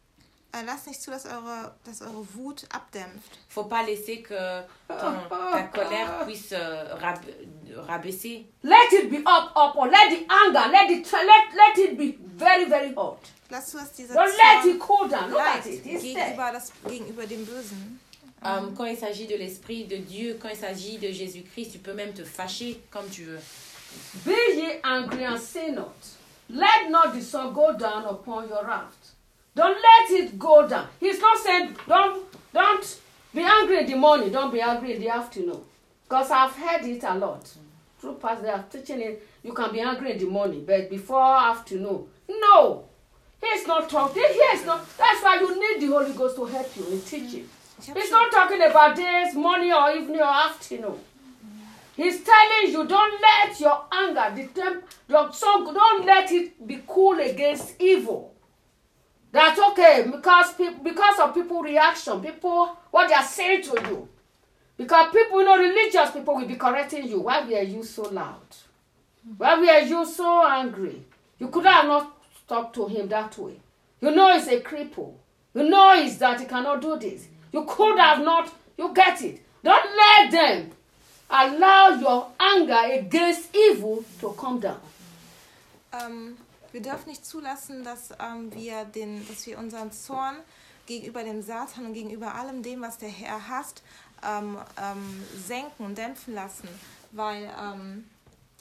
Äh, Lasst nicht zu, dass eure, dass eure Wut abdämpft. Faut pas laisser que ton, ta colère puisse euh, rab, rabaisser. Let it be up, up, or let the anger, let it let, let it be very, very hot. Lasst zu, dass dieser Don't let Zorn it cool down. Look at bleibt it. It's there. gegenüber, das, gegenüber dem Bösen. Euh, quand il s'agit de l'Esprit de Dieu, quand il s'agit de Jésus-Christ, tu peux même te fâcher comme tu veux. Be ye angry and sin not. Let not the sun go down upon your wrath. Don't let it go down. He's not saying don't don't be angry in the morning, don't be angry in the afternoon. Because I've heard it a lot. Through past they are teaching it, you can be angry in the morning, but before afternoon. No. He's not talking. He is not. That's why you need the Holy Ghost to help you in teaching. Ich hab He's schon, not talking about days, morning or evening or afternoon. He's telling you, don't let your anger, the temp, your song, don't let it be cool against evil. That's okay because people, because of people reaction, people what they are saying to you. Because people, you know, religious people will be correcting you. Why were you so loud? Why were you so angry? You could have not talked to him that way. You know he's a cripple. You know he's that he cannot do this. You could have not, you get it. Don't let them allow your anger against evil to come down. ähm, wir dürfen nicht zulassen, dass, ähm, wir den, dass wir unseren Zorn gegenüber dem Satan und gegenüber allem dem, was der Herr hasst, ähm, ähm, senken und dämpfen lassen. Weil ähm,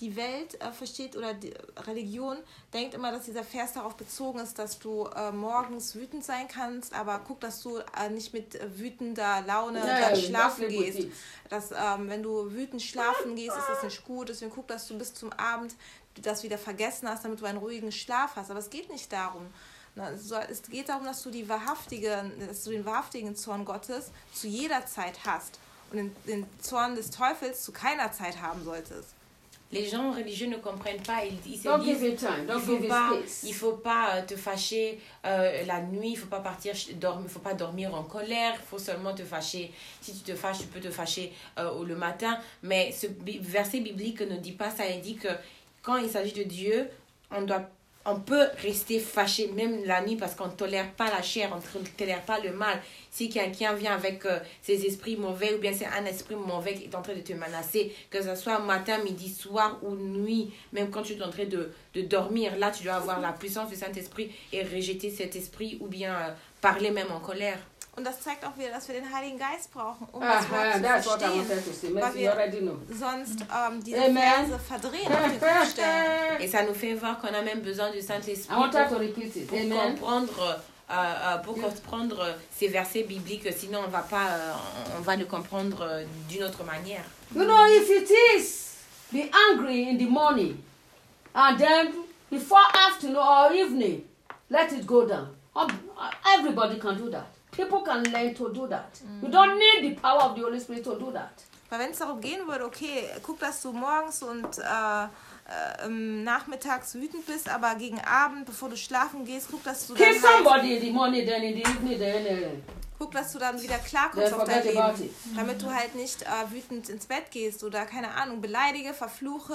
die Welt äh, versteht oder die Religion denkt immer, dass dieser Vers darauf bezogen ist, dass du äh, morgens wütend sein kannst, aber guck, dass du äh, nicht mit äh, wütender Laune No, dann schlafen that's what gehst. it is. Dass, ähm, wenn du wütend schlafen gehst, ist das nicht gut. Deswegen guck, dass du bis zum Abend das wieder vergessen hast, damit du einen ruhigen Schlaf hast. Aber es geht nicht darum. Na, Es soll- es geht darum, dass du, die wahrhaftige, dass du den wahrhaftigen Zorn Gottes zu jeder Zeit hast und den, den Zorn des Teufels zu keiner Zeit haben solltest. Les gens religieux ne comprennent pas. Ils, ils se Don't give disent it time. il Don't faut give it pas, space. il faut pas euh, te fâcher euh, la nuit, il faut pas partir ch- dormir, faut pas dormir en colère, il faut seulement te fâcher. Si tu te fâches, tu peux te fâcher euh, le matin. Mais ce bi- verset biblique ne dit pas ça. Il dit que quand il s'agit de Dieu, on doit on peut rester fâché même la nuit parce qu'on ne tolère pas la chair, on ne tolère pas le mal. Si quelqu'un vient avec euh, ses esprits mauvais ou bien c'est un esprit mauvais qui est en train de te menacer, que ce soit matin, midi, soir ou nuit, même quand tu es en train de, de dormir, là tu dois avoir la puissance du Saint-Esprit et rejeter cet esprit ou bien euh, parler même en colère. Und das zeigt auch wieder, dass wir den Heiligen Geist brauchen, um das Ah, Wort ah, zu that's what I verstehen. wanted to say. Weil Mercy, you wir already know. sonst ähm, diese Amen. Verse verdrehen auf den Kopf stellen. Et ça nous fait voir qu'on a même besoin du I Saint-Esprit want her to pour, repeat it. pour Amen. comprendre, euh, euh, pour comprendre ces versets bibliques, sinon on va pas, euh, on va le comprendre euh, d'une autre manière. You know, if it is be angry in the morning and then before afternoon or evening, let it go down. Um, Everybody can do that. People can learn to do that. You don't need the power of the Holy Spirit to do that. Weil wenn es darum gehen würde, okay, guck, dass du morgens und äh, äh, ähm, nachmittags wütend bist, aber gegen Abend, bevor du schlafen gehst, guck, dass du dann, Kill halt, somebody in the morning, then in the evening, then uh, guck, dass du dann wieder klarkommst then auf dein forget about Leben. it. Damit du halt nicht äh, wütend ins Bett gehst oder, keine Ahnung, beleidige, verfluche,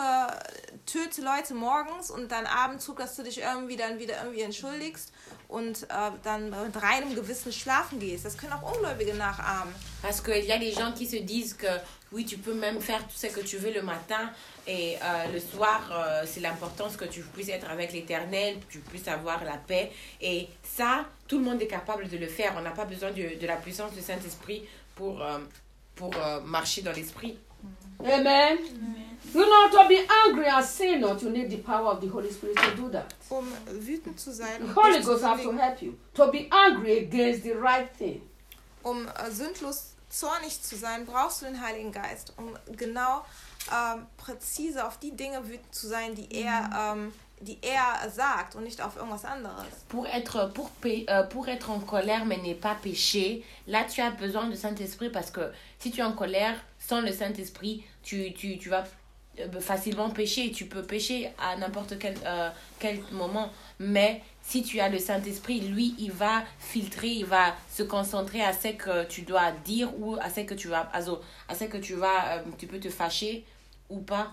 töte Leute morgens und dann abends guck, dass du dich irgendwie dann wieder irgendwie entschuldigst und äh, dann mit reinem Gewissen schlafen gehst. Das können auch Ungläubige nachahmen. Parce qu'il y a des gens qui se disent que oui, tu peux même faire tout ce que tu veux le matin et euh, le soir, euh, c'est l'importance que tu puisses être avec l'Éternel, que tu puisses avoir la paix. Et ça, tout le monde est capable de le faire. On n'a pas besoin de, de la puissance du Saint-Esprit pour, euh, pour euh, marcher dans l'Esprit. Amen. You know, to be angry and sin not, you need the power of the Holy Spirit to do that. Um wütend zu sein, The und Holy dich zu Ghost has to bewegen, help you. To be angry against the right thing. um äh, sündlos zornig zu sein, brauchst du den Heiligen Geist, um genau ähm, präzise auf die Dinge wütend zu sein, die er, ähm, die er sagt und nicht auf irgendwas anderes. Pour être, pour, pé- euh, pour être en colère mais ne pas pécher, là tu as besoin du Saint-Esprit parce que si tu es en colère sans le Saint-Esprit, tu, tu, tu vas euh, facilement pécher. Tu peux pécher à n'importe quel, euh, quel moment. Mais si tu as le Saint-Esprit, lui, il va filtrer, il va se concentrer à ce que tu dois dire ou à ce que tu vas, also, à ce que tu vas, euh, tu peux te fâcher ou pas.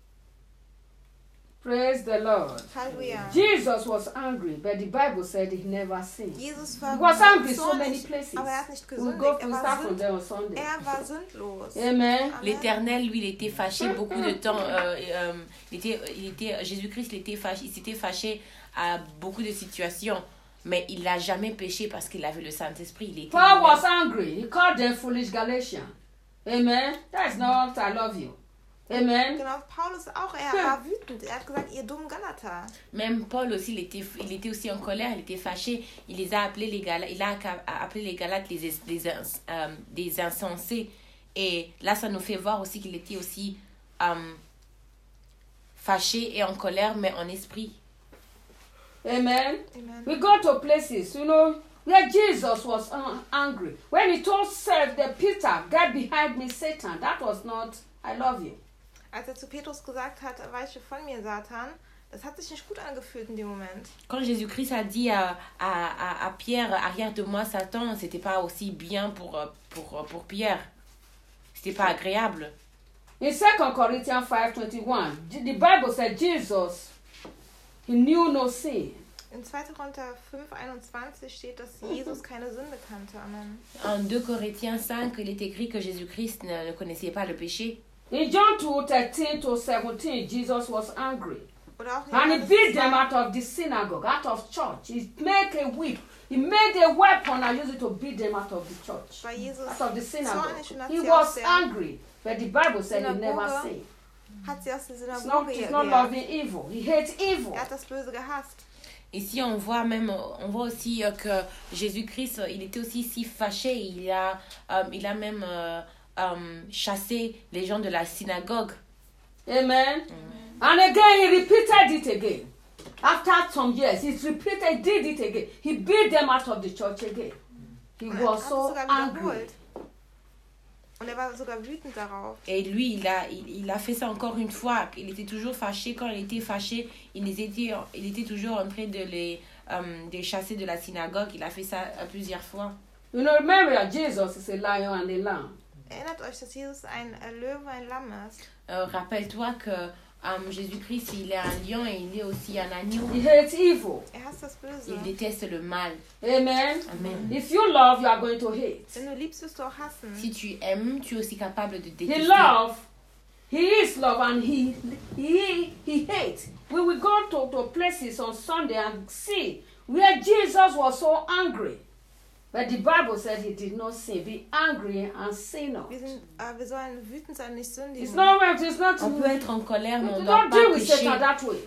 Praise the Lord. Halleluja. Jesus was angry, but the Bible said he never sinned. Jesus He war was angry so many zornig, places. aber er hat nicht We go gesündigt. Er we war, start from sünd, there on Sunday. er war sündlos. Amen. Amen. L'Éternel, lui, il était fâché beaucoup de temps. euh, euh, il était, il était, Jésus-Christ, il était fâché, il s'était fâché à beaucoup de situations. Mais il n'a jamais péché parce qu'il avait le Saint-Esprit. Il était Paul lui-même. was angry. He called them foolish Galatians. Amen. That's not I love you. Amen. Genau, Paulus auch, er war wütend. Er hat gesagt, ihr dummen Galater. Même Paul aussi, il était, il était aussi en colère, il était fâché. Il les a appelés les Galates, il a appelé les Galates les, les, euh, des insensés. Et là, ça nous fait voir aussi qu'il était aussi euh, fâché et en colère, mais en esprit. Amen. Amen. We go to places, you know, where Jesus was uh, angry. When he told self that Peter, get behind me, Satan, that was not, I love you. Als er zu Petrus gesagt hat, weiche von mir, Satan, das hat sich nicht gut angefühlt in dem Moment. Quand Jésus-Christ a dit à, à, à, à Pierre, arrière de moi Satan, c'était pas aussi bien pour, pour, pour Pierre. C'était pas agréable. In Second Corinthians five twenty-one, the Bible said Jesus, he knew no sin. In zweiter Korinther fünf einundzwanzig steht, dass Jesus keine Sünde kannte. Amen. En deux Corinthiens cinq, il est écrit que Jésus-Christ ne, ne connaissait pas le péché. In John two thirteen to seventeen, Jesus was angry. Oder auch in And he Johannes beat them zwei, out of the synagogue, out of church. He made a whip. He made a weapon and used it to beat them out of the church, war Jesus out of the synagogue. zornig und hat He sie aus was der angry, but the Bible said he never Synagoge sinned. hat sie aus der It's not, Synagoge he's not gejagt. loving evil. He hates evil. Er hat das Böse gehasst. Ici, on voit même, on voit aussi euh, que Jésus-Christ, euh, il était aussi si fâché. Il a, euh, il a même euh, euh, chassé les gens de la synagogue. Amen. And again, he repeated it again. After some years, he repeated, did it again. He beat them out of the church again. He Und er hat was es so sogar angry. wiederholt. Und er war sogar wütend darauf. Et lui, il a, il, il a fait ça encore une fois. Il était toujours fâché. Quand il était fâché, il était, il était toujours en train de les, euh, de les chasser de la synagogue. Il a fait ça euh, plusieurs fois. You know, remember that Jesus is a lion and a lamb. Erinnert euch, dass Jesus ein äh, Löwe, ein Lamm ist. Euh, rappelle-toi que euh, Jésus-Christ, il est un lion et il est aussi un agneau. He hates evil. Er hasst das Böse. Il déteste le mal. Amen. Amen. If you love, you are going to hate. Wenn du liebst, wirst du auch hassen. Si tu aimes, tu es aussi capable de He détester. love, he is love, and he he he hates. We will go to, to places on Sunday and see where Jesus was so angry. But the Bible said he did not sin. Be angry and sin not. Wir, sind, äh, wir sollen wütend sein, nicht sündigen. It's not right. It's not. On peut être en colère, mais on You ne doit don't deal pas with pécher. Satan that way.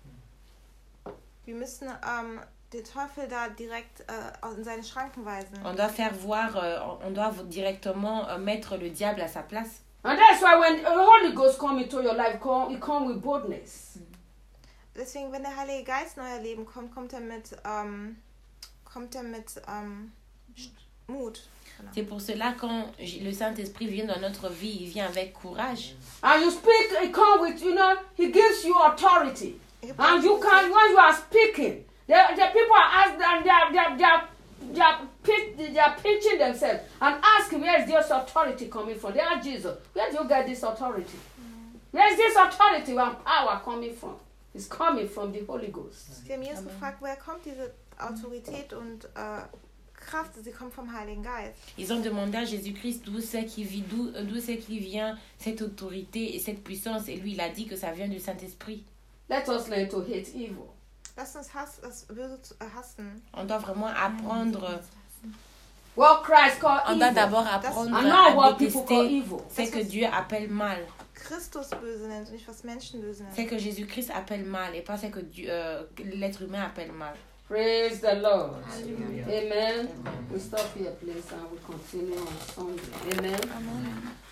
Wir müssen ähm, den Teufel da direkt äh, in seine Schranken weisen. On doit faire voir, euh, on doit directement euh, mettre le diable à sa place. And that's why when the Holy Ghost come into your life, come, it come with boldness. Deswegen, wenn der Heilige Geist in euer Leben kommt, kommt er mit, ähm, kommt er mit ähm, Mut. Genau. C'est pour cela quand le Saint-Esprit vient dans notre vie, il vient avec courage. And you speak, it come with, you know, he gives you authority. Er gibt And euch you Mut. can, when you are speaking, the, the people are asking, and they are, they are, they are, they are, pit- they are pinching themselves and asking, where is this authority coming from? They ask Jesus, where do you get this authority? Where is this authority and power coming from? It's coming from the Holy Ghost. Sie haben Jesus gefragt, woher kommt diese Autorität und äh, Kraft? Sie kommt vom Heiligen Geist. Ils ont demandé à Jésus-Christ d'où c'est qui vit, d'où, d'où c'est qui vient cette autorité et cette puissance. Et lui, il a dit que ça vient du Saint-Esprit. Let us learn to hate evil. Lasst uns Hass, das Böse zu- äh, hassen. On doit vraiment apprendre, What Christ called on doit evil. d'abord apprendre And not à what people call détester evil. ce que Dieu appelle mal. Christus böse nennt und nicht was Menschen böse C'est nennen. que Jésus-Christ appelle mal et pas ce que Dieu, euh, que l'être humain appelle mal. Praise the Lord. Hallelujah. Amen. We stop here, please, and we continue on Sunday. Amen. Amen.